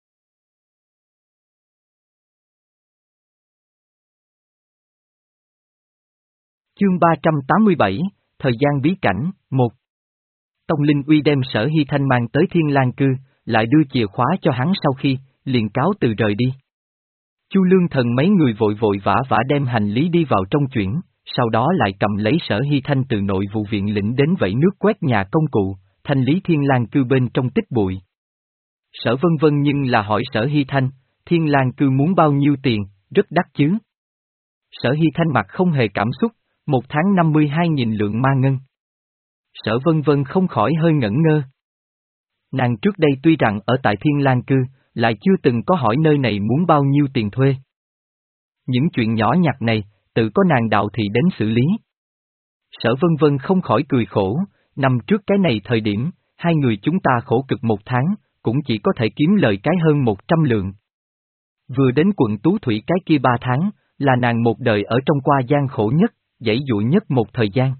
Speaker 1: Chương ba trăm tám mươi bảy, Thời gian bí cảnh, một. Tông Linh Uy đem Sở Hy Thanh mang tới Thiên Lang Cư, lại đưa chìa khóa cho hắn sau khi, liền cáo từ rời đi. Chu Lương Thần mấy người vội vội vã vã đem hành lý đi vào trong chuyển, sau đó lại cầm lấy Sở Hy Thanh từ nội vụ viện lĩnh đến vẩy nước quét nhà công cụ, thanh lý Thiên Lang Cư bên trong tích bụi. Sở Vân Vân nhưng là hỏi Sở Hy Thanh, Thiên Lang Cư muốn bao nhiêu tiền, rất đắt chứ. Sở Hy Thanh mặt không hề cảm xúc, một tháng năm mươi hai nghìn lượng ma ngân. Sở Vân Vân không khỏi hơi ngẩn ngơ. Nàng trước đây tuy rằng ở tại Thiên Lang Cư, lại chưa từng có hỏi nơi này muốn bao nhiêu tiền thuê. Những chuyện nhỏ nhặt này, tự có nàng đạo thị đến xử lý. Sở Vân Vân không khỏi cười khổ, năm trước cái này thời điểm, hai người chúng ta khổ cực một tháng, cũng chỉ có thể kiếm lời cái hơn một trăm lượng. Vừa đến quận Tú Thủy cái kia ba tháng, là nàng một đời ở trong qua gian khổ nhất, dãy dụa nhất một thời gian.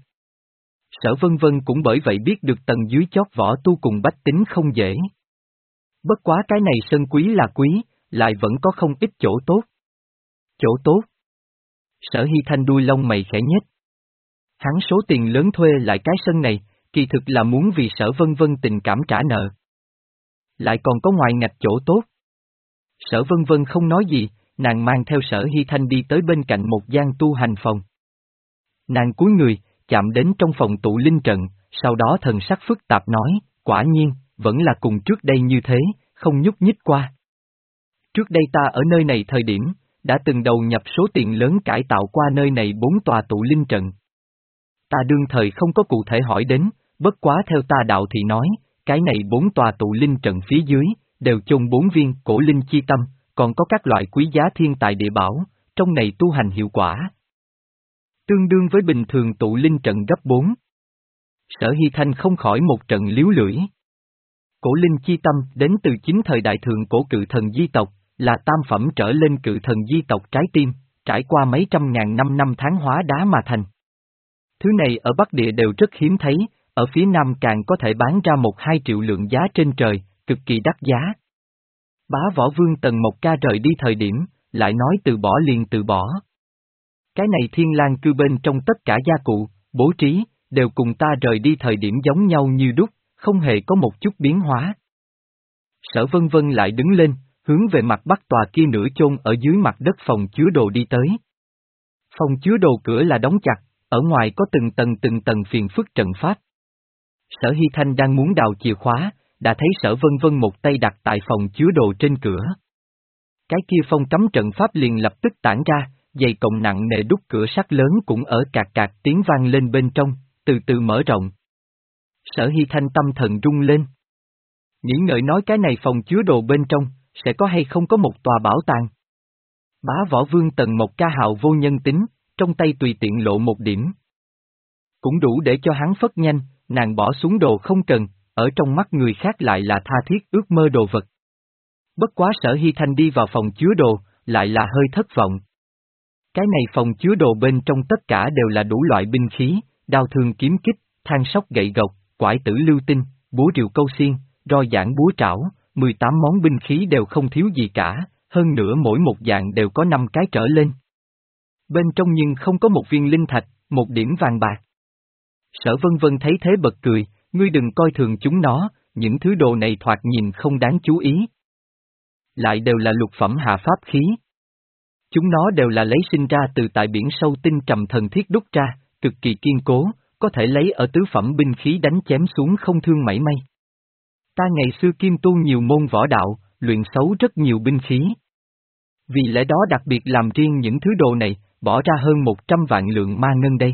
Speaker 1: Sở Vân Vân cũng bởi vậy biết được tầng dưới chót võ tu cùng bách tính không dễ. Bất quá cái này sơn quý là quý, lại vẫn có không ít chỗ tốt. Chỗ tốt? Sở Hy Thanh đuôi lông mày khẽ nhếch. Hắn số tiền lớn thuê lại cái sân này, kỳ thực là muốn vì Sở Vân Vân tình cảm trả nợ. Lại còn có ngoài ngạch chỗ tốt. Sở Vân Vân không nói gì, nàng mang theo Sở Hy Thanh đi tới bên cạnh một gian tu hành phòng. Nàng cúi người, chạm đến trong phòng tụ linh trận, sau đó thần sắc phức tạp nói, quả nhiên, vẫn là cùng trước đây như thế, không nhúc nhích qua. Trước đây ta ở nơi này thời điểm, đã từng đầu nhập số tiền lớn cải tạo qua nơi này bốn tòa tụ linh trận. Ta đương thời không có cụ thể hỏi đến, bất quá theo ta đạo thì nói, cái này bốn tòa tụ linh trận phía dưới, đều chôn bốn viên cổ linh chi tâm, còn có các loại quý giá thiên tài địa bảo, trong này tu hành hiệu quả. Tương đương với bình thường tụ linh trận gấp bốn. Sở Hy Thanh không khỏi một trận liếu lưỡi. Cổ linh chi tâm đến từ chính thời đại thường cổ cự thần di tộc, là tam phẩm trở lên cự thần di tộc trái tim, trải qua mấy trăm ngàn năm năm tháng hóa đá mà thành. Thứ này ở Bắc Địa đều rất hiếm thấy, ở phía Nam càng có thể bán ra một hai triệu lượng giá trên trời, cực kỳ đắt giá. Bá Võ Vương Tần Mộc Ca rời đi thời điểm, lại nói từ bỏ liền từ bỏ. Cái này Thiên Lang Cư bên trong tất cả gia cụ, bố trí, đều cùng ta rời đi thời điểm giống nhau như đúc, không hề có một chút biến hóa. Sở Vân Vân lại đứng lên, hướng về mặt bắc tòa kia nửa chôn ở dưới mặt đất phòng chứa đồ đi tới. Phòng chứa đồ cửa là đóng chặt, ở ngoài có từng tầng từng tầng phiền phức trận pháp. Sở Hy Thanh đang muốn đào chìa khóa, đã thấy Sở Vân Vân một tay đặt tại phòng chứa đồ trên cửa. Cái kia phong cấm trận pháp liền lập tức tản ra, dày cồng nặng nề đúc cửa sắt lớn cũng ở cạc cạc tiếng vang lên bên trong, từ từ mở rộng. Sở Hy Thanh tâm thần rung lên. Nghĩ ngợi nói cái này phòng chứa đồ bên trong, sẽ có hay không có một tòa bảo tàng. Bá Võ Vương Tần Mộc Ca hào vô nhân tính, trong tay tùy tiện lộ một điểm. Cũng đủ để cho hắn phất nhanh, nàng bỏ xuống đồ không cần, ở trong mắt người khác lại là tha thiết ước mơ đồ vật. Bất quá Sở Hy Thanh đi vào phòng chứa đồ, lại là hơi thất vọng. Cái này phòng chứa đồ bên trong tất cả đều là đủ loại binh khí, đao thương kiếm kích, than sóc gậy gộc, quải tử lưu tinh, búa rìu câu xiên, roi giảng búa trảo, mười tám món binh khí đều không thiếu gì cả, hơn nữa mỗi một dạng đều có năm cái trở lên. Bên trong nhưng không có một viên linh thạch, một điểm vàng bạc. Sở Vân Vân thấy thế bật cười, ngươi đừng coi thường chúng nó, những thứ đồ này thoạt nhìn không đáng chú ý. Lại đều là lục phẩm hạ pháp khí. Chúng nó đều là lấy sinh ra từ tại biển sâu tinh trầm thần thiết đúc ra, cực kỳ kiên cố, có thể lấy ở tứ phẩm binh khí đánh chém xuống không thương mảy may. Ta ngày xưa kim tu nhiều môn võ đạo, luyện xấu rất nhiều binh khí. Vì lẽ đó đặc biệt làm riêng những thứ đồ này, bỏ ra hơn một trăm vạn lượng ma ngân đây.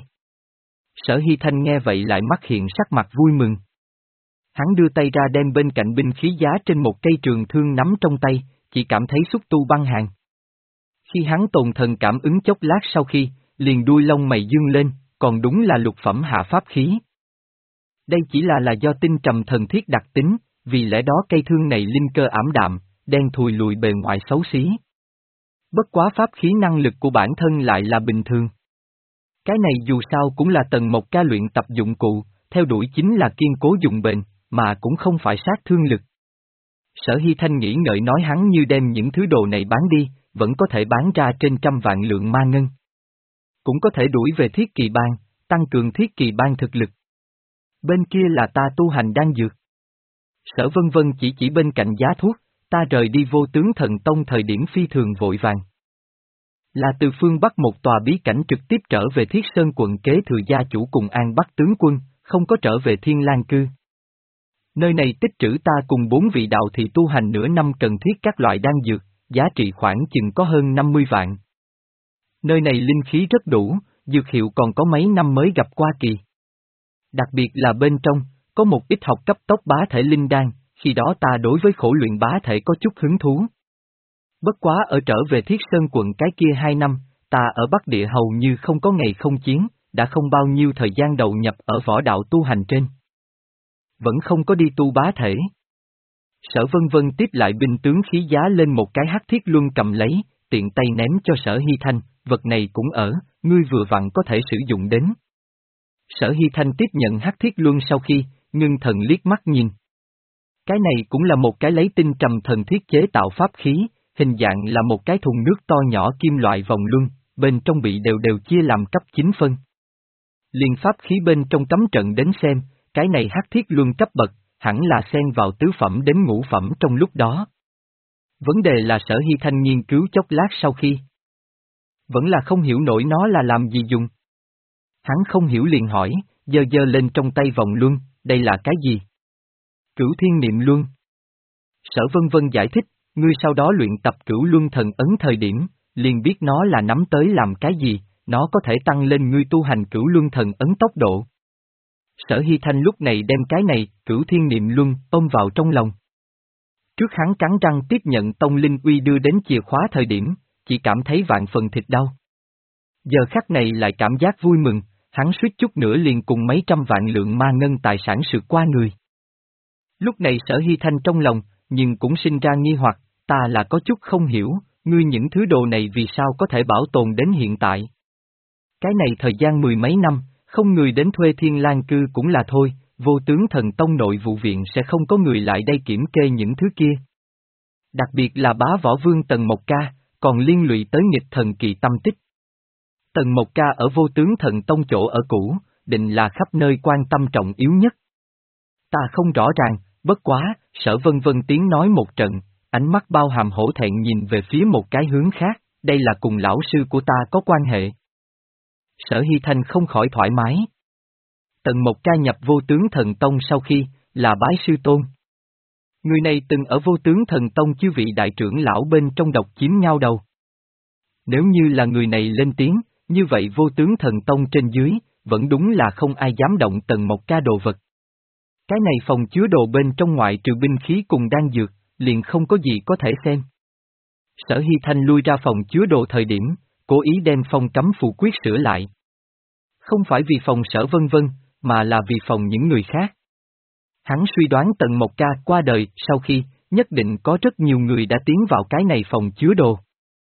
Speaker 1: Sở Hy Thanh nghe vậy lại mắt hiện sắc mặt vui mừng. Hắn đưa tay ra đem bên cạnh binh khí giá trên một cây trường thương nắm trong tay, chỉ cảm thấy xúc tu băng hàng. Khi hắn tồn thần cảm ứng chốc lát sau khi, liền đuôi lông mày dương lên, còn đúng là lục phẩm hạ pháp khí. Đây chỉ là là do tinh trầm thần thiết đặc tính, vì lẽ đó cây thương này linh cơ ảm đạm, đen thùi lùi bề ngoài xấu xí. Bất quá pháp khí năng lực của bản thân lại là bình thường. Cái này dù sao cũng là tầng một ca luyện tập dụng cụ, theo đuổi chính là kiên cố dùng bền, mà cũng không phải sát thương lực. Sở Hy Thanh nghĩ ngợi nói hắn như đem những thứ đồ này bán đi, vẫn có thể bán ra trên trăm vạn lượng ma ngân. Cũng có thể đuổi về thiết kỳ bang, tăng cường thiết kỳ bang thực lực. Bên kia là ta tu hành đan dược. Sở Vân Vân chỉ chỉ bên cạnh giá thuốc, ta rời đi Vô Tướng Thần Tông thời điểm phi thường vội vàng. Là từ phương Bắc một tòa bí cảnh trực tiếp trở về Thiết Sơn quận kế thừa gia chủ cùng An Bắc tướng quân, không có trở về Thiên Lang Cư. Nơi này tích trữ ta cùng bốn vị đạo thị tu hành nửa năm cần thiết các loại đan dược, giá trị khoảng chừng có hơn năm mươi vạn. Nơi này linh khí rất đủ, dược hiệu còn có mấy năm mới gặp qua kỳ. Đặc biệt là bên trong, có một ít học cấp tốc bá thể linh đan, khi đó ta đối với khổ luyện bá thể có chút hứng thú. Bất quá ở trở về Thiết Sơn quận cái kia hai năm, ta ở Bắc Địa hầu như không có ngày không chiến, đã không bao nhiêu thời gian đầu nhập ở võ đạo tu hành trên. Vẫn không có đi tu bá thể. Sở Vân Vân tiếp lại binh tướng khí giá lên một cái hắc thiết luân cầm lấy, tiện tay ném cho Sở Hy Thanh, vật này cũng ở, ngươi vừa vặn có thể sử dụng đến. Sở Hy Thanh tiếp nhận hắc thiết luân sau khi, ngưng thần liếc mắt nhìn. Cái này cũng là một cái lấy tinh trầm thần thiết chế tạo pháp khí, hình dạng là một cái thùng nước to nhỏ kim loại vòng luân, bên trong bị đều đều chia làm cấp chín phân. Liên pháp khí bên trong cấm trận đến xem, cái này hắc thiết luân cấp bậc, hẳn là xen vào tứ phẩm đến ngũ phẩm trong lúc đó. Vấn đề là Sở Hy Thanh nghiên cứu chốc lát sau khi. Vẫn là không hiểu nổi nó là làm gì dùng. Hắn không hiểu liền hỏi, giơ giơ lên trong tay vòng luân, đây là cái gì? Cửu Thiên Niệm Luân. Sở Vân Vân giải thích, ngươi sau đó luyện tập Cửu Luân Thần Ấn thời điểm, liền biết nó là nắm tới làm cái gì, nó có thể tăng lên ngươi tu hành Cửu Luân Thần Ấn tốc độ. Sở Hy Thanh lúc này đem cái này, Cửu Thiên Niệm Luân, ôm vào trong lòng. Trước hắn cắn răng tiếp nhận Tông Linh Uy đưa đến chìa khóa thời điểm, chỉ cảm thấy vạn phần thịt đau. Giờ khắc này lại cảm giác vui mừng, hắn suýt chút nữa liền cùng mấy trăm vạn lượng ma ngân tài sản sượt qua người. Lúc này Sở Hy Thanh trong lòng, nhưng cũng sinh ra nghi hoặc, ta là có chút không hiểu, ngươi những thứ đồ này vì sao có thể bảo tồn đến hiện tại. Cái này thời gian mười mấy năm, không người đến thuê Thiên Lang Cư cũng là thôi, Vô Tướng Thần Tông nội vụ viện sẽ không có người lại đây kiểm kê những thứ kia. Đặc biệt là bá võ vương Tần Mộc Ca, còn liên lụy tới nghịch thần kỳ tâm tích. Tần Mộc Ca ở Vô Tướng Thần Tông chỗ ở cũ, định là khắp nơi quan tâm trọng yếu nhất. Ta không rõ ràng, bất quá, Sở Vân Vân tiếng nói một trận, ánh mắt bao hàm hổ thẹn nhìn về phía một cái hướng khác, đây là cùng lão sư của ta có quan hệ. Sở Hy Thanh không khỏi thoải mái. Tần Mộc Ca nhập Vô Tướng Thần Tông sau khi, là bái sư tôn. Người này từng ở Vô Tướng Thần Tông chư vị đại trưởng lão bên trong độc chiếm nhau đầu. Nếu như là người này lên tiếng, như vậy Vô Tướng Thần Tông trên dưới, vẫn đúng là không ai dám động Tần Mộc Ca đồ vật. Cái này phòng chứa đồ bên trong ngoại trừ binh khí cùng đan dược, liền không có gì có thể xem. Sở Hy Thanh lui ra phòng chứa đồ thời điểm, cố ý đem phong cấm phù quyết sửa lại. Không phải vì phòng Sở Vân Vân, mà là vì phòng những người khác. Hắn suy đoán Tần Mộc Ca qua đời sau khi, nhất định có rất nhiều người đã tiến vào cái này phòng chứa đồ.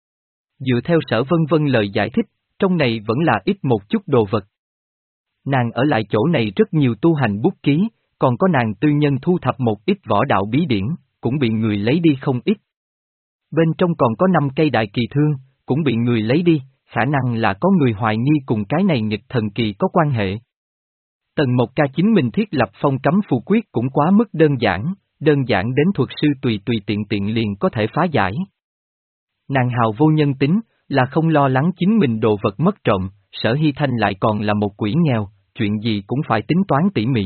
Speaker 1: Dựa theo Sở Vân Vân lời giải thích, trong này vẫn là ít một chút đồ vật. Nàng ở lại chỗ này rất nhiều tu hành bút ký, còn có nàng tư nhân thu thập một ít võ đạo bí điển, cũng bị người lấy đi không ít. Bên trong còn có năm cây đại kỳ thương, cũng bị người lấy đi, khả năng là có người hoài nghi cùng cái này nghịch thần kỳ có quan hệ. Tần Mộc Ca chính mình thiết lập phong cấm phù quyết cũng quá mức đơn giản, đơn giản đến thuật sư tùy tùy tiện tiện liền có thể phá giải. Nàng hào vô nhân tính, là không lo lắng chính mình đồ vật mất trộm, Sở Hy Thanh lại còn là một quỷ nghèo, chuyện gì cũng phải tính toán tỉ mỉ.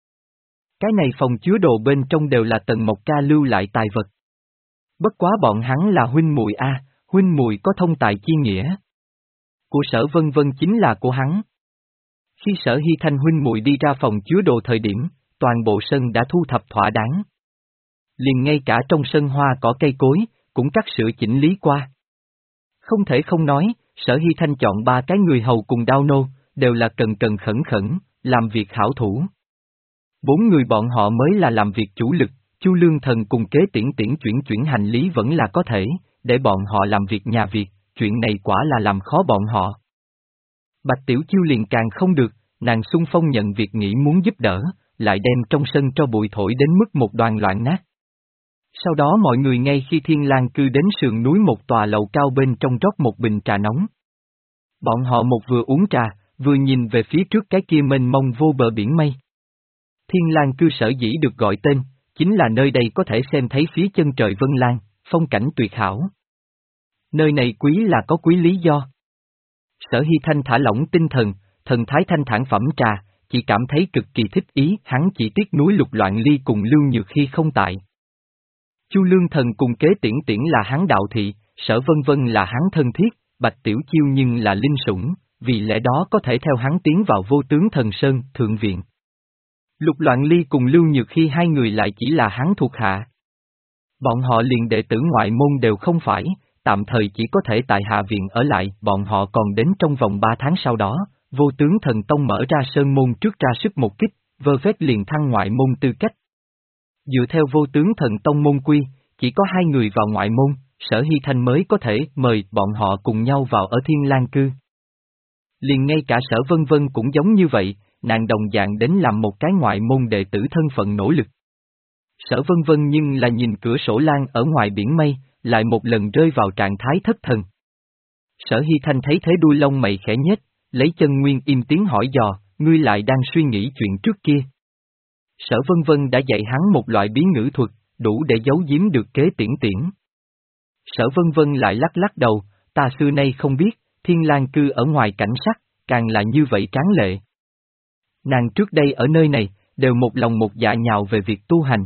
Speaker 1: Cái này phòng chứa đồ bên trong đều là Tần Mộc Ca lưu lại tài vật. Bất quá bọn hắn là huynh muội a, huynh muội có thông tài chi nghĩa. Của Sở Vân Vân chính là của hắn. Khi Sở Hy Thanh huynh muội đi ra phòng chứa đồ thời điểm, toàn bộ sân đã thu thập thỏa đáng. Liền ngay cả trong sân hoa cỏ cây cối, cũng cắt sửa chỉnh lý qua. Không thể không nói, Sở Hy Thanh chọn ba cái người hầu cùng đao nô, đều là cần cần khẩn khẩn, làm việc hảo thủ. Bốn người bọn họ mới là làm việc chủ lực, Chu Lương Thần cùng Kế Tiễn Tiễn chuyển chuyển hành lý vẫn là có thể, để bọn họ làm việc nhà việc, chuyện này quả là làm khó bọn họ. Bạch Tiểu Chiêu liền càng không được, nàng xung phong nhận việc nghĩ muốn giúp đỡ, lại đem trong sân cho bụi thổi đến mức một đoàn loạn nát. Sau đó mọi người ngay khi Thiên Lang cư đến sườn núi một tòa lầu cao bên trong rót một bình trà nóng. Bọn họ một vừa uống trà, vừa nhìn về phía trước cái kia mênh mông vô bờ biển mây. Thiên Lang cư sở dĩ được gọi tên, chính là nơi đây có thể xem thấy phía chân trời Vân Lang, phong cảnh tuyệt hảo. Nơi này quý là có quý lý do. Sở Hy Thanh thả lỏng tinh thần, thần thái thanh thản phẩm trà, chỉ cảm thấy cực kỳ thích ý, hắn chỉ tiếc núi Lục Loạn Ly cùng Lưu Nhược khi không tại. Chu Lương Thần cùng Kế Tiễn Tiễn là hắn đạo thị, Sở Vân Vân là hắn thân thiết, Bạch Tiểu Chiêu nhưng là linh sủng, vì lẽ đó có thể theo hắn tiến vào Vô Tướng Thần Sơn, Thượng Viện. Lục Loạn Ly cùng Lưu Nhược khi hai người lại chỉ là hắn thuộc hạ. Bọn họ liền đệ tử ngoại môn đều không phải, tạm thời chỉ có thể tại Hạ Viện ở lại, bọn họ còn đến trong vòng ba tháng sau đó, Vô Tướng Thần Tông mở ra sơn môn trước ra sức một kích, vơ vét liền thăng ngoại môn tư cách. Dựa theo Vô Tướng Thần Tông môn quy, chỉ có hai người vào ngoại môn, Sở Hy Thanh mới có thể mời bọn họ cùng nhau vào ở Thiên Lang cư. Liền ngay cả Sở Vân Vân cũng giống như vậy, nàng đồng dạng đến làm một cái ngoại môn đệ tử thân phận nỗ lực. Sở Vân Vân nhưng là nhìn cửa sổ lan ở ngoài biển mây, lại một lần rơi vào trạng thái thất thần. Sở Hy Thanh thấy thế đuôi lông mày khẽ nhếch, lấy chân nguyên im tiếng hỏi dò, ngươi lại đang suy nghĩ chuyện trước kia. Sở Vân Vân đã dạy hắn một loại bí ngữ thuật, đủ để giấu giếm được Kế Tiễn Tiễn. Sở Vân Vân lại lắc lắc đầu, ta xưa nay không biết, Thiên Lang cư ở ngoài cảnh sắc, càng là như vậy tráng lệ. Nàng trước đây ở nơi này, đều một lòng một dạ nhào về việc tu hành.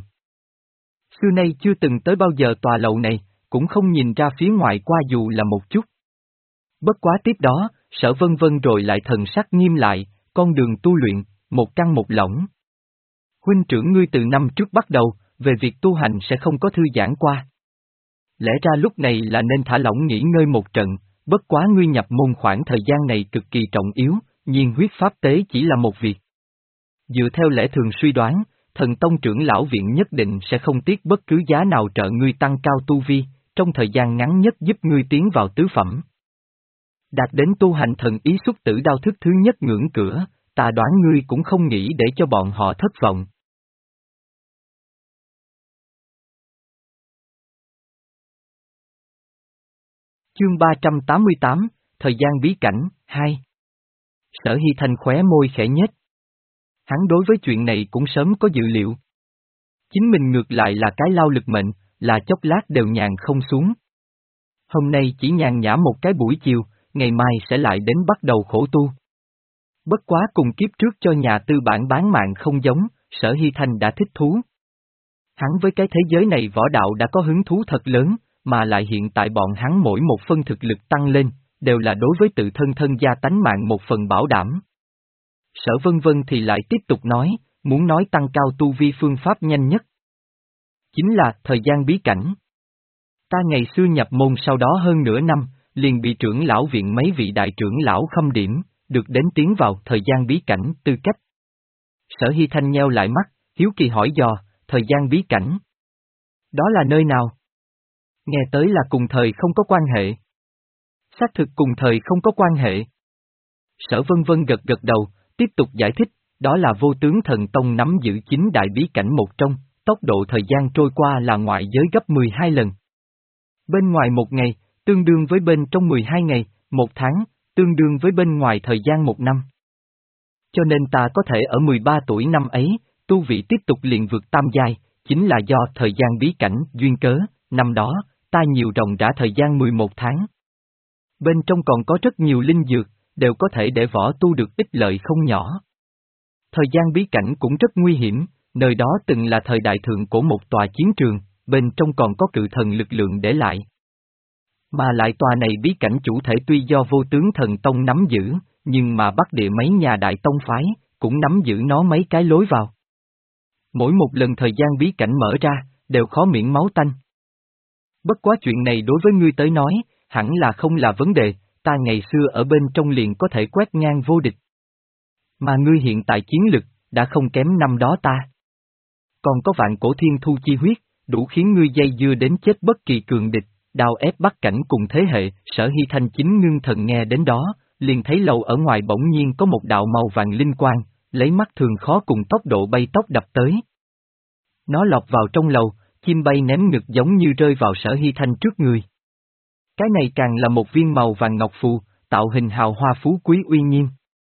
Speaker 1: Xưa nay chưa từng tới bao giờ tòa lầu này, cũng không nhìn ra phía ngoài qua dù là một chút. Bất quá tiếp đó, Sở Vân Vân rồi lại thần sắc nghiêm lại, con đường tu luyện, một căn một lỏng. Huynh trưởng ngươi từ năm trước bắt đầu, về việc tu hành sẽ không có thư giãn qua. Lẽ ra lúc này là nên thả lỏng nghỉ ngơi một trận, bất quá ngươi nhập môn khoảng thời gian này cực kỳ trọng yếu, nhiên huyết pháp tế chỉ là một việc. Dựa theo lẽ thường suy đoán, Thần Tông trưởng lão viện nhất định sẽ không tiếc bất cứ giá nào trợ ngươi tăng cao tu vi, trong thời gian ngắn nhất giúp ngươi tiến vào tứ phẩm. Đạt đến tu hành thần ý xuất tử đao thức thứ nhất ngưỡng cửa, ta đoán ngươi cũng không nghĩ để cho bọn họ thất vọng. Chương ba trăm tám mươi tám, Thời gian bí cảnh, hai. Sở Hy Thanh khóe môi khẽ nhếch. Hắn đối với chuyện này cũng sớm có dự liệu. Chính mình ngược lại là cái lao lực mệnh, là chốc lát đều nhàn không xuống. Hôm nay chỉ nhàn nhã một cái buổi chiều, ngày mai sẽ lại đến bắt đầu khổ tu. Bất quá cùng kiếp trước cho nhà tư bản bán mạng không giống, Sở Hy Thanh đã thích thú. Hắn với cái thế giới này võ đạo đã có hứng thú thật lớn, mà lại hiện tại bọn hắn mỗi một phân thực lực tăng lên, đều là đối với tự thân thân gia tánh mạng một phần bảo đảm. Sở Vân Vân thì lại tiếp tục nói, muốn nói tăng cao tu vi phương pháp nhanh nhất. Chính là thời gian bí cảnh. Ta ngày xưa nhập môn sau đó hơn nửa năm, liền bị trưởng lão viện mấy vị đại trưởng lão khâm điểm, được đến tiến vào thời gian bí cảnh tư cách. Sở Hy Thanh nheo lại mắt, hiếu kỳ hỏi dò, thời gian bí cảnh. Đó là nơi nào? Nghe tới là cùng thời không có quan hệ. Xác thực cùng thời không có quan hệ. Sở Vân Vân gật gật đầu, tiếp tục giải thích, đó là Vô Tướng Thần Tông nắm giữ chính đại bí cảnh một trong, tốc độ thời gian trôi qua là ngoại giới gấp mười hai lần. Bên ngoài một ngày, tương đương với bên trong mười hai ngày, một tháng, tương đương với bên ngoài thời gian một năm. Cho nên ta có thể ở mười ba tuổi năm ấy, tu vị tiếp tục liền vượt tam giai, chính là do thời gian bí cảnh duyên cớ, năm đó, ta nhiều ròng rã thời gian mười một tháng. Bên trong còn có rất nhiều linh dược, đều có thể để võ tu được ích lợi không nhỏ. Thời gian bí cảnh cũng rất nguy hiểm, nơi đó từng là thời đại thượng của một tòa chiến trường, bên trong còn có cự thần lực lượng để lại. Mà lại tòa này bí cảnh chủ thể tuy do vô tướng thần tông nắm giữ, nhưng mà bắc địa mấy nhà đại tông phái, cũng nắm giữ nó mấy cái lối vào. Mỗi một lần thời gian bí cảnh mở ra, đều khó miễn máu tanh. Bất quá chuyện này đối với ngươi tới nói, hẳn là không là vấn đề, ta ngày xưa ở bên trong liền có thể quét ngang vô địch. Mà ngươi hiện tại chiến lực, đã không kém năm đó ta. Còn có vạn cổ thiên thu chi huyết, đủ khiến ngươi dây dưa đến chết bất kỳ cường địch, đao ép bắt cảnh cùng thế hệ. Sở Hy Thanh chính ngưng thần nghe đến đó, liền thấy lầu ở ngoài bỗng nhiên có một đạo màu vàng linh quang, lấy mắt thường khó cùng tốc độ bay tốc đập tới. Nó lọt vào trong lầu, chim bay ném ngực giống như rơi vào Sở Hy Thanh trước người. Cái này càng là một viên màu vàng ngọc phù, tạo hình hào hoa phú quý uy nghiêm.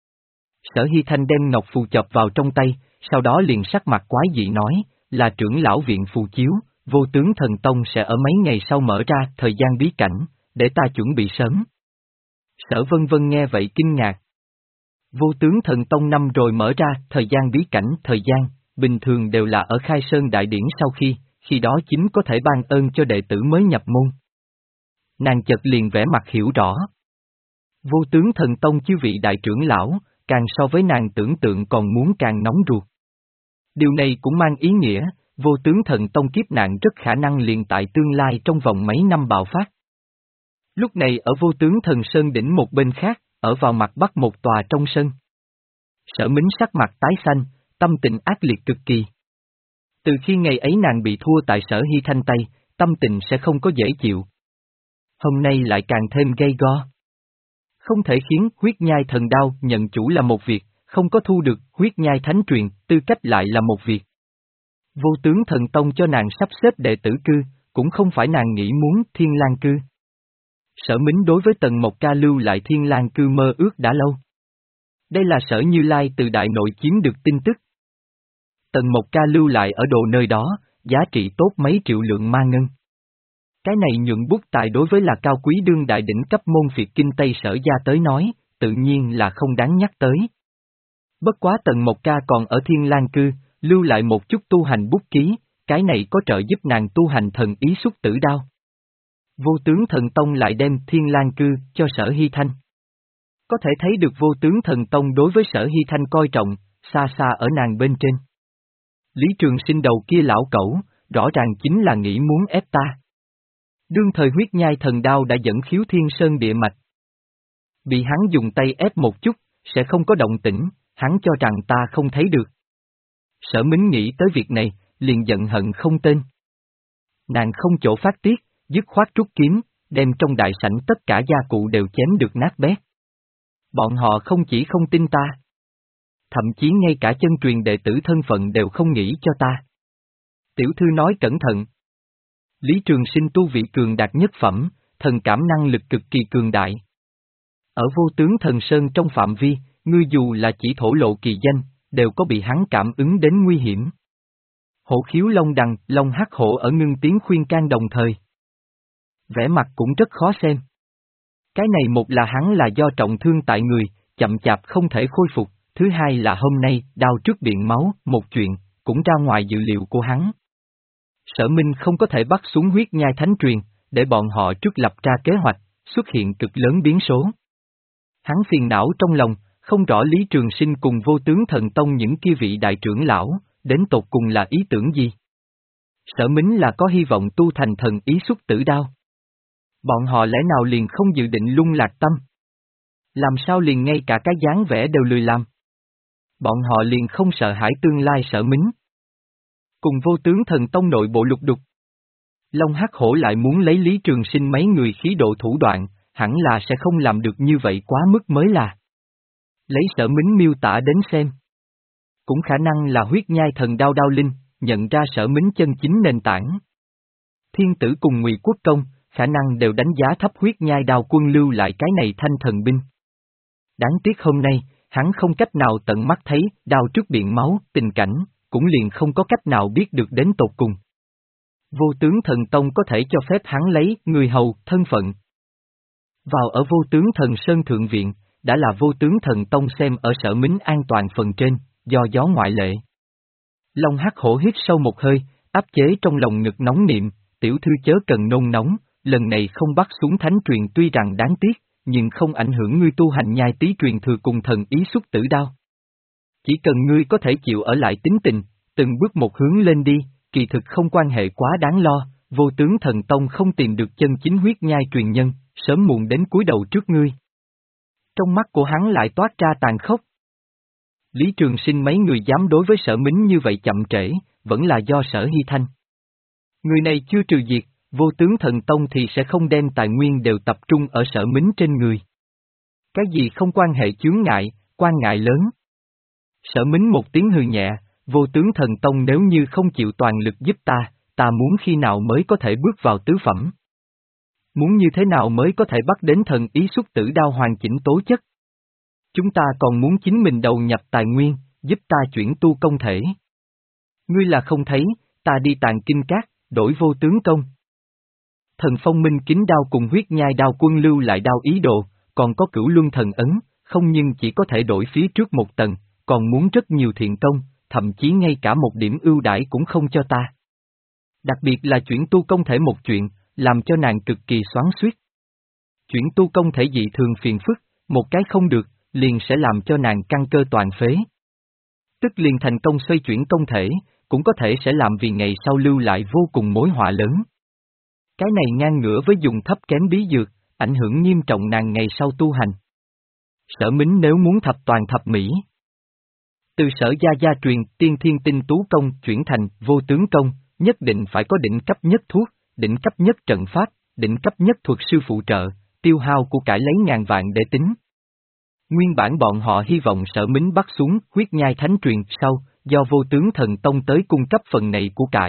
Speaker 1: Sở Hy Thanh đem ngọc phù chộp vào trong tay, sau đó liền sắc mặt quái dị nói, là trưởng lão viện phù chiếu, vô tướng thần tông sẽ ở mấy ngày sau mở ra thời gian bí cảnh, để ta chuẩn bị sớm. Sở Vân Vân nghe vậy kinh ngạc. Vô tướng thần tông năm rồi mở ra thời gian bí cảnh, thời gian, bình thường đều là ở Khai Sơn Đại Điển sau khi, khi đó chính có thể ban ơn cho đệ tử mới nhập môn. Nàng chợt liền vẽ mặt hiểu rõ. Vô tướng thần tông chư vị đại trưởng lão, càng so với nàng tưởng tượng còn muốn càng nóng ruột. Điều này cũng mang ý nghĩa, vô tướng thần tông kiếp nạn rất khả năng liền tại tương lai trong vòng mấy năm bạo phát. Lúc này ở vô tướng thần sơn đỉnh một bên khác, ở vào mặt bắc một tòa trong sân. Sở Mính sắc mặt tái xanh, tâm tình ác liệt cực kỳ. Từ khi ngày ấy nàng bị thua tại Sở Hy Thanh tay, tâm tình sẽ không có dễ chịu. Hôm nay lại càng thêm gay go. Không thể khiến huyết nhai thần đao nhận chủ là một việc, không có thu được huyết nhai thánh truyền, tư cách lại là một việc. Vô tướng thần tông cho nàng sắp xếp đệ tử cư, cũng không phải nàng nghĩ muốn Thiên Lang cư. Sở Mính đối với Tần Mộc Ca lưu lại Thiên Lang cư mơ ước đã lâu. Đây là Sở Như Lai từ Đại Nội chiếm được tin tức. Tần Mộc Ca lưu lại ở đồ nơi đó, giá trị tốt mấy triệu lượng ma ngân. Cái này nhuận bút tài đối với là cao quý đương đại đỉnh cấp môn phiệt kinh Tây Sở gia tới nói, tự nhiên là không đáng nhắc tới. Bất quá Tần Mộc Ca còn ở Thiên Lang cư, lưu lại một chút tu hành bút ký, cái này có trợ giúp nàng tu hành thần ý xuất tử đao. Vô tướng thần tông lại đem Thiên Lang cư cho Sở Hy Thanh. Có thể thấy được vô tướng thần tông đối với Sở Hy Thanh coi trọng, xa xa ở nàng bên trên. Lý Trường Sinh đầu kia lão cẩu, rõ ràng chính là nghĩ muốn ép ta. Đương thời huyết nhai thần đao đã dẫn khiếu thiên sơn địa mạch. Bị hắn dùng tay ép một chút, sẽ không có động tĩnh, hắn cho rằng ta không thấy được. Sở Mính nghĩ tới việc này, liền giận hận không tên. Nàng không chỗ phát tiết, dứt khoát rút kiếm, đem trong đại sảnh tất cả gia cụ đều chém được nát bét. Bọn họ không chỉ không tin ta, thậm chí ngay cả chân truyền đệ tử thân phận đều không nghĩ cho ta. Tiểu thư nói cẩn thận. Lý Trường Sinh tu vị cường đạt nhất phẩm, thần cảm năng lực cực kỳ cường đại. Ở vô tướng thần sơn trong phạm vi, ngươi dù là chỉ thổ lộ kỳ danh, đều có bị hắn cảm ứng đến nguy hiểm. Hổ khiếu long đằng, long hắc hổ ở ngưng tiếng khuyên can đồng thời. Vẻ mặt cũng rất khó xem. Cái này một là hắn là do trọng thương tại người, chậm chạp không thể khôi phục, thứ hai là hôm nay, đao trước biển máu, một chuyện, cũng ra ngoài dự liệu của hắn. Sở Minh không có thể bắt xuống huyết nhai thánh truyền, để bọn họ trước lập ra kế hoạch, xuất hiện cực lớn biến số. Hắn phiền não trong lòng, không rõ Lý Trường Sinh cùng vô tướng thần tông những kia vị đại trưởng lão, đến tột cùng là ý tưởng gì. Sở Mính là có hy vọng tu thành thần ý xuất tử đao. Bọn họ lẽ nào liền không dự định lung lạc tâm? Làm sao liền ngay cả cái dáng vẻ đều lười làm? Bọn họ liền không sợ hãi tương lai Sở Mính. Cùng vô tướng thần tông nội bộ lục đục. Long hắc hổ lại muốn lấy Lý Trường Sinh mấy người khí độ thủ đoạn, hẳn là sẽ không làm được như vậy quá mức mới là. Lấy Sở Mính miêu tả đến xem. Cũng khả năng là huyết nhai thần đao đao linh, nhận ra Sở Mính chân chính nền tảng. Thiên Tử cùng Ngụy Quốc Công, khả năng đều đánh giá thấp huyết nhai đao quân lưu lại cái này thanh thần binh. Đáng tiếc hôm nay, hắn không cách nào tận mắt thấy đao trước biển máu, tình cảnh, cũng liền không có cách nào biết được đến tột cùng. Vô tướng thần tông có thể cho phép hắn lấy người hầu, thân phận. Vào ở vô tướng thần Sơn Thượng Viện, đã là vô tướng thần tông xem ở Sở Mính an toàn phần trên, do gió ngoại lệ. Long Hắc Hổ hít sâu một hơi, áp chế trong lòng ngực nóng niệm, tiểu thư chớ cần nôn nóng, lần này không bắt xuống thánh truyền tuy rằng đáng tiếc, nhưng không ảnh hưởng ngươi tu hành nhai tí truyền thừa cùng thần ý xuất tử đao. Chỉ cần ngươi có thể chịu ở lại tính tình, từng bước một hướng lên đi, kỳ thực không quan hệ quá đáng lo, vô tướng thần tông không tìm được chân chính huyết nhai truyền nhân, sớm muộn đến cúi đầu trước ngươi. Trong mắt của hắn lại toát ra tàn khốc. Lý Trường Sinh mấy người dám đối với Sở Mính như vậy chậm trễ, vẫn là do Sở Hy Thanh. Người này chưa trừ diệt, vô tướng thần tông thì sẽ không đem tài nguyên đều tập trung ở Sở Mính trên người. Cái gì không quan hệ chướng ngại, quan ngại lớn. Sở Mính một tiếng hừ nhẹ, vô tướng thần tông nếu như không chịu toàn lực giúp ta, ta muốn khi nào mới có thể bước vào tứ phẩm. Muốn như thế nào mới có thể bắt đến thần ý xuất tử đao hoàn chỉnh tố chất. Chúng ta còn muốn chính mình đầu nhập tài nguyên, giúp ta chuyển tu công thể. Ngươi là không thấy, ta đi tàn kinh cát, đổi vô tướng công. Thần phong minh kính đao cùng huyết nhai đao quân lưu lại đao ý đồ, còn có cửu luân thần ấn, không nhưng chỉ có thể đổi phía trước một tầng, còn muốn rất nhiều thiện công, thậm chí ngay cả một điểm ưu đãi cũng không cho ta. Đặc biệt là chuyển tu công thể một chuyện, làm cho nàng cực kỳ xoắn xuýt. Chuyển tu công thể dị thường phiền phức, một cái không được, liền sẽ làm cho nàng căn cơ toàn phế. Tức liền thành công xoay chuyển công thể, cũng có thể sẽ làm vì ngày sau lưu lại vô cùng mối họa lớn. Cái này ngang ngửa với dùng thấp kém bí dược, ảnh hưởng nghiêm trọng nàng ngày sau tu hành. Sở Mính nếu muốn thập toàn thập mỹ, từ Sở gia gia truyền tiên thiên tinh tú công chuyển thành vô tướng công, nhất định phải có đỉnh cấp nhất thuốc, đỉnh cấp nhất trận pháp, đỉnh cấp nhất thuật sư phụ trợ, tiêu hao của cải lấy ngàn vạn để tính. Nguyên bản bọn họ hy vọng Sở Mính bắt xuống huyết nhai thánh truyền sau, do vô tướng thần tông tới cung cấp phần này của cải.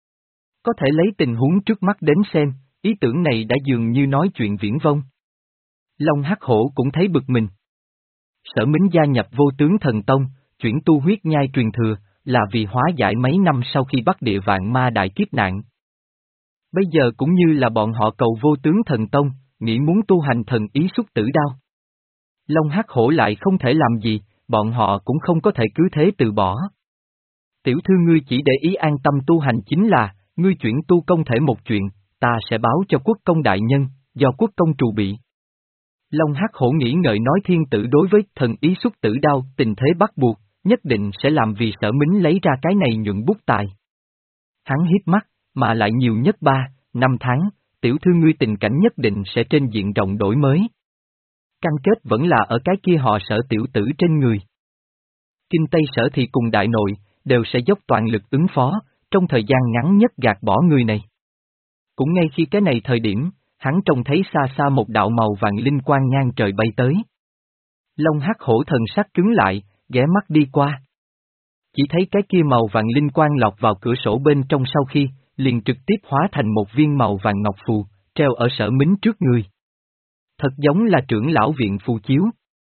Speaker 1: Có thể lấy tình huống trước mắt đến xem, ý tưởng này đã dường như nói chuyện viển vông. Long Hắc Hổ cũng thấy bực mình. Sở Mính gia nhập vô tướng thần tông, chuyển tu huyết nhai truyền thừa, là vì hóa giải mấy năm sau khi bắt địa vạn ma đại kiếp nạn. Bây giờ cũng như là bọn họ cầu vô tướng thần tông, nghĩ muốn tu hành thần ý xuất tử đao. Long Hắc Hổ lại không thể làm gì, bọn họ cũng không có thể cứ thế từ bỏ. Tiểu thư ngươi chỉ để ý an tâm tu hành chính là, ngươi chuyển tu công thể một chuyện, ta sẽ báo cho quốc công đại nhân, do quốc công trù bị. Long Hắc Hổ nghĩ ngợi nói thiên tử đối với thần ý xuất tử đao tình thế bắt buộc, nhất định sẽ làm vì Sở Mính lấy ra cái này nhuận bút tài. Hắn hiếp mắt, mà lại nhiều nhất ba, năm tháng, tiểu thư ngươi tình cảnh nhất định sẽ trên diện rộng đổi mới. Căn kết vẫn là ở cái kia họ Sở tiểu tử trên người. Kinh Tây Sở thì cùng đại nội, đều sẽ dốc toàn lực ứng phó, trong thời gian ngắn nhất gạt bỏ người này. Cũng ngay khi cái này thời điểm, hắn trông thấy xa xa một đạo màu vàng linh quang ngang trời bay tới. Long Hắc Hổ thần sắc cứng lại, ghé mắt đi qua. Chỉ thấy cái kia màu vàng linh quang lọt vào cửa sổ bên trong sau khi, liền trực tiếp hóa thành một viên màu vàng ngọc phù, treo ở Sở Mính trước người. Thật giống là trưởng lão viện phù chiếu.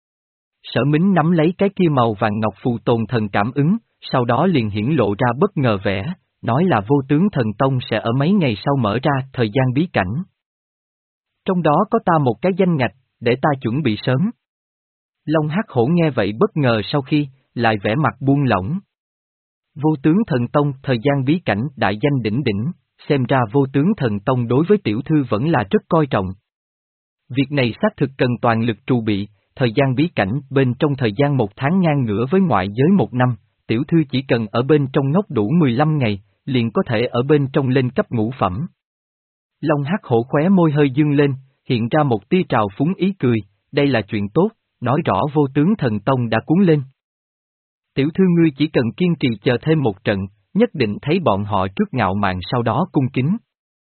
Speaker 1: Sở Mính nắm lấy cái kia màu vàng ngọc phù tồn thần cảm ứng, sau đó liền hiển lộ ra bất ngờ vẻ, nói là vô tướng thần tông sẽ ở mấy ngày sau mở ra thời gian bí cảnh. Trong đó có ta một cái danh ngạch, để ta chuẩn bị sớm. Long Hắc Hổ nghe vậy bất ngờ sau khi, lại vẻ mặt buông lỏng. Vô tướng thần tông thời gian bí cảnh đại danh đỉnh đỉnh, xem ra vô tướng thần tông đối với tiểu thư vẫn là rất coi trọng. Việc này xác thực cần toàn lực trù bị, thời gian bí cảnh bên trong thời gian một tháng ngang ngửa với ngoại giới một năm, tiểu thư chỉ cần ở bên trong ngốc đủ mười lăm ngày, liền có thể ở bên trong lên cấp ngũ phẩm. Long Hắc Hổ khóe môi hơi dương lên, hiện ra một tia trào phúng ý cười, đây là chuyện tốt, nói rõ vô tướng thần tông đã cuốn lên. Tiểu thư ngươi chỉ cần kiên trì chờ thêm một trận, nhất định thấy bọn họ trước ngạo mạn sau đó cung kính.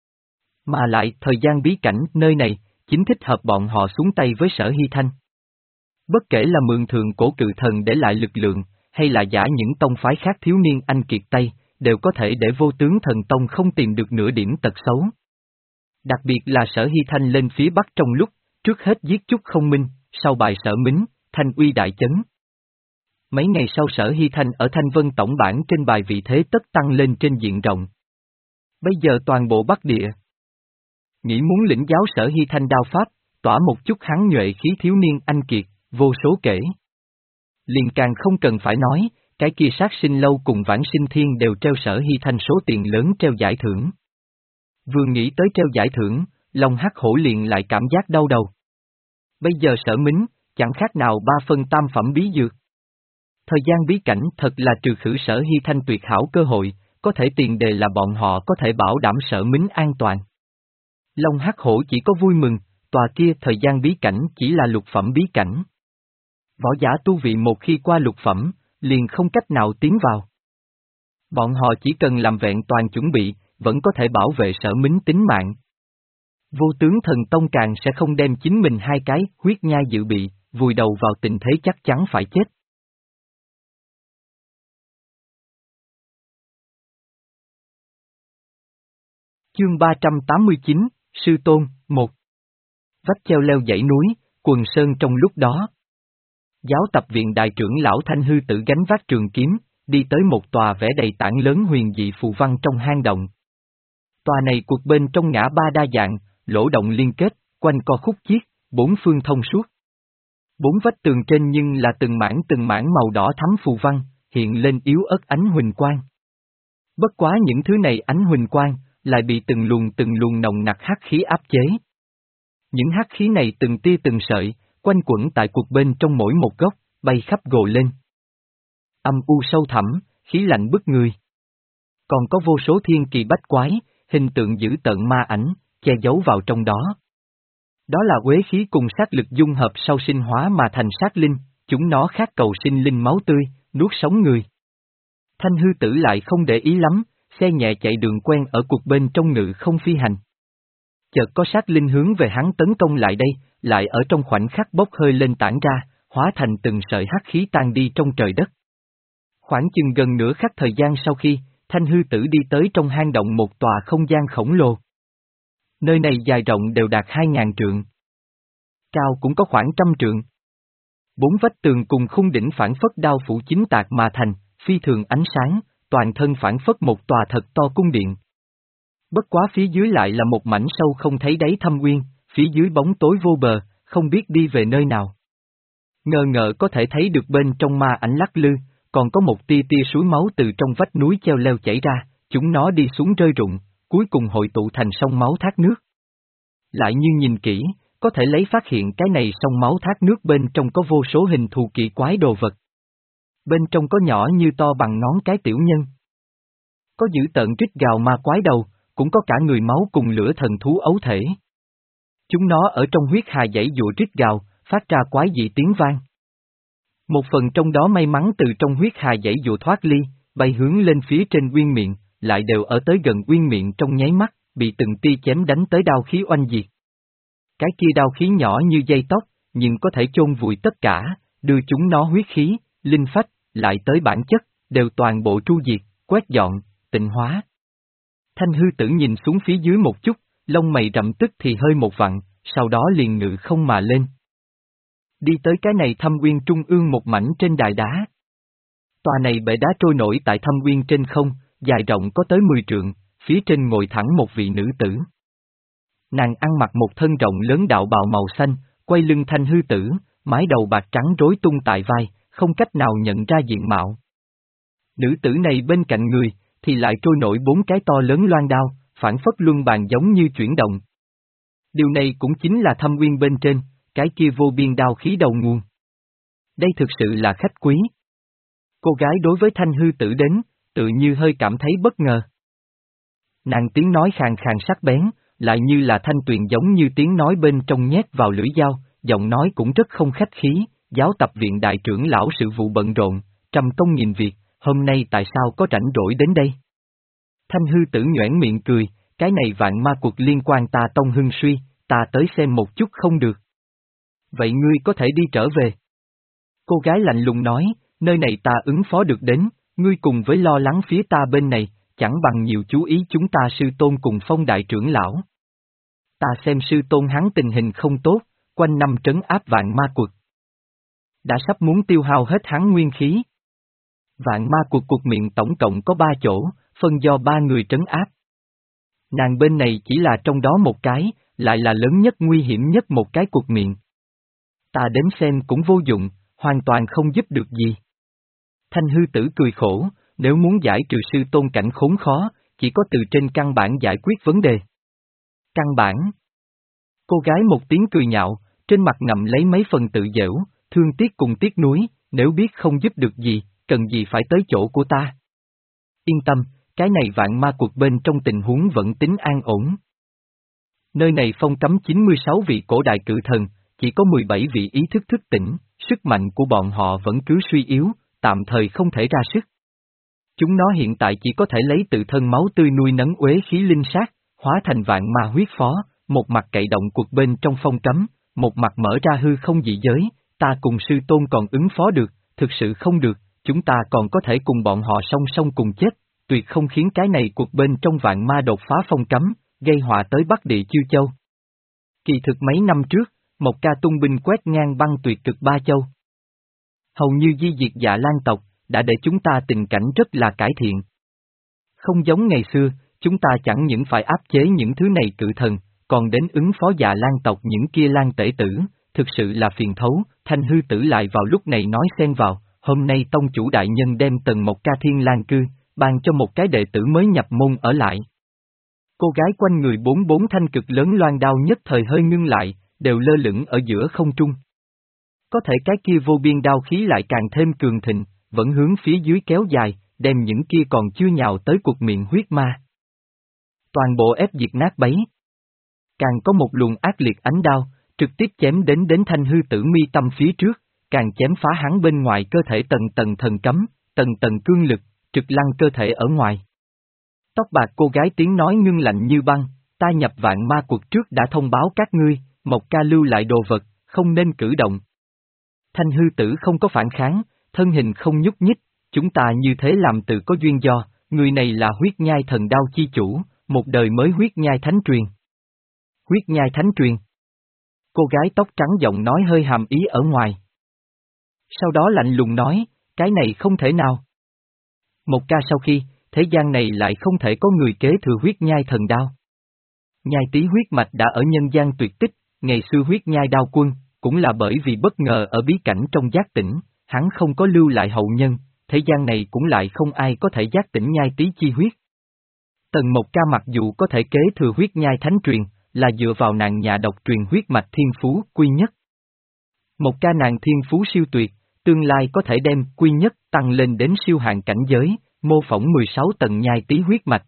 Speaker 1: Mà lại, thời gian bí cảnh nơi này, chính thích hợp bọn họ xuống tay với Sở Hy Thanh. Bất kể là mượn thường cổ cự thần để lại lực lượng, hay là giả những tông phái khác thiếu niên anh kiệt Tây, đều có thể để Vô Tướng Thần Tông không tìm được nửa điểm tật xấu. Đặc biệt là Sở Hy Thanh lên phía Bắc trong lúc, trước hết giết Trúc Không Minh, sau bại Sở Mính, thanh uy đại chấn. Mấy ngày sau Sở Hy Thanh ở Thanh Vân tổng bản trên bài vị thế tất tăng lên trên diện rộng. Bây giờ toàn bộ Bắc Địa nghĩ muốn lĩnh giáo Sở Hy Thanh đao pháp, tỏa một chút hắn nhuệ khí thiếu niên anh kiệt, vô số kể. Liền càng không cần phải nói, cái kia Sát Sinh Lâu cùng Vãng Sinh Thiên đều treo Sở Hy Thanh số tiền lớn treo giải thưởng. Vừa nghĩ tới treo giải thưởng, lòng hắc hổ liền lại cảm giác đau đầu. Bây giờ Sở Mính, chẳng khác nào ba phân tam phẩm bí dược. Thời gian bí cảnh thật là trừ khử Sở Hy Thanh tuyệt hảo cơ hội, có thể tiền đề là bọn họ có thể bảo đảm Sở Mính an toàn. Long hắc hổ chỉ có vui mừng, tòa kia thời gian bí cảnh chỉ là lục phẩm bí cảnh. Võ giả tu vị một khi qua lục phẩm, liền không cách nào tiến vào. Bọn họ chỉ cần làm vẹn toàn chuẩn bị, vẫn có thể bảo vệ Sở Mính tính mạng. Vô Tướng Thần Tông càng sẽ không đem chính mình hai cái huyết nhai dự bị, vùi đầu vào tình thế chắc chắn phải chết. Chương ba trăm tám mươi chín, Sư Tôn, một. Vách treo leo dãy núi, quần sơn trong lúc đó. Giáo tập viện đại trưởng lão Thanh Hư Tử gánh vác trường kiếm, đi tới một tòa vẽ đầy tảng lớn huyền dị phù văn trong hang động. Tòa này cuộc bên trong ngã ba đa dạng, lỗ động liên kết, quanh co khúc chiết, bốn phương thông suốt. Bốn vách tường trên nhưng là từng mảng từng mảng màu đỏ thắm phù văn, hiện lên yếu ớt ánh huỳnh quang. Bất quá những thứ này ánh huỳnh quang, lại bị từng luồng từng luồng nồng nặc hắc khí áp chế. Những hắc khí này từng tia từng sợi, quanh quẩn tại cuộc bên trong mỗi một góc, bay khắp gồ lên. Âm u sâu thẳm, khí lạnh bức người. Còn có vô số thiên kỳ bách quái, hình tượng dữ tợn ma ảnh, che giấu vào trong đó. Đó là uế khí cùng sát lực dung hợp sau sinh hóa mà thành sát linh, chúng nó khát cầu sinh linh máu tươi, nuốt sống người. Thanh Hư Tử lại không để ý lắm, xe nhẹ chạy đường quen ở cuộc bên trong ngự không phi hành. Chợt có sát linh hướng về hắn tấn công lại đây, lại ở trong khoảnh khắc bốc hơi lên tản ra, hóa thành từng sợi hắc khí tan đi trong trời đất. Khoảng chừng gần nửa khắc thời gian sau khi, Thanh Hư Tử đi tới trong hang động một tòa không gian khổng lồ. Nơi này dài rộng đều đạt hai ngàn trượng. Cao cũng có khoảng trăm trượng. Bốn vách tường cùng khung đỉnh phản phất đao phủ chính tạc mà thành, phi thường ánh sáng, toàn thân phản phất một tòa thật to cung điện. Bất quá phía dưới lại là một mảnh sâu không thấy đáy thâm uyên, phía dưới bóng tối vô bờ, không biết đi về nơi nào. Ngờ ngợ có thể thấy được bên trong ma ảnh lắc lư, còn có một tia tia suối máu từ trong vách núi treo leo chảy ra, chúng nó đi xuống rơi rụng, cuối cùng hội tụ thành sông máu thác nước. Lại như nhìn kỹ, có thể lấy phát hiện cái này sông máu thác nước bên trong có vô số hình thù kỳ quái đồ vật. Bên trong có nhỏ như to bằng ngón cái tiểu nhân. Có dữ tợn rít gào ma quái đầu, cũng có cả người máu cùng lửa thần thú ấu thể. Chúng nó ở trong huyết hà dãy dụa rít gào, phát ra quái dị tiếng vang. Một phần trong đó may mắn từ trong huyết hà dãy dụa thoát ly, bay hướng lên phía trên uyên miệng, lại đều ở tới gần uyên miệng trong nháy mắt, bị từng tia chém đánh tới đao khí oanh diệt. Cái kia đao khí nhỏ như dây tóc, nhưng có thể chôn vùi tất cả, đưa chúng nó huyết khí, linh phách, lại tới bản chất, đều toàn bộ tru diệt, quét dọn, tịnh hóa. Thanh Hư Tử nhìn xuống phía dưới một chút, lông mày rậm tức thì hơi một vặn, sau đó liền ngự không mà lên. Đi tới cái này thâm uyên trung ương một mảnh trên đài đá. Tòa này bệ đá trôi nổi tại thâm uyên trên không, dài rộng có tới mười trượng, phía trên ngồi thẳng một vị nữ tử. Nàng ăn mặc một thân rộng lớn đạo bào màu xanh, quay lưng Thanh Hư Tử, mái đầu bạc trắng rối tung tại vai, không cách nào nhận ra diện mạo. Nữ tử này bên cạnh người, thì lại trôi nổi bốn cái to lớn loan đao, phản phất luân bàn giống như chuyển động. Điều này cũng chính là thâm uyên bên trên, cái kia vô biên đao khí đầu nguồn. Đây thực sự là khách quý. Cô gái đối với Thanh Hư Tử đến, tự như hơi cảm thấy bất ngờ. Nàng tiếng nói khàn khàn sắc bén, lại như là thanh tuyền giống như tiếng nói bên trong nhét vào lưỡi dao, giọng nói cũng rất không khách khí, giáo tập viện đại trưởng lão sự vụ bận rộn, trăm công nghìn việc, hôm nay tại sao có rảnh rỗi đến đây? Thanh Hư Tử nhoẻn miệng cười, cái này vạn ma cuộc liên quan ta tông hưng suy, ta tới xem một chút không được. Vậy ngươi có thể đi trở về. Cô gái lạnh lùng nói, nơi này ta ứng phó được đến, Ngươi cùng với lo lắng phía ta bên này, chẳng bằng nhiều chú ý chúng ta sư tôn cùng Phong đại trưởng lão. Ta xem sư tôn hắn tình hình không tốt, quanh năm trấn áp vạn ma quật. Đã sắp muốn tiêu hao hết hắn nguyên khí. Vạn ma quật cuộc miệng tổng cộng có ba chỗ, phân do ba người trấn áp. Nàng bên này chỉ là trong đó một cái, lại là lớn nhất nguy hiểm nhất một cái cuộc miệng. Ta đến xem cũng vô dụng, hoàn toàn không giúp được gì. Thanh hư tử cười khổ, nếu muốn giải trừ sư tôn cảnh khốn khó, chỉ có từ trên căn bản giải quyết vấn đề. Căn bản. Cô gái một tiếng cười nhạo, trên mặt ngậm lấy mấy phần tự giễu, thương tiếc cùng tiếc nuối, nếu biết không giúp được gì, cần gì phải tới chỗ của ta. Yên tâm, cái này vạn ma cuộc bên trong tình huống vẫn tính an ổn. Nơi này phong cấm chín mươi sáu vị cổ đại cự thần, chỉ có mười bảy vị ý thức thức tỉnh, sức mạnh của bọn họ vẫn cứ suy yếu, tạm thời không thể ra sức. Chúng nó hiện tại chỉ có thể lấy tự thân máu tươi nuôi nấng uế khí linh sát, hóa thành vạn ma huyết phó, một mặt cậy động cuộc bên trong phong cấm, một mặt mở ra hư không dị giới, ta cùng sư tôn còn ứng phó được, thực sự không được, chúng ta còn có thể cùng bọn họ song song cùng chết, tuyệt không khiến cái này cuộc bên trong vạn ma đột phá phong cấm, gây họa tới Bắc Địa Chiêu Châu. Kỳ thực mấy năm trước, một ca tung binh quét ngang băng tuyệt cực ba châu. Hầu như di diệt Dạ Lan tộc, đã để chúng ta tình cảnh rất là cải thiện. Không giống ngày xưa, chúng ta chẳng những phải áp chế những thứ này cự thần, còn đến ứng phó Dạ Lan tộc những kia Lan tể tử, thực sự là phiền thấu. Thanh hư tử lại vào lúc này nói xen vào, hôm nay tông chủ đại nhân đem tần một ca thiên lang cư, ban cho một cái đệ tử mới nhập môn ở lại. Cô gái quanh người bốn bốn thanh cực lớn loan đao nhất thời hơi ngưng lại, đều lơ lửng ở giữa không trung. Có thể cái kia vô biên đao khí lại càng thêm cường thịnh, vẫn hướng phía dưới kéo dài, đem những kia còn chưa nhào tới cuộc miệng huyết ma. Toàn bộ ép diệt nát bấy. Càng có một luồng ác liệt ánh đao, trực tiếp chém đến đến thanh hư tử mi tâm phía trước, càng chém phá hắn bên ngoài cơ thể tầng tầng thần cấm, tầng tầng cương lực, trực lăng cơ thể ở ngoài. Tóc bạc cô gái tiếng nói ngưng lạnh như băng, ta nhập vạn ma cuộc trước đã thông báo các ngươi, Mộc ca lưu lại đồ vật, không nên cử động. Thanh hư tử không có phản kháng, thân hình không nhúc nhích, chúng ta như thế làm tự có duyên do, người này là huyết nhai thần đao chi chủ, một đời mới huyết nhai thánh truyền. Huyết nhai thánh truyền. Cô gái tóc trắng giọng nói hơi hàm ý ở ngoài. Sau đó lạnh lùng nói, cái này không thể nào. Một ca sau khi, thế gian này lại không thể có người kế thừa huyết nhai thần đao. Nhai tí huyết mạch đã ở nhân gian tuyệt tích, ngày xưa huyết nhai đao quân, cũng là bởi vì bất ngờ ở bí cảnh trong giác tỉnh, hắn không có lưu lại hậu nhân, thế gian này cũng lại không ai có thể giác tỉnh nhai tí chi huyết. Tần Mộc Ca mặc dù có thể kế thừa huyết nhai thánh truyền, là dựa vào nàng nhà độc truyền huyết mạch thiên phú quy nhất. Một ca nàng thiên phú siêu tuyệt, tương lai có thể đem quy nhất tăng lên đến siêu hạng cảnh giới, mô phỏng mười sáu tầng nhai tí huyết mạch.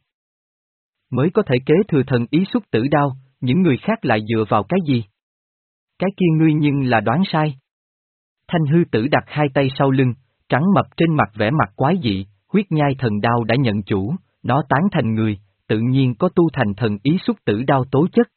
Speaker 1: Mới có thể kế thừa thần ý xuất tử đao, những người khác lại dựa vào cái gì? Cái kia ngươi nhưng là đoán sai. Thanh hư tử đặt hai tay sau lưng, trắng mập trên mặt vẻ mặt quái dị, huyết nhai thần đao đã nhận chủ, nó tán thành người, tự nhiên có tu thành thần ý xuất tử đao tố chất.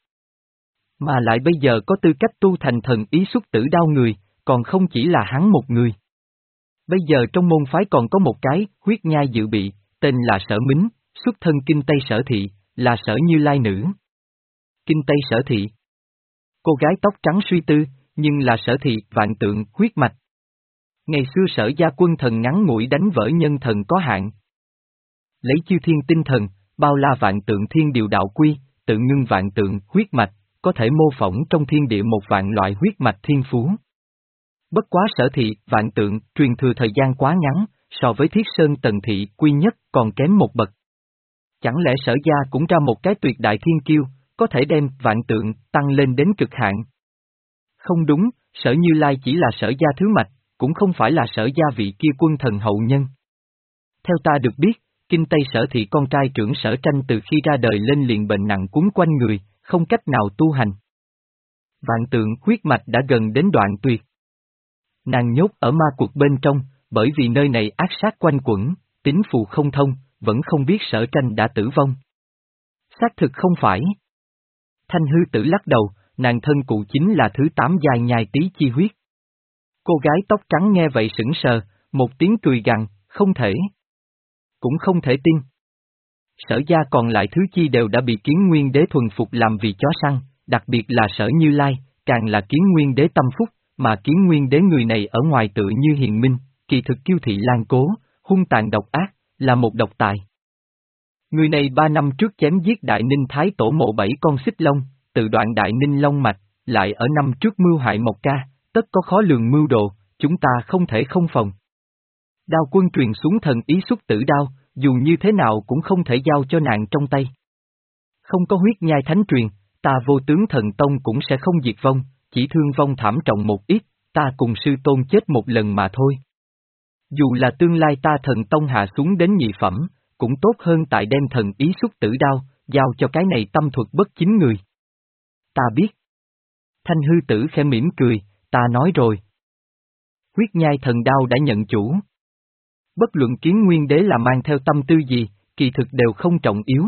Speaker 1: Mà lại bây giờ có tư cách tu thành thần ý xuất tử đao người, còn không chỉ là hắn một người. Bây giờ trong môn phái còn có một cái, huyết nhai dự bị, tên là Sở Mính, xuất thân Kinh Tây Sở Thị, là Sở Như Lai nữ. Kinh Tây Sở Thị. Cô gái tóc trắng suy tư, nhưng là Sở Thị vạn tượng, huyết mạch. Ngày xưa Sở gia quân thần ngắn ngủi đánh vỡ nhân thần có hạn. Lấy chiêu thiên tinh thần, bao la vạn tượng thiên điều đạo quy, tự ngưng vạn tượng, huyết mạch, có thể mô phỏng trong thiên địa một vạn loại huyết mạch thiên phú. Bất quá Sở Thị, vạn tượng, truyền thừa thời gian quá ngắn, so với Thiết Sơn Tần Thị, quy nhất, còn kém một bậc. Chẳng lẽ Sở gia cũng ra một cái tuyệt đại thiên kiêu, có thể đem vạn tượng, tăng lên đến cực hạn? Không đúng, Sở Như Lai chỉ là Sở gia thứ mạch, cũng không phải là Sở gia vị kia quân thần hậu nhân. Theo ta được biết, Kinh Tây Sở Thị con trai trưởng Sở Tranh từ khi ra đời lên liền bệnh nặng quấn quanh người, không cách nào tu hành. Vạn tượng huyết mạch đã gần đến đoạn tuyệt. Nàng nhốt ở ma cuộc bên trong, bởi vì nơi này ác sát quanh quẩn, tín phù không thông, vẫn không biết Sở Tranh đã tử vong. Xác thực không phải. Thanh hư tử lắc đầu, nàng thân cụ chính là thứ tám giai nhai tí chi huyết. Cô gái tóc trắng nghe vậy sững sờ, một tiếng cười gằn, không thể. Cũng không thể tin. Sở gia còn lại thứ chi đều đã bị Kiến Nguyên Đế thuần phục làm vì chó săn, đặc biệt là Sở Như Lai, càng là Kiến Nguyên Đế tâm phúc, mà Kiến Nguyên Đế người này ở ngoài tự như hiền minh, kỳ thực kiêu thị lan cố, hung tàn độc ác, là một độc tài. Người này ba năm trước chém giết Đại Ninh Thái Tổ mộ bảy con xích long, tự đoạn Đại Ninh Long mạch, lại ở năm trước mưu hại Mộc Ca, tất có khó lường mưu đồ, chúng ta không thể không phòng. Đao quân truyền xuống thần ý xuất tử đao, dù như thế nào cũng không thể giao cho nàng trong tay. Không có huyết nhai thánh truyền, ta Vô Tướng Thần Tông cũng sẽ không diệt vong, chỉ thương vong thảm trọng một ít, ta cùng sư tôn chết một lần mà thôi. Dù là tương lai ta thần tông hạ xuống đến nhị phẩm, cũng tốt hơn tại đem thần ý xuất tử đao, giao cho cái này tâm thuật bất chính người. Ta biết. Thanh hư tử khẽ mỉm cười, ta nói rồi. Huyết nhai thần đao đã nhận chủ. Bất luận Kiến Nguyên Đế là mang theo tâm tư gì, kỳ thực đều không trọng yếu.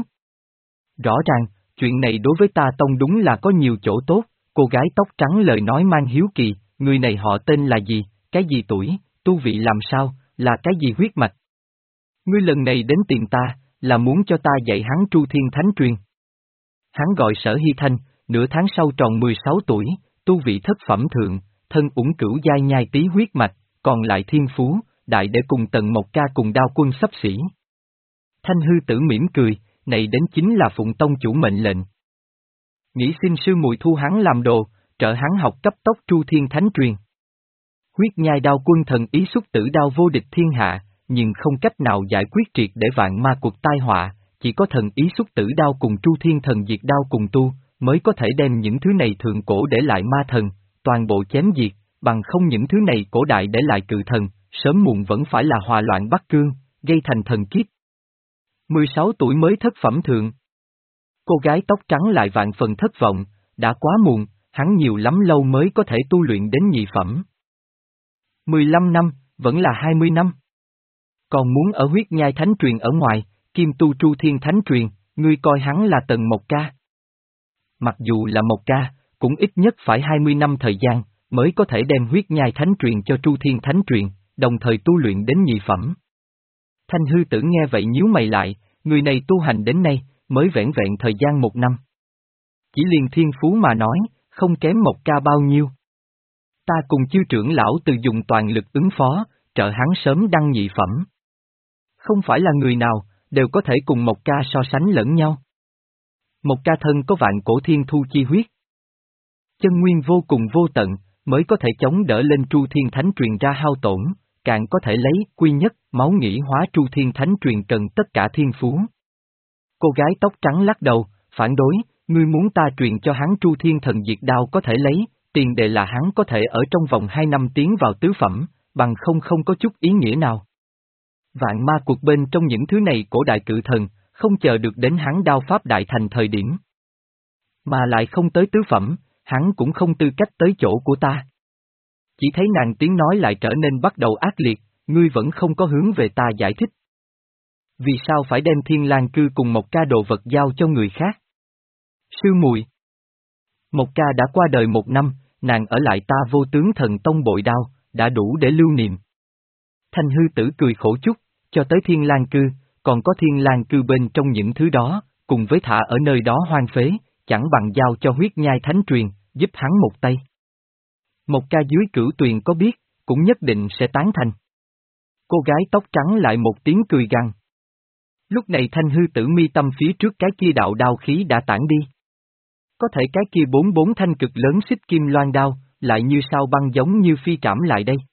Speaker 1: Rõ ràng, chuyện này đối với ta tông đúng là có nhiều chỗ tốt, cô gái tóc trắng lời nói mang hiếu kỳ, người này họ tên là gì, cái gì tuổi, tu vị làm sao, là cái gì huyết mạch. Ngươi lần này đến tìm ta, là muốn cho ta dạy hắn Tru Thiên Thánh Truyền. Hắn gọi Sở Hy Thanh, nửa tháng sau tròn mười sáu tuổi, tu vị thất phẩm thượng, thân ủng cửu giai nhai tý huyết mạch, còn lại thiên phú, đại để cùng Tần Mộc Ca cùng Đao Quân xấp xỉ. Thanh hư tử mỉm cười, này đến chính là Phụng Tông chủ mệnh lệnh. Nghĩ xin sư muội thu hắn làm đồ, trợ hắn học cấp tốc Tru Thiên Thánh Truyền. Huyết nhai Đao Quân thần ý xuất tử đao vô địch thiên hạ, nhưng không cách nào giải quyết triệt để vạn ma cuộc tai họa, chỉ có thần ý xuất tử đao cùng Tru Thiên thần diệt đao cùng tu, mới có thể đem những thứ này thượng cổ để lại ma thần, toàn bộ chém diệt, bằng không những thứ này cổ đại để lại cự thần, sớm muộn vẫn phải là hòa loạn Bắc Cương, gây thành thần kiếp. mười sáu tuổi mới thất phẩm thượng. Cô gái tóc trắng lại vạn phần thất vọng, đã quá muộn, hắn nhiều lắm lâu mới có thể tu luyện đến nhị phẩm. mười lăm năm, vẫn là hai mươi năm. Còn muốn ở huyết nhai thánh truyền ở ngoài, kim tu Tru Thiên Thánh Truyền, ngươi coi hắn là Tần Mộc Ca. Mặc dù là Mộc Ca, cũng ít nhất phải hai mươi năm thời gian, mới có thể đem huyết nhai thánh truyền cho Tru Thiên Thánh Truyền, đồng thời tu luyện đến nhị phẩm. Thanh hư tử nghe vậy nhíu mày lại, người này tu hành đến nay, mới vẻn vẹn thời gian một năm. Chỉ liền thiên phú mà nói, không kém Mộc Ca bao nhiêu. Ta cùng chư trưởng lão từ dùng toàn lực ứng phó, trợ hắn sớm đăng nhị phẩm. Không phải là người nào, đều có thể cùng Mộc Ca so sánh lẫn nhau. Mộc Ca thân có vạn cổ thiên thu chi huyết. Chân nguyên vô cùng vô tận, mới có thể chống đỡ lên Tru Thiên Thánh Truyền ra hao tổn, càng có thể lấy quy nhất, máu nghĩ hóa Tru Thiên Thánh Truyền cần tất cả thiên phú. Cô gái tóc trắng lắc đầu, phản đối, ngươi muốn ta truyền cho hắn Tru Thiên Thần Diệt Đao có thể lấy, tiền đề là hắn có thể ở trong vòng hai năm tiến vào tứ phẩm, bằng không không có chút ý nghĩa nào. Vạn ma cuộc bên trong những thứ này cổ đại cự thần, không chờ được đến hắn đao pháp đại thành thời điểm. Mà lại không tới tứ phẩm, hắn cũng không tư cách tới chỗ của ta. Chỉ thấy nàng tiếng nói lại trở nên bắt đầu ác liệt, ngươi vẫn không có hướng về ta giải thích. Vì sao phải đem Thiên Lang Cư cùng một ca đồ vật giao cho người khác? Sư muội. Mộc Ca đã qua đời một năm, nàng ở lại ta Vô Tướng Thần Tông bội đao, đã đủ để lưu niệm. Thanh hư tử cười khổ chút, cho tới Thiên Lang Cư, còn có Thiên Lang Cư bên trong những thứ đó, cùng với thả ở nơi đó hoang phế, chẳng bằng giao cho huyết nhai thánh truyền, giúp hắn một tay. Mộc Ca dưới cửu tuyền có biết, cũng nhất định sẽ tán thành. Cô gái tóc trắng lại một tiếng cười gằn. Lúc này thanh hư tử mi tâm phía trước cái kia đạo đao khí đã tản đi. Có thể cái kia bốn bốn thanh cực lớn xích kim loan đao, lại như sao băng giống như phi trảm lại đây.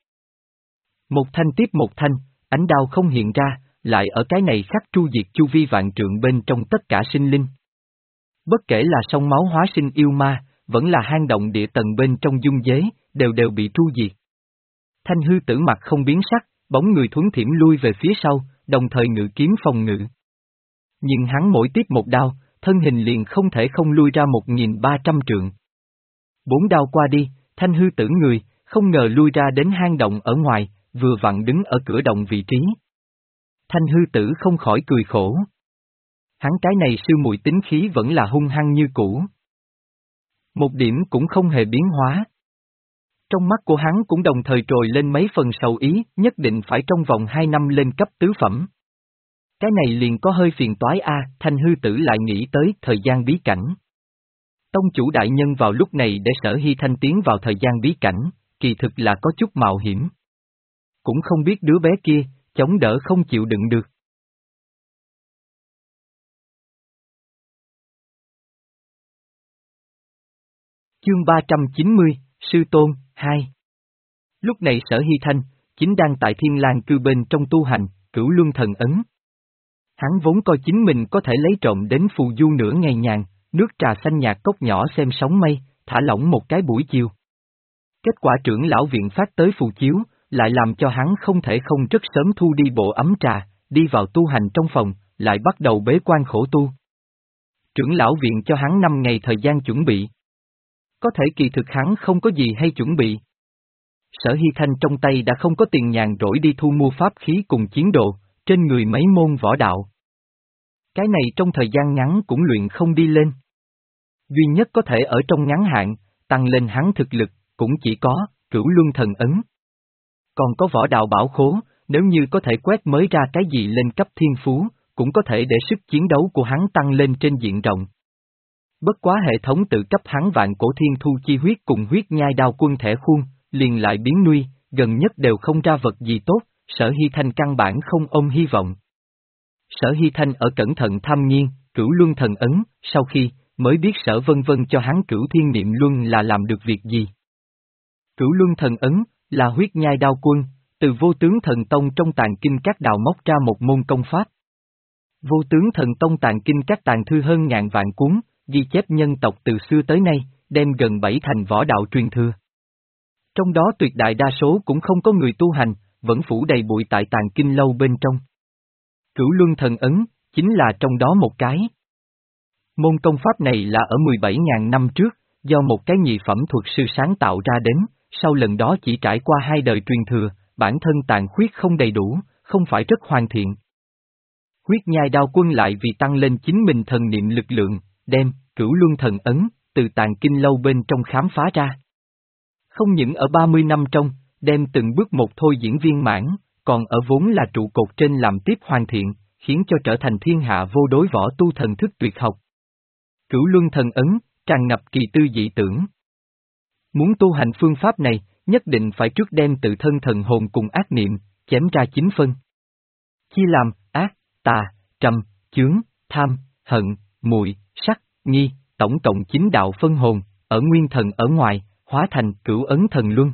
Speaker 1: Một thanh tiếp một thanh, ánh đao không hiện ra, lại ở cái này khắc tru diệt chu vi vạn trượng bên trong tất cả sinh linh. Bất kể là sông máu hóa sinh yêu ma, vẫn là hang động địa tầng bên trong dung giới, đều đều bị tru diệt. Thanh hư tử mặt không biến sắc, bóng người thuấn thiểm lui về phía sau, đồng thời ngự kiếm phòng ngự. Nhưng hắn mỗi tiếp một đao, thân hình liền không thể không lui ra một nghìn ba trăm trượng. Bốn đao qua đi, thanh hư tử người, không ngờ lui ra đến hang động ở ngoài, vừa vặn đứng ở cửa động vị trí. Thanh hư tử không khỏi cười khổ. Hắn cái này sư muội tính khí vẫn là hung hăng như cũ. Một điểm cũng không hề biến hóa. Trong mắt của hắn cũng đồng thời trồi lên mấy phần sầu ý, nhất định phải trong vòng hai năm lên cấp tứ phẩm. Cái này liền có hơi phiền toái a, Thanh hư tử lại nghĩ tới thời gian bí cảnh. Tông chủ đại nhân vào lúc này để Sở Hy Thanh tiến vào thời gian bí cảnh, kỳ thực là có chút mạo hiểm. Cũng không biết đứa bé kia, chống đỡ không chịu đựng được. Chương ba trăm chín mươi, Sư Tôn, hai. Lúc này Sở Hy Thanh, chính đang tại Thiên Lang cư bên trong tu hành, Cửu Luân Thần Ấn. Hắn vốn coi chính mình có thể lấy trộm đến phù du nửa ngày nhàn, nước trà xanh nhạt cốc nhỏ xem sóng mây, thả lỏng một cái buổi chiều. Kết quả trưởng lão viện phát tới phù chiếu, lại làm cho hắn không thể không rất sớm thu đi bộ ấm trà, đi vào tu hành trong phòng, lại bắt đầu bế quan khổ tu. Trưởng lão viện cho hắn năm ngày thời gian chuẩn bị. Có thể kỳ thực hắn không có gì hay chuẩn bị. Sở Hy Thanh trong tay đã không có tiền nhàn rỗi đi thu mua pháp khí cùng chiến đồ, trên người mấy môn võ đạo. Cái này trong thời gian ngắn cũng luyện không đi lên. Duy nhất có thể ở trong ngắn hạn, tăng lên hắn thực lực, cũng chỉ có, Cửu Luân Thần Ấn. Còn có võ đạo bảo khố, nếu như có thể quét mới ra cái gì lên cấp thiên phú, cũng có thể để sức chiến đấu của hắn tăng lên trên diện rộng. Bất quá hệ thống tự cấp hắn vạn cổ thiên thu chi huyết cùng huyết nhai đao quân thẻ khuôn, liền lại biến nuôi, gần nhất đều không ra vật gì tốt, Sở Hy Thanh căn bản không ôm hy vọng. Sở Hy Thanh ở cẩn thận tham nghiên, Cửu Luân Thần Ấn, sau khi, mới biết Sở Vân Vân cho hắn Cửu Thiên Niệm Luân là làm được việc gì. Cửu Luân Thần Ấn, là huyết nhai đao quân, từ Vô Tướng Thần Tông trong tàng kinh các đào móc ra một môn công pháp. Vô Tướng Thần Tông tàng kinh các tàng thư hơn ngàn vạn cuốn, ghi chép nhân tộc từ xưa tới nay, đem gần bảy thành võ đạo truyền thừa. Trong đó tuyệt đại đa số cũng không có người tu hành, vẫn phủ đầy bụi tại tàng kinh lâu bên trong. Cửu Luân Thần Ấn, chính là trong đó một cái. Môn công pháp này là ở mười bảy nghìn năm trước, do một cái nhị phẩm thuật sư sáng tạo ra đến, sau lần đó chỉ trải qua hai đời truyền thừa, bản thân tàn khuyết không đầy đủ, không phải rất hoàn thiện. Huyết nhai đao quân lại vì tăng lên chính mình thần niệm lực lượng, đem, Cửu Luân Thần Ấn, từ tàng kinh lâu bên trong khám phá ra. Không những ở ba mươi năm trong, đem từng bước một thôi diễn viên mãn, còn ở vốn là trụ cột trên làm tiếp hoàn thiện, khiến cho trở thành thiên hạ vô đối võ tu thần thức tuyệt học. Cửu Luân Thần Ấn, tràn ngập kỳ tư dị tưởng. Muốn tu hành phương pháp này, nhất định phải trước đem tự thân thần hồn cùng ác niệm, chém ra chín phân. Chia làm, ác, tà, trầm, chướng, tham, hận, muội, sắc, nghi, tổng cộng chín đạo phân hồn, ở nguyên thần ở ngoài, hóa thành Cửu Ấn Thần Luân.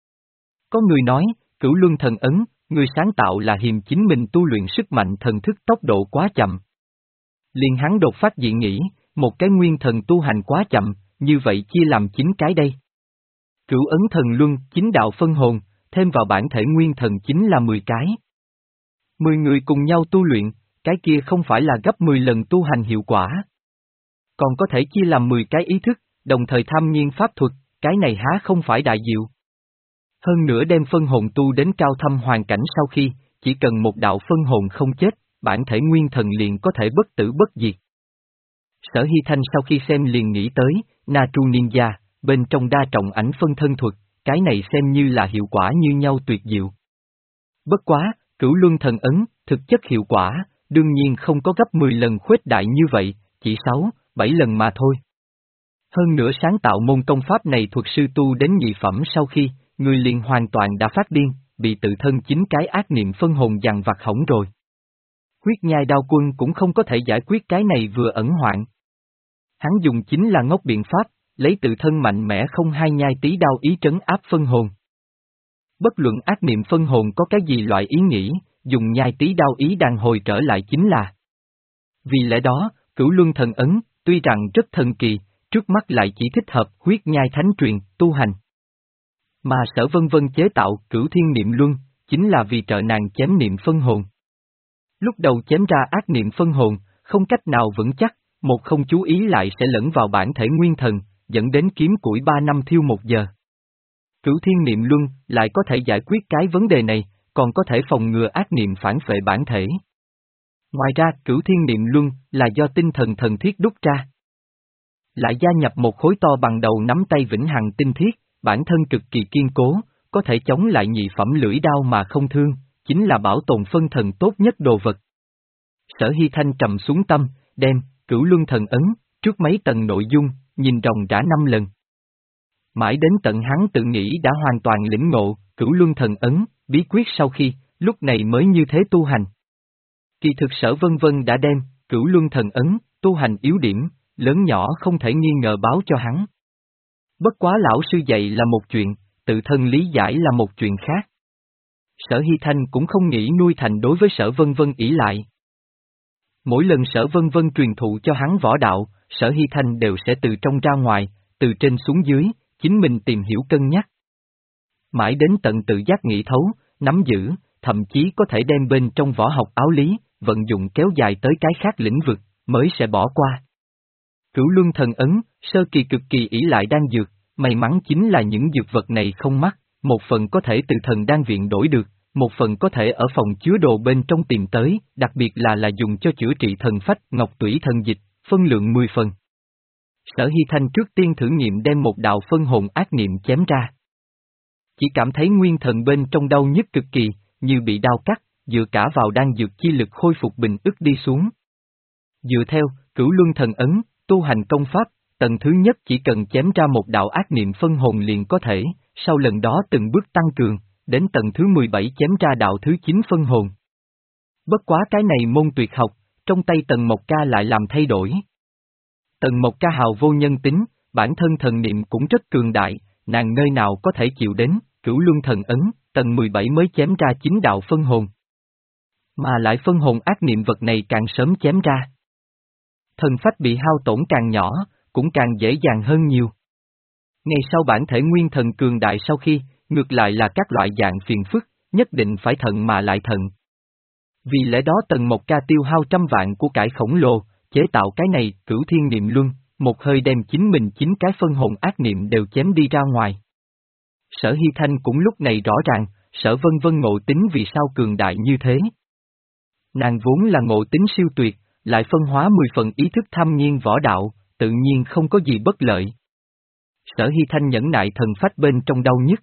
Speaker 1: Có người nói, Cửu Luân Thần Ấn, người sáng tạo là hiềm chính mình tu luyện sức mạnh thần thức tốc độ quá chậm. Liền hắn đột phát dị nghĩ, một cái nguyên thần tu hành quá chậm, như vậy chia làm chín cái đây. Cửu Ấn Thần Luân, chín đạo phân hồn, thêm vào bản thể nguyên thần chính là mười cái. Mười người cùng nhau tu luyện, cái kia không phải là gấp mười lần tu hành hiệu quả. Còn có thể chia làm mười cái ý thức, đồng thời tham nghiên pháp thuật, cái này há không phải đại diệu. Hơn nữa đem phân hồn tu đến cao thâm hoàn cảnh sau khi, chỉ cần một đạo phân hồn không chết, bản thể nguyên thần liền có thể bất tử bất diệt. Sở Hy Thanh sau khi xem liền nghĩ tới, Natru Ninja, bên trong đa trọng ảnh phân thân thuật, cái này xem như là hiệu quả như nhau tuyệt diệu. Bất quá, Cửu Luân Thần Ấn, thực chất hiệu quả, đương nhiên không có gấp mười lần khuếch đại như vậy, chỉ sáu, bảy lần mà thôi. Hơn nữa sáng tạo môn công pháp này thuật sư tu đến nhị phẩm sau khi, người liền hoàn toàn đã phát điên, bị tự thân chính cái ác niệm phân hồn dằn vặt hỏng rồi. Huyết nhai đao quân cũng không có thể giải quyết cái này vừa ẩn hoạn. Hắn dùng chính là ngốc biện pháp, lấy tự thân mạnh mẽ không hai nhai tí đao ý trấn áp phân hồn. Bất luận ác niệm phân hồn có cái gì loại ý nghĩ, dùng nhai tí đao ý đàn hồi trở lại chính là. Vì lẽ đó, Cửu Luân Thần Ấn, tuy rằng rất thần kỳ, trước mắt lại chỉ thích hợp huyết nhai thánh truyền, tu hành. Mà Sở Vân Vân chế tạo Cửu Thiên Niệm Luân, chính là vì trợ nàng chém niệm phân hồn. Lúc đầu chém ra ác niệm phân hồn, không cách nào vững chắc, một không chú ý lại sẽ lẫn vào bản thể nguyên thần, dẫn đến kiếm củi ba năm thiêu một giờ. Cửu Thiên Niệm Luân lại có thể giải quyết cái vấn đề này, còn có thể phòng ngừa ác niệm phản phệ bản thể. Ngoài ra, Cửu Thiên Niệm Luân là do tinh thần thần thiết đúc ra. Lại gia nhập một khối to bằng đầu nắm tay vĩnh hằng tinh thiết, bản thân cực kỳ kiên cố, có thể chống lại nhị phẩm lưỡi đao mà không thương, chính là bảo tồn phân thần tốt nhất đồ vật. Sở Hy Thanh trầm xuống tâm, đem, cửu luân thần ấn, trước mấy tầng nội dung, nhìn ròng rã năm lần. Mãi đến tận hắn tự nghĩ đã hoàn toàn lĩnh ngộ, cửu luân thần ấn, bí quyết sau khi, lúc này mới như thế tu hành. Kỳ thực Sở Vân Vân đã đem, cửu luân thần ấn, tu hành yếu điểm, lớn nhỏ không thể nghi ngờ báo cho hắn. Bất quá lão sư dạy là một chuyện, tự thân lý giải là một chuyện khác. Sở Hy Thanh cũng không nghĩ nuôi thành đối với Sở Vân Vân ỷ lại. Mỗi lần Sở Vân Vân truyền thụ cho hắn võ đạo, Sở Hy Thanh đều sẽ từ trong ra ngoài, từ trên xuống dưới, chính mình tìm hiểu cân nhắc. Mãi đến tận tự giác nghĩ thấu, nắm giữ, thậm chí có thể đem bên trong võ học áo lý, vận dụng kéo dài tới cái khác lĩnh vực, mới sẽ bỏ qua. Cửu luân thần ấn, sơ kỳ cực kỳ ỷ lại đan dược, may mắn chính là những dược vật này không mắc, một phần có thể từ thần đan viện đổi được, một phần có thể ở phòng chứa đồ bên trong tìm tới, đặc biệt là là dùng cho chữa trị thần phách, ngọc tủy thần dịch, phân lượng mười phần. Sở Hy Thanh trước tiên thử nghiệm đem một đạo phân hồn ác niệm chém ra. Chỉ cảm thấy nguyên thần bên trong đau nhức cực kỳ, như bị đau cắt, dựa cả vào đan dược chi lực khôi phục bình ức đi xuống. Dựa theo, cửu luân thần ấn, tu hành công pháp, tầng thứ nhất chỉ cần chém ra một đạo ác niệm phân hồn liền có thể, sau lần đó từng bước tăng cường, đến tầng thứ mười bảy chém ra đạo thứ chín phân hồn. Bất quá cái này môn tuyệt học, trong tay Tần Mộc Ca lại làm thay đổi. Tần Mộc Ca hào vô nhân tính, bản thân thần niệm cũng rất cường đại, nàng nơi nào có thể chịu đến, cửu luân thần ấn, tầng mười bảy mới chém ra chín đạo phân hồn. Mà lại phân hồn ác niệm vật này càng sớm chém ra. Thần phách bị hao tổn càng nhỏ, cũng càng dễ dàng hơn nhiều. Ngày sau bản thể nguyên thần cường đại sau khi, ngược lại là các loại dạng phiền phức, nhất định phải thận mà lại thận. Vì lẽ đó Tần Mộc Ca tiêu hao trăm vạn của cải khổng lồ, chế tạo cái này cửu thiên niệm luân, một hơi đem chính mình chín cái phân hồn ác niệm đều chém đi ra ngoài. Sở Hy Thanh cũng lúc này rõ ràng, Sở Vân Vân ngộ tính vì sao cường đại như thế. Nàng vốn là ngộ tính siêu tuyệt, lại phân hóa mười phần ý thức tham nhiên võ đạo, tự nhiên không có gì bất lợi. Sở Hy Thanh nhẫn nại thần phách bên trong đau nhất.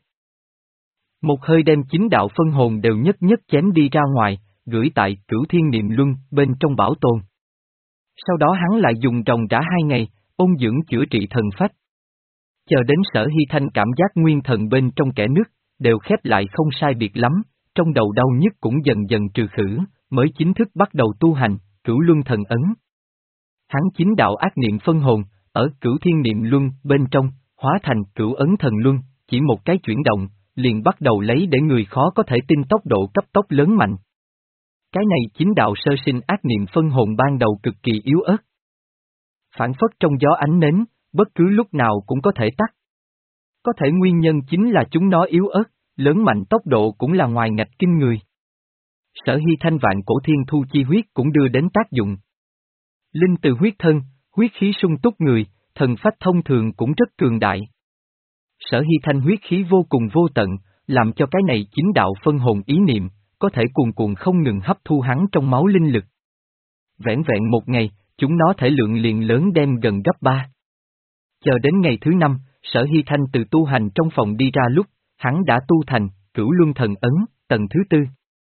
Speaker 1: Một hơi đem chín đạo phân hồn đều nhất nhất chém đi ra ngoài, gửi tại cửu thiên niệm luân bên trong bảo tồn. Sau đó hắn lại dùng ròng rã hai ngày, ôn dưỡng chữa trị thần phách. Chờ đến Sở Hy Thanh cảm giác nguyên thần bên trong kẽ nứt, đều khép lại không sai biệt lắm, trong đầu đau nhức cũng dần dần trừ khử, mới chính thức bắt đầu tu hành, cửu luân thần ấn. Hắn chín đạo ác niệm phân hồn, ở cửu thiên niệm luân bên trong, hóa thành cửu ấn thần luân, chỉ một cái chuyển động, liền bắt đầu lấy để người khó có thể tin tốc độ cấp tốc lớn mạnh. Cái này chính đạo sơ sinh ác niệm phân hồn ban đầu cực kỳ yếu ớt. Phản phất trong gió ánh nến, bất cứ lúc nào cũng có thể tắt. Có thể nguyên nhân chính là chúng nó yếu ớt, lớn mạnh tốc độ cũng là ngoài ngạch kinh người. Sở Hy Thanh vạn cổ thiên thu chi huyết cũng đưa đến tác dụng. Linh từ huyết thân, huyết khí sung túc người, thần phách thông thường cũng rất cường đại. Sở Hy Thanh huyết khí vô cùng vô tận, làm cho cái này chính đạo phân hồn ý niệm, có thể cuồn cuộn không ngừng hấp thu hắn trong máu linh lực. Vẻn vẹn một ngày, chúng nó thể lượng liền lớn đem gần gấp ba. Chờ đến ngày thứ năm, Sở Hy Thanh từ tu hành trong phòng đi ra lúc, hắn đã tu thành, cửu luân thần ấn, tầng thứ tư.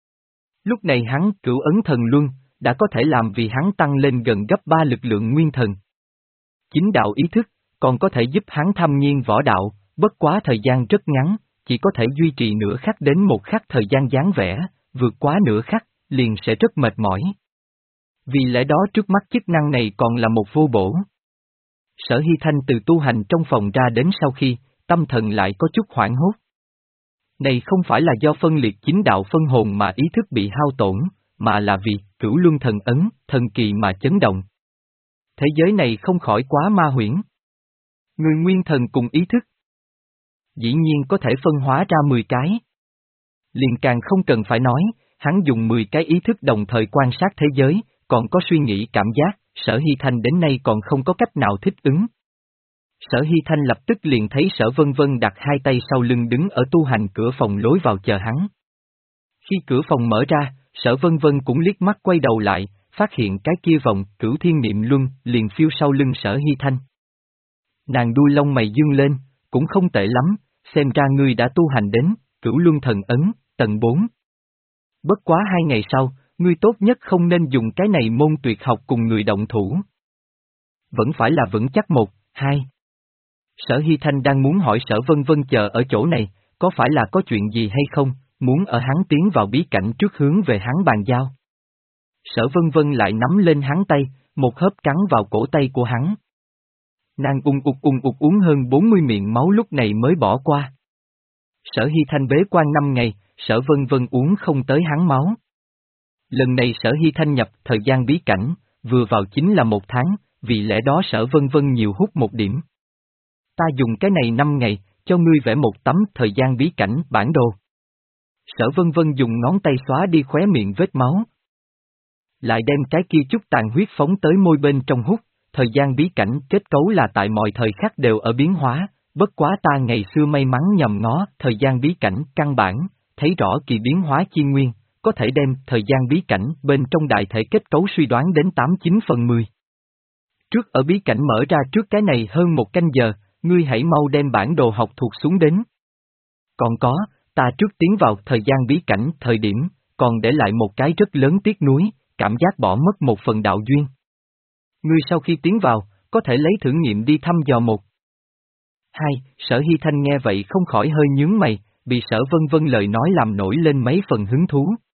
Speaker 1: Lúc này hắn cửu ấn thần luân, đã có thể làm vì hắn tăng lên gần gấp ba lực lượng nguyên thần. Chính đạo ý thức, còn có thể giúp hắn thâm nhiên võ đạo, bất quá thời gian rất ngắn, chỉ có thể duy trì nửa khắc đến một khắc thời gian dáng vẻ, vượt quá nửa khắc, liền sẽ rất mệt mỏi. Vì lẽ đó trước mắt chức năng này còn là một vô bổ. Sở Hy Thanh từ tu hành trong phòng ra đến sau khi, tâm thần lại có chút hoảng hốt. Này không phải là do phân liệt chính đạo phân hồn mà ý thức bị hao tổn, mà là vì cửu luân thần ấn, thần kỳ mà chấn động. Thế giới này không khỏi quá ma huyễn. Người nguyên thần cùng ý thức. Dĩ nhiên có thể phân hóa ra mười cái. Liền càng không cần phải nói, hắn dùng mười cái ý thức đồng thời quan sát thế giới, còn có suy nghĩ cảm giác, Sở Hy Thanh đến nay còn không có cách nào thích ứng. Sở Hy Thanh lập tức liền thấy Sở Vân Vân đặt hai tay sau lưng đứng ở tu hành cửa phòng lối vào chờ hắn. Khi cửa phòng mở ra, Sở Vân Vân cũng liếc mắt quay đầu lại, phát hiện cái kia vòng cửu thiên niệm luân liền phiêu sau lưng Sở Hy Thanh. Nàng đuôi lông mày dương lên, cũng không tệ lắm, xem ra ngươi đã tu hành đến, cửu luân thần ấn, tầng bốn. Bất quá hai ngày sau, Ngươi tốt nhất không nên dùng cái này môn tuyệt học cùng người động thủ. Vẫn phải là vững chắc một, hai. Sở Hy Thanh đang muốn hỏi Sở Vân Vân chờ ở chỗ này, có phải là có chuyện gì hay không, muốn ở hắn tiến vào bí cảnh trước hướng về hắn bàn giao. Sở Vân Vân lại nắm lên hắn tay, một hớp cắn vào cổ tay của hắn. Nàng ung ục ung ục uống hơn bốn mươi miệng máu lúc này mới bỏ qua. Sở Hy Thanh bế quan năm ngày, Sở Vân Vân uống không tới hắn máu. Lần này Sở Hy Thanh nhập thời gian bí cảnh, vừa vào chính là một tháng, vì lẽ đó Sở Vân Vân nhiều hút một điểm. Ta dùng cái này năm ngày, cho ngươi vẽ một tấm thời gian bí cảnh bản đồ. Sở Vân Vân dùng ngón tay xóa đi khóe miệng vết máu. Lại đem cái kia chút tàn huyết phóng tới môi bên trong hút, thời gian bí cảnh kết cấu là tại mọi thời khắc đều ở biến hóa, bất quá ta ngày xưa may mắn nhầm ngó thời gian bí cảnh căn bản, thấy rõ kỳ biến hóa chi nguyên, có thể đem thời gian bí cảnh bên trong đại thể kết cấu suy đoán đến tám chín phần mười. Trước ở bí cảnh mở ra trước cái này hơn một canh giờ, ngươi hãy mau đem bản đồ học thuộc xuống đến. Còn có, ta trước tiến vào thời gian bí cảnh thời điểm, còn để lại một cái rất lớn tiếc nuối, cảm giác bỏ mất một phần đạo duyên. Ngươi sau khi tiến vào, có thể lấy thử nghiệm đi thăm dò một. Hai, Sở Hy Thanh nghe vậy không khỏi hơi nhướng mày, bị Sở Vân Vân lời nói làm nổi lên mấy phần hứng thú.